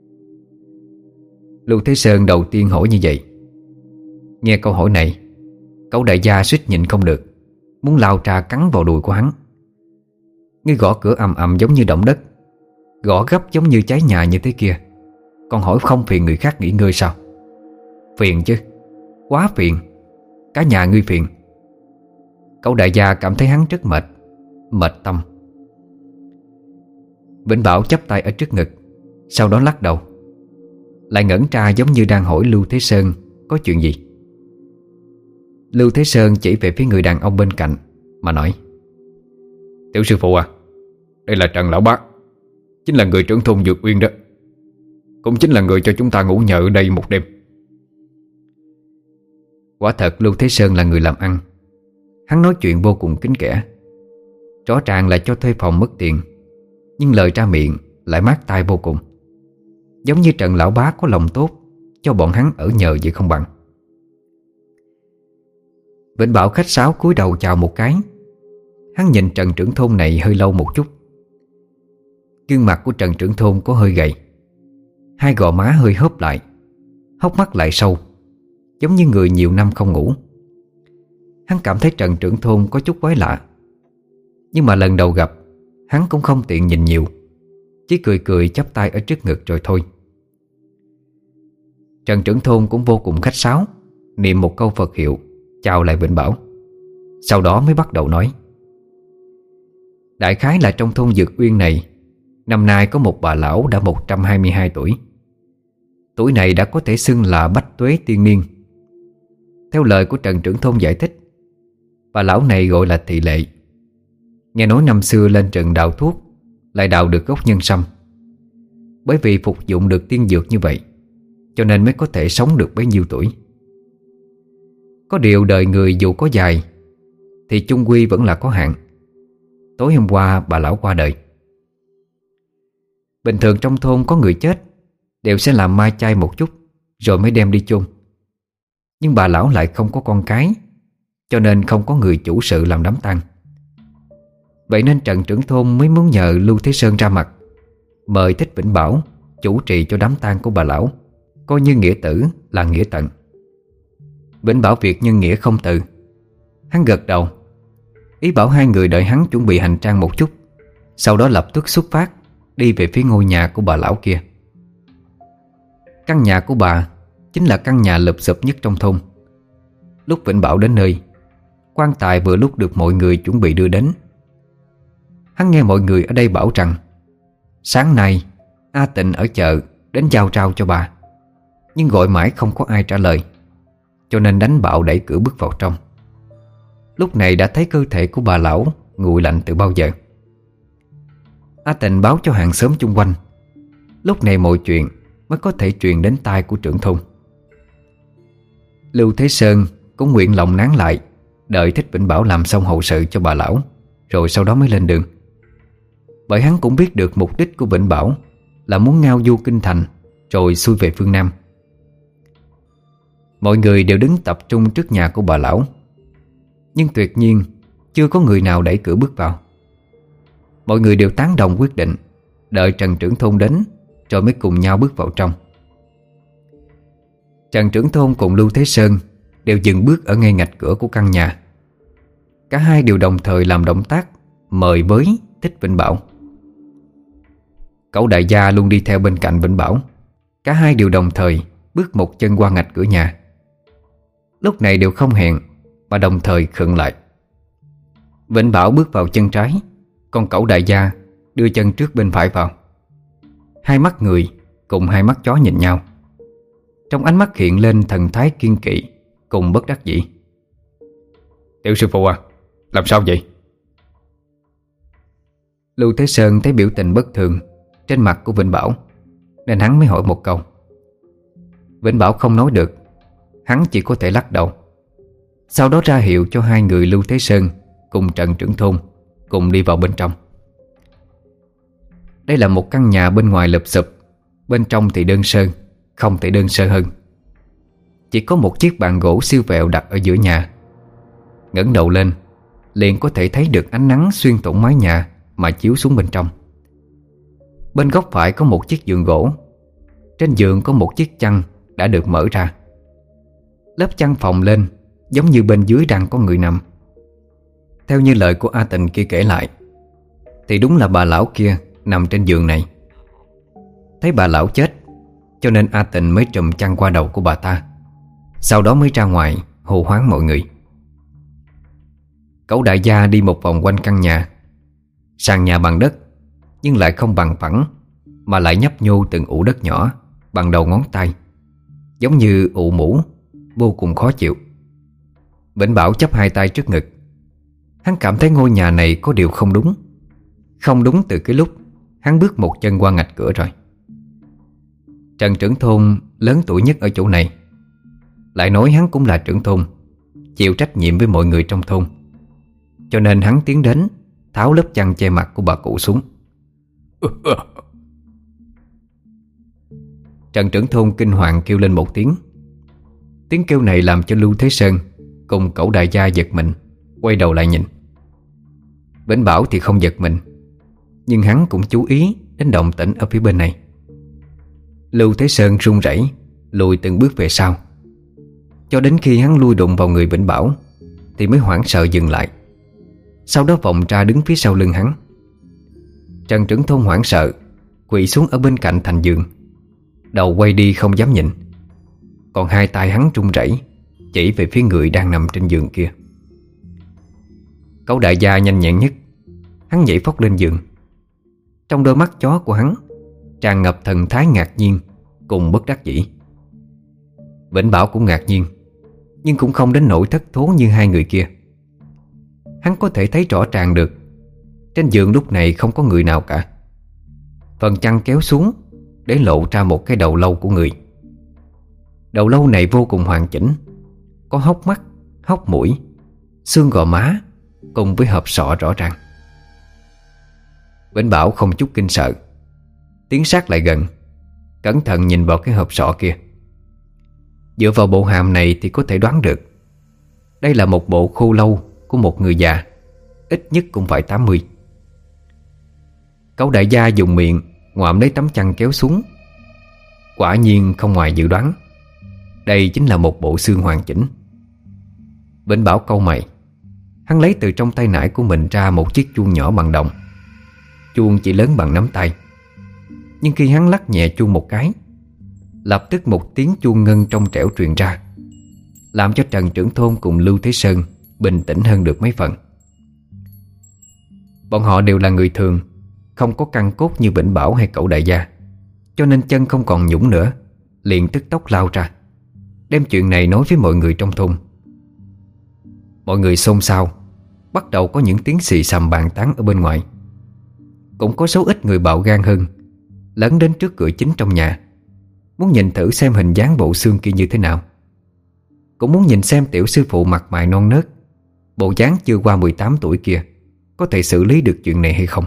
A: Lưu Thế Sơn đầu tiên hỏi như vậy. Nghe câu hỏi này, cậu đại gia suýt nhịn không được, muốn lao ra cắn vào đùi của hắn. Ngươi gõ cửa ầm ầm giống như động đất, gõ gấp giống như cháy nhà như thế kia, còn hỏi không phiền người khác nghỉ ngơi sao? Phiền chứ, quá phiền. Cả nhà ngươi phiền. Cậu đại gia cảm thấy hắn rất mệt tâm. Vĩnh Bảo chắp tay ở trước ngực, sau đó lắc đầu, lại ngẩn ra giống như đang hỏi Lưu Thế Sơn có chuyện gì. Lưu Thế Sơn chỉ về phía người đàn ông bên cạnh mà nói:
B: Tiểu sư phụ à, đây là Trần Lão Bác, chính là người trưởng thôn Dược Uyên đó, cũng chính là người cho chúng ta ngủ nhờ ở đây một đêm.
A: Quả thật Lưu Thế Sơn là người làm ăn. Hắn nói chuyện vô cùng kín kẽ, rõ ràng là cho thuê phòng mất tiền, nhưng lời ra miệng lại mát tai vô cùng, giống như Trần Lão Bá có lòng tốt cho bọn hắn ở nhờ vậy không bằng. Vĩnh Bảo khách sáo cúi đầu chào một cái. Hắn nhìn Trần trưởng thôn này hơi lâu một chút. Gương mặt của Trần trưởng thôn có hơi gầy, hai gò má hơi hớp lại, hốc mắt lại sâu, giống như người nhiều năm không ngủ. Hắn cảm thấy Trần trưởng thôn có chút quái lạ, nhưng mà lần đầu gặp, hắn cũng không tiện nhìn nhiều, chỉ cười cười chắp tay ở trước ngực rồi thôi. Trần trưởng thôn cũng vô cùng khách sáo, niệm một câu Phật hiệu chào lại Vĩnh Bảo, sau đó mới bắt đầu nói: Đại khái là trong thôn Dược Uyên này, năm nay có một bà lão đã 122 tuổi. Tuổi này đã có thể xưng là bách tuế tiên niên. Theo lời của Trần trưởng thôn giải thích, bà lão này gọi là Thị Lệ. Nghe nói năm xưa lên rừng đào thuốc, lại đào được gốc nhân sâm. Bởi vì phục dụng được tiên dược như vậy, cho nên mới có thể sống được bấy nhiêu tuổi. Có điều đời người dù có dài thì chung quy vẫn là có hạn. Tối hôm qua bà lão qua đời. Bình thường trong thôn có người chết đều sẽ làm mai chay một chút rồi mới đem đi chôn. Nhưng bà lão lại không có con cái, cho nên không có người chủ sự làm đám tang. Vậy nên Trần trưởng thôn mới muốn nhờ Lưu Thế Sơn ra mặt, mời Thích Vĩnh Bảo chủ trì cho đám tang của bà lão, coi như nghĩa tử là nghĩa tận. Vĩnh Bảo việc nhân nghĩa không từ. Hắn gật đầu, ý bảo hai người đợi hắn chuẩn bị hành trang một chút, sau đó lập tức xuất phát đi về phía ngôi nhà của bà lão kia. Căn nhà của bà chính là căn nhà lụp xụp nhất trong thôn. Lúc Vĩnh Bảo đến nơi, quan tài vừa lúc được mọi người chuẩn bị đưa đến. Hắn nghe mọi người ở đây bảo rằng sáng nay A Tịnh ở chợ đến giao trao cho bà, nhưng gọi mãi không có ai trả lời, cho nên đánh bạo đẩy cửa bước vào trong. Lúc này đã thấy cơ thể của bà lão nguội lạnh từ bao giờ. A Tịnh báo cho hàng xóm chung quanh. Lúc này mọi chuyện mới có thể truyền đến tai của trưởng thôn. Lưu Thế Sơn cũng nguyện lòng nán lại, đợi Thích Vĩnh Bảo làm xong hậu sự cho bà lão, rồi sau đó mới lên đường. Bởi hắn cũng biết được mục đích của Vĩnh Bảo là muốn ngao du kinh thành, rồi xuôi về phương Nam. Mọi người đều đứng tập trung trước nhà của bà lão, nhưng tuyệt nhiên chưa có người nào đẩy cửa bước vào. Mọi người đều tán đồng quyết định, đợi Trần trưởng thôn đến rồi mới cùng nhau bước vào trong. Trần trưởng thôn cùng Lưu Thế Sơn đều dừng bước ở ngay ngạch cửa của căn nhà. Cả hai đều đồng thời làm động tác mời với Thích Vĩnh Bảo. Cậu đại gia luôn đi theo bên cạnh Vĩnh Bảo. Cả hai đều đồng thời bước một chân qua ngạch cửa nhà. Lúc này đều không hẹn mà đồng thời khựng lại. Vĩnh Bảo bước vào chân trái, còn cậu đại gia đưa chân trước bên phải vào. Hai mắt người cùng hai mắt chó nhìn nhau. Trong ánh mắt hiện lên thần thái kiên kỵ cùng bất đắc dĩ. Tiểu sư phụ à, làm sao vậy? Lưu Thế Sơn thấy biểu tình bất thường trên mặt của Vĩnh Bảo, nên hắn mới hỏi một câu. Vĩnh Bảo không nói được, hắn chỉ có thể lắc đầu. Sau đó ra hiệu cho hai người Lưu Thế Sơn cùng Trần trưởng thôn cùng đi vào bên trong. Đây là một căn nhà bên ngoài lụp xụp, bên trong thì đơn sơ, không thể đơn sơ hơn. Chỉ có một chiếc bàn gỗ siêu vẹo đặt ở giữa nhà. Ngẩng đầu lên liền có thể thấy được ánh nắng xuyên thủng mái nhà mà chiếu xuống bên trong. Bên góc phải có một chiếc giường gỗ. Trên giường có một chiếc chăn đã được mở ra. Lớp chăn phồng lên giống như bên dưới đang có người nằm. Theo như lời của A Tịnh kia kể lại, thì đúng là bà lão kia nằm trên giường này. Thấy bà lão chết, cho nên A Tịnh mới trùm chăn qua đầu của bà ta, sau đó mới ra ngoài hô hoán mọi người. Cậu đại gia đi một vòng quanh căn nhà. Sàn nhà bằng đất, nhưng lại không bằng phẳng, mà lại nhấp nhô từng ụ đất nhỏ bằng đầu ngón tay, giống như ụ mũ, vô cùng khó chịu. Vĩnh Bảo chắp hai tay trước ngực. Hắn cảm thấy ngôi nhà này có điều không đúng. Không đúng từ cái lúc hắn bước một chân qua ngạch cửa rồi. Trần trưởng thôn lớn tuổi nhất ở chỗ này, lại nói hắn cũng là trưởng thôn, chịu trách nhiệm với mọi người trong thôn, cho nên hắn tiến đến tháo lớp chăn che mặt của bà cụ xuống. Trần trưởng thôn kinh hoàng kêu lên một tiếng. Tiếng kêu này làm cho Lưu Thế Sơn cùng cậu đại gia giật mình, quay đầu lại nhìn. Vĩnh Bảo thì không giật mình, nhưng hắn cũng chú ý đến động tĩnh ở phía bên này. Lưu Thế Sơn run rẩy lùi từng bước về sau, cho đến khi hắn lui đụng vào người Vĩnh Bảo thì mới hoảng sợ dừng lại. Sau đó vòng ra đứng phía sau lưng hắn. Trần trưởng thôn hoảng sợ quỳ xuống ở bên cạnh thành giường, đầu quay đi không dám nhìn. Còn hai tay hắn run rẩy chỉ về phía người đang nằm trên giường kia. Cậu đại gia nhanh nhẹn nhất, hắn nhảy phóc lên giường. Trong đôi mắt chó của hắn tràn ngập thần thái ngạc nhiên cùng bất đắc dĩ. Vĩnh Bảo cũng ngạc nhiên, nhưng cũng không đến nỗi thất thố như hai người kia. Hắn có thể thấy rõ ràng được trên giường lúc này không có người nào cả. Phần chăn kéo xuống để lộ ra một cái đầu lâu của người. Đầu lâu này vô cùng hoàn chỉnh, có hốc mắt, hốc mũi, xương gò má cùng với hộp sọ rõ ràng. Vĩnh Bảo không chút kinh sợ, tiến sát lại gần, cẩn thận nhìn vào cái hộp sọ kia. Dựa vào bộ hàm này thì có thể đoán được đây là một bộ khô lâu của một người già, ít nhất cũng phải 80. Cậu đại gia dùng miệng ngoạm lấy tấm chăn kéo xuống. Quả nhiên không ngoài dự đoán, đây chính là một bộ xương hoàn chỉnh. Vĩnh Bảo cau mày. Hắn lấy từ trong tay nải của mình ra một chiếc chuông nhỏ bằng đồng. Chuông chỉ lớn bằng nắm tay, nhưng khi hắn lắc nhẹ chuông một cái, lập tức một tiếng chuông ngân trong trẻo truyền ra, làm cho Trần trưởng thôn cùng Lưu Thế Sơn bình tĩnh hơn được mấy phần. Bọn họ đều là người thường, không có căn cốt như Vĩnh Bảo hay cậu đại gia, cho nên chân không còn nhũng nữa, liền tức tốc lao ra, đem chuyện này nói với mọi người trong thôn. Mọi người xôn xao, bắt đầu có những tiếng xì xầm bàn tán ở bên ngoài. Cũng có số ít người bạo gan hơn, lấn đến trước cửa chính trong nhà, muốn nhìn thử xem hình dáng bộ xương kia như thế nào. Cũng muốn nhìn xem tiểu sư phụ mặt mày non nớt, bộ dáng chưa qua 18 tuổi kia có thể xử lý được chuyện này hay không.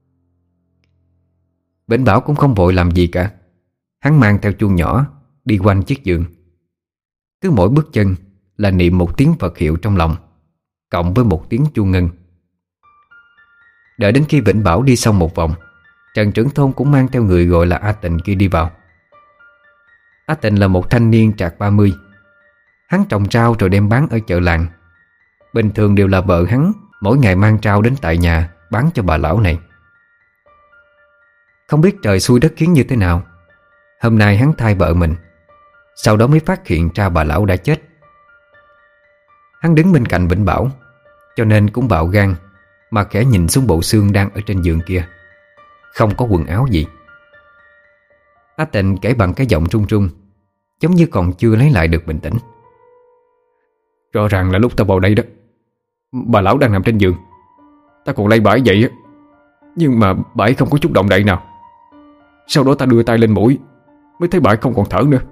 A: Vĩnh Bảo cũng không vội làm gì cả. Hắn mang theo chuông nhỏ đi quanh chiếc giường. Cứ mỗi bước chân là niệm một tiếng Phật hiệu trong lòng, cộng với một tiếng chuông ngân. Đợi đến khi Vĩnh Bảo đi xong một vòng, Trần trưởng thôn cũng mang theo người gọi là A Tịnh kia đi vào. A Tịnh là một thanh niên trạc 30. Hắn trồng rau rồi đem bán ở chợ làng. Bình thường đều là vợ hắn mỗi ngày mang rau đến tại nhà bán cho bà lão này. Không biết trời xui đất khiến như thế nào, hôm nay hắn thay vợ mình, sau đó mới phát hiện ra bà lão đã chết. Hắn đứng bên cạnh Vĩnh Bảo, cho nên cũng bạo gan mà khẽ nhìn xuống bộ xương đang ở trên giường kia. Không có quần áo gì. A Tịnh kể bằng cái giọng run run, giống như còn chưa lấy lại được bình tĩnh.
B: Rõ ràng là lúc ta vào đây đó, bà lão đang nằm trên giường. Ta còn lay bả dậy á, nhưng mà bả không có chút động đậy nào. Sau đó ta đưa tay lên mũi, mới thấy bả không còn thở nữa.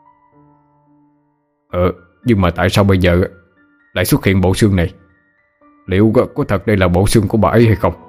B: Nhưng mà tại sao bây giờ lại xuất hiện bộ xương này? Liệu có thật đây là bộ xương của bả hay không?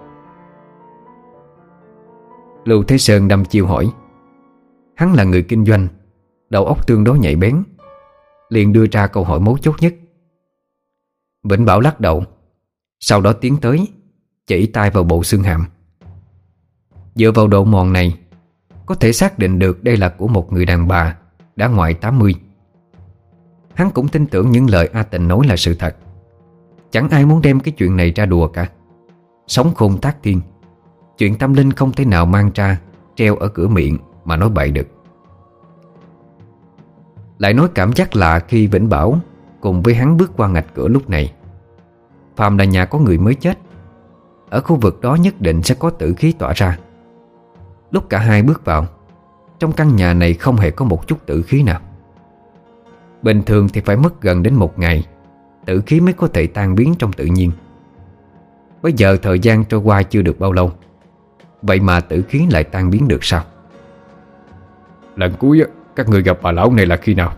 A: Lưu Thế Sơn đăm chiêu hỏi. Hắn là người kinh doanh, đầu óc tương đối nhạy bén, liền đưa ra câu hỏi mấu chốt nhất. Vĩnh Bảo lắc đầu, sau đó tiến tới, chỉ tay vào bộ xương hàm. Dựa vào độ mòn này, có thể xác định được đây là của một người đàn bà đã ngoài 80. Hắn cũng tin tưởng những lời A Tịnh nói là sự thật. Chẳng ai muốn đem cái chuyện này ra đùa cả. Sống khôn tác thiên, chuyện tâm linh không thể nào mang ra treo ở cửa miệng mà nói bậy được. Lại nói cảm giác lạ khi Vĩnh Bảo cùng với hắn bước qua ngạch cửa lúc này. Phàm là nhà có người mới chết, ở khu vực đó nhất định sẽ có tử khí tỏa ra. Lúc cả hai bước vào, trong căn nhà này không hề có một chút tử khí nào. Bình thường thì phải mất gần đến 1 ngày tử khí mới có thể tan biến trong tự nhiên. Bây giờ thời gian trôi qua chưa được bao lâu, vậy mà tử khí lại tan biến được sao?
B: Lần cuối các người gặp bà lão này là khi nào?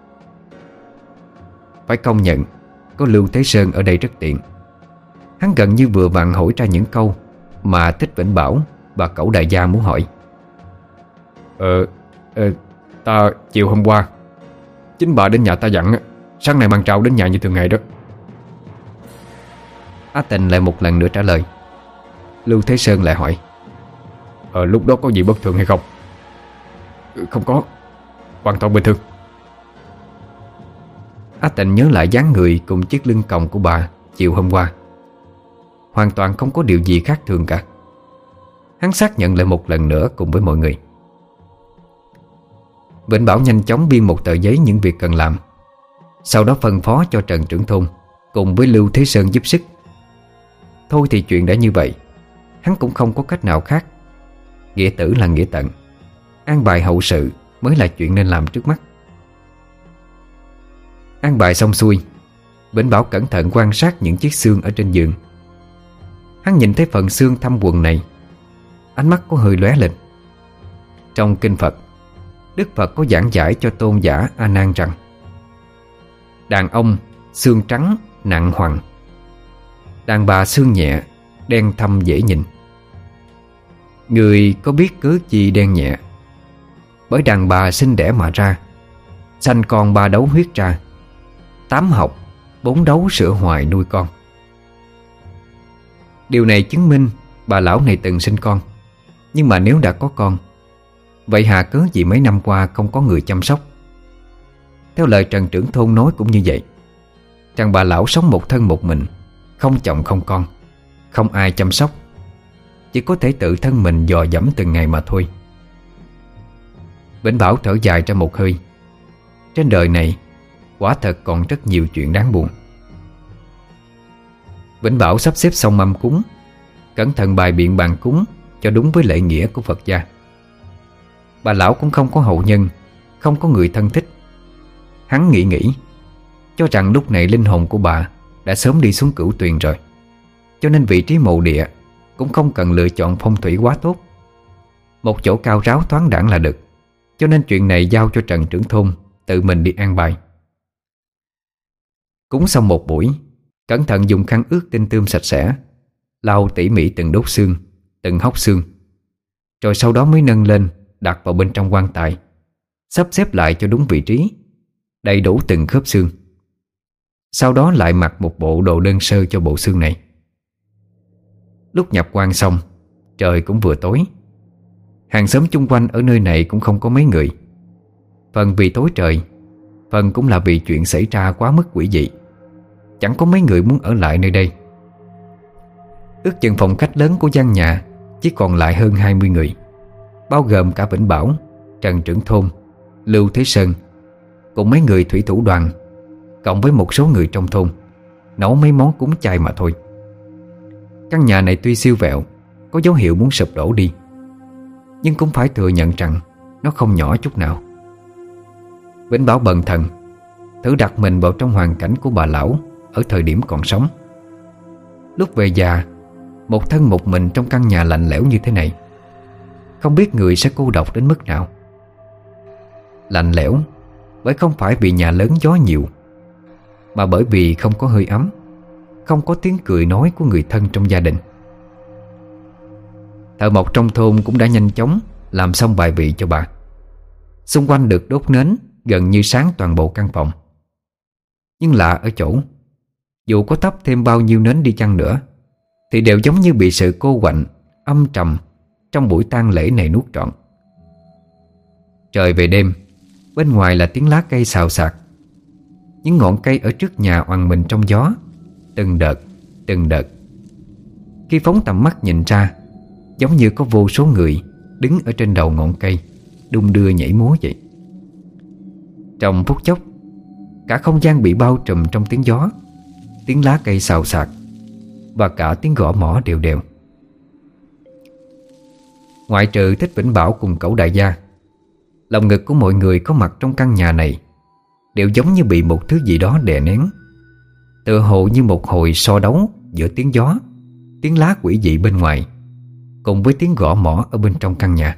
A: Phải công nhận, có Lưu Thế Sơn ở đây rất tiện. Hắn gần như vừa vặn hỏi ra những câu mà Thích Vĩnh Bảo và Cẩu Đại Gia muốn hỏi.
B: Ta chiều hôm qua, chính bà đến nhà ta dặn sáng nay mang trao đến nhà như thường ngày đó.
A: A Tịnh lại một lần nữa trả lời. Lưu Thế Sơn lại hỏi.
B: Lúc đó có gì bất thường hay không? Không có, hoàn toàn bình thường.
A: A Tịnh nhớ lại dáng người cùng chiếc lưng còng của bà chiều hôm qua. Hoàn toàn không có điều gì khác thường cả. Hắn xác nhận lại một lần nữa cùng với mọi người. Vĩnh Bảo nhanh chóng biên một tờ giấy những việc cần làm, sau đó phân phó cho Trần trưởng thôn cùng với Lưu Thế Sơn giúp sức. Thôi thì chuyện đã như vậy, hắn cũng không có cách nào khác. Nghĩa tử là nghĩa tận, an bài hậu sự mới là chuyện nên làm trước mắt. An bài xong xuôi, Vĩnh Bảo cẩn thận quan sát những chiếc xương ở trên giường. Hắn nhìn thấy phần xương thâm quần này, ánh mắt có hơi lóe lên. Trong kinh Phật, Đức Phật có giảng giải cho tôn giả A Nan rằng đàn ông xương trắng nặng hoằng, đàn bà xương nhẹ đen thâm dễ nhìn. Người có biết cớ chi đen nhẹ? Bởi đàn bà sinh đẻ mà ra, sanh con 3 đấu huyết ra, 8 học 4 đấu sữa hoài nuôi con. Điều này chứng minh bà lão này từng sinh con. Nhưng mà nếu đã có con, vậy hà cớ gì mấy năm qua không có người chăm sóc? Theo lời Trần trưởng thôn nói cũng như vậy, rằng bà lão sống một thân một mình, không chồng không con, không ai chăm sóc, chỉ có thể tự thân mình dò dẫm từng ngày mà thôi. Vĩnh Bảo thở dài ra một hơi. Trên đời này quả thật còn rất nhiều chuyện đáng buồn. Vĩnh Bảo sắp xếp xong mâm cúng, cẩn thận bày biện bàn cúng cho đúng với lễ nghĩa của Phật gia. Bà lão cũng không có hậu nhân, không có người thân thích. Hắn nghĩ cho rằng lúc này linh hồn của bà đã sớm đi xuống Cửu Tuyền rồi, cho nên vị trí mộ địa cũng không cần lựa chọn phong thủy quá tốt. Một chỗ cao ráo thoáng đãng là được, cho nên chuyện này giao cho Trần trưởng thôn tự mình đi an bài. Cúng xong một buổi, cẩn thận dùng khăn ướt tinh tươm sạch sẽ, lau tỉ mỉ từng đốt xương, từng hốc xương, rồi sau đó mới nâng lên đặt vào bên trong quan tài, sắp xếp lại cho đúng vị trí, đầy đủ từng khớp xương. Sau đó lại mặc một bộ đồ đơn sơ cho bộ xương này. Lúc nhập quan xong, trời cũng vừa tối. Hàng xóm chung quanh ở nơi này cũng không có mấy người. Phần vì tối trời, phần cũng là vì chuyện xảy ra quá mức quỷ dị. Chẳng có mấy người muốn ở lại nơi đây. Ước chừng phòng khách lớn của gian nhà chỉ còn lại hơn 20 người, bao gồm cả Vĩnh Bảo, Trần trưởng thôn, Lưu Thế Sơn, cùng mấy người thủy thủ đoàn, cộng với một số người trong thôn nấu mấy món cúng chay mà thôi. Căn nhà này tuy siêu vẹo, có dấu hiệu muốn sụp đổ đi, nhưng cũng phải thừa nhận rằng nó không nhỏ chút nào. Vĩnh Bảo bần thần thử đặt mình vào trong hoàn cảnh của bà lão ở thời điểm còn sống. Lúc về già, một thân một mình trong căn nhà lạnh lẽo như thế này, không biết người sẽ cô độc đến mức nào. Lạnh lẽo bởi không phải vì nhà lớn gió nhiều, mà bởi vì không có hơi ấm, không có tiếng cười nói của người thân trong gia đình. Thợ mộc trong thôn cũng đã nhanh chóng làm xong bài vị cho bà. Xung quanh được đốt nến gần như sáng toàn bộ căn phòng. Nhưng lạ ở chỗ, dù có thắp thêm bao nhiêu nến đi chăng nữa thì đều giống như bị sự cô quạnh, âm trầm trong buổi tang lễ này nuốt trọn. Trời về đêm, bên ngoài là tiếng lá cây xào xạc. Những ngọn cây ở trước nhà oằn mình trong gió, từng đợt, từng đợt. Khi phóng tầm mắt nhìn ra, giống như có vô số người đứng ở trên đầu ngọn cây, đung đưa nhảy múa vậy. Trong phút chốc, cả không gian bị bao trùm trong tiếng gió, tiếng lá cây xào xạc và cả tiếng gõ mõ đều đều. Ngoại trừ Thích Vĩnh Bảo cùng Cẩu Đại Gia, lòng ngực của mọi người có mặt trong căn nhà này đều giống như bị một thứ gì đó đè nén, tựa hồ như một hồi so đấu giữa tiếng gió, tiếng lá quỷ dị bên ngoài cùng với tiếng gõ mõ ở bên trong căn nhà.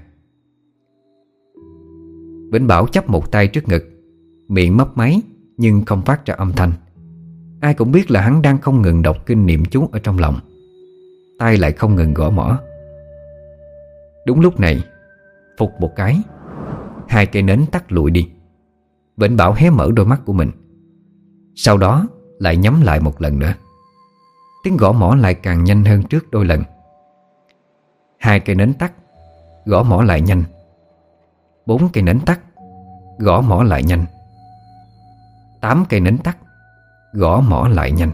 A: Vĩnh Bảo chắp một tay trước ngực, miệng mấp máy nhưng không phát ra âm thanh. Ai cũng biết là hắn đang không ngừng đọc kinh niệm chú ở trong lòng, tay lại không ngừng gõ mõ. Đúng lúc này, phục một cái, hai cây nến tắt lụi đi. Vĩnh Bảo hé mở đôi mắt của mình, sau đó lại nhắm lại một lần nữa. Tiếng gõ mõ lại càng nhanh hơn trước đôi lần. Hai cây nến tắt, gõ mõ lại nhanh. 4 cây nến tắt, gõ mõ lại nhanh. 8 cây nến tắt, gõ mõ lại nhanh.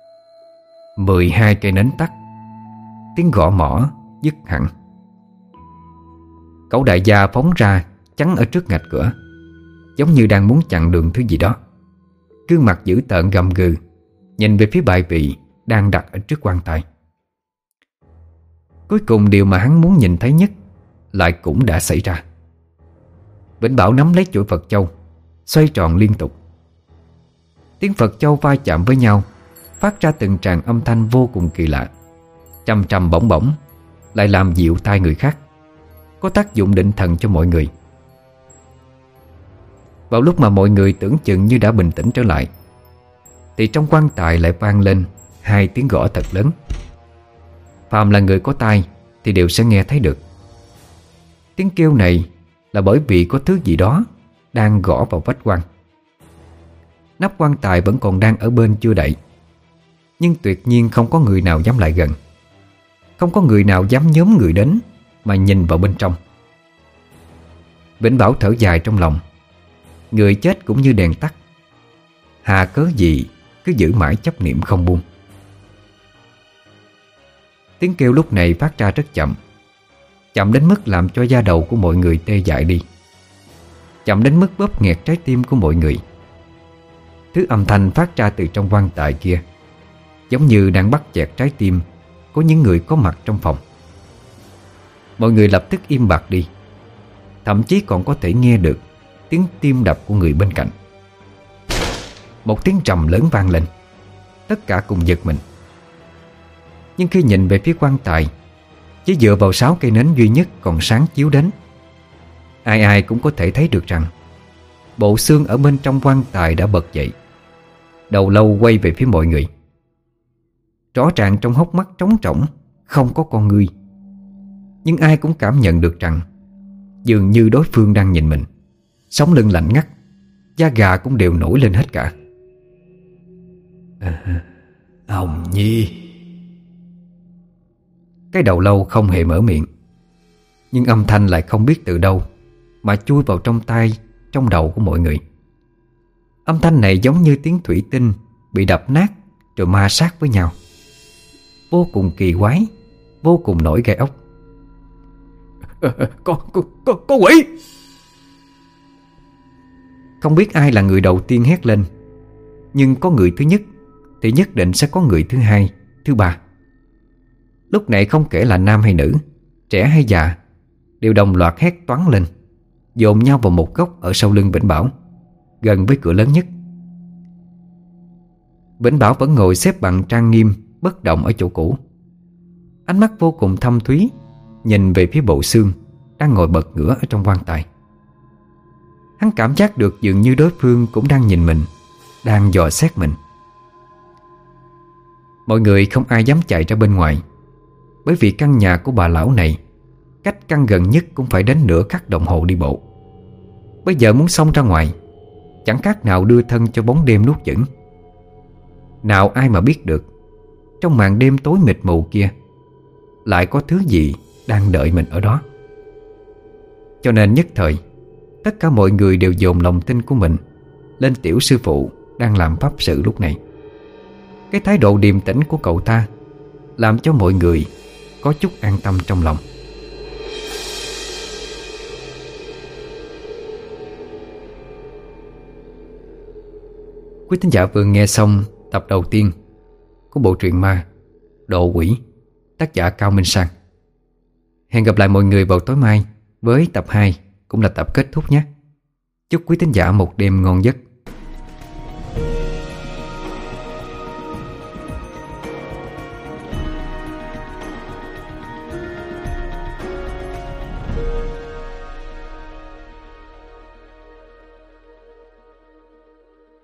A: 12 cây nến tắt, tiếng gõ mõ dứt hẳn. Cẩu Đại Gia phóng ra chắn ở trước ngạch cửa, giống như đang muốn chặn đường thứ gì đó. Gương mặt dữ tợn gầm gừ, nhìn về phía bài vị đang đặt ở trước quan tài. Cuối cùng điều mà hắn muốn nhìn thấy nhất lại cũng đã xảy ra. Vĩnh Bảo nắm lấy chuỗi Phật châu, xoay tròn liên tục. Tiếng Phật châu va chạm với nhau, phát ra từng tràng âm thanh vô cùng kỳ lạ, trầm trầm bổng bổng, lại làm dịu tai người khác, có tác dụng định thần cho mọi người. Vào lúc mà mọi người tưởng chừng như đã bình tĩnh trở lại, thì trong quan tài lại vang lên 2 tiếng gõ thật lớn. Phàm là người có tai thì đều sẽ nghe thấy được. Tiếng kêu này là bởi vì có thứ gì đó đang gõ vào vách quan. Nắp quan tài vẫn còn đang ở bên chưa đậy, nhưng tuyệt nhiên không có người nào dám lại gần. Không có người nào dám nhóm người đến mà nhìn vào bên trong. Vĩnh Bảo thở dài trong lòng. Người chết cũng như đèn tắt, hà cớ gì cứ giữ mãi chấp niệm không buông. Tiếng kêu lúc này phát ra rất chậm, chậm đến mức làm cho da đầu của mọi người tê dại đi, chậm đến mức bóp nghẹt trái tim của mọi người. Thứ âm thanh phát ra từ trong quan tài kia giống như đang bắt chẹt trái tim của những người có mặt trong phòng. Mọi người lập tức im bặt đi, thậm chí còn có thể nghe được tiếng tim đập của người bên cạnh. Một tiếng trầm lớn vang lên. Tất cả cùng giật mình. Nhưng khi nhìn về phía quan tài, chỉ dựa vào 6 cây nến duy nhất còn sáng chiếu đến, ai ai cũng có thể thấy được rằng bộ xương ở bên trong quan tài đã bật dậy. Đầu lâu quay về phía mọi người. Rõ ràng trong hốc mắt trống trỏng, không có con ngươi. Nhưng ai cũng cảm nhận được rằng dường như đối phương đang nhìn mình. Sống lưng lạnh ngắt, da gà cũng đều nổi lên hết cả.
C: Hồng Nhi.
A: Cái đầu lâu không hề mở miệng, nhưng âm thanh lại không biết từ đâu mà chui vào trong tai, trong đầu của mọi người. Âm thanh này giống như tiếng thủy tinh bị đập nát rồi ma sát với nhau. Vô cùng kỳ quái, vô cùng nổi gai ốc.
C: Có quỷ!
A: Không biết ai là người đầu tiên hét lên, nhưng có người thứ nhất thì nhất định sẽ có người thứ hai, thứ ba. Lúc này không kể là nam hay nữ, trẻ hay già, đều đồng loạt hét toáng lên, dồn nhau vào một góc ở sau lưng Vĩnh Bảo, gần với cửa lớn nhất. Vĩnh Bảo vẫn ngồi xếp bằng trang nghiêm, bất động ở chỗ cũ. Ánh mắt vô cùng thâm thúy nhìn về phía bộ xương đang ngồi bật ngửa ở trong quan tài. Hắn cảm giác được dường như đối phương cũng đang nhìn mình, đang dò xét mình. Mọi người không ai dám chạy ra bên ngoài, bởi vì căn nhà của bà lão này cách căn gần nhất cũng phải đến nửa khắc đồng hồ đi bộ. Bây giờ muốn xông ra ngoài chẳng khác nào đưa thân cho bóng đêm nuốt chửng. Nào ai mà biết được trong màn đêm tối mịt mù kia lại có thứ gì đang đợi mình ở đó. Cho nên nhất thời tất cả mọi người đều dồn lòng tin của mình lên tiểu sư phụ đang làm pháp sự lúc này. Cái thái độ điềm tĩnh của cậu ta làm cho mọi người có chút an tâm trong lòng. Quý thính giả vừa nghe xong tập đầu tiên của bộ truyện ma Độ Quỷ, tác giả Cao Minh Sang. Hẹn gặp lại mọi người vào tối mai với tập 2, cũng là tập kết thúc nhé. Chúc quý thính giả một đêm ngon giấc.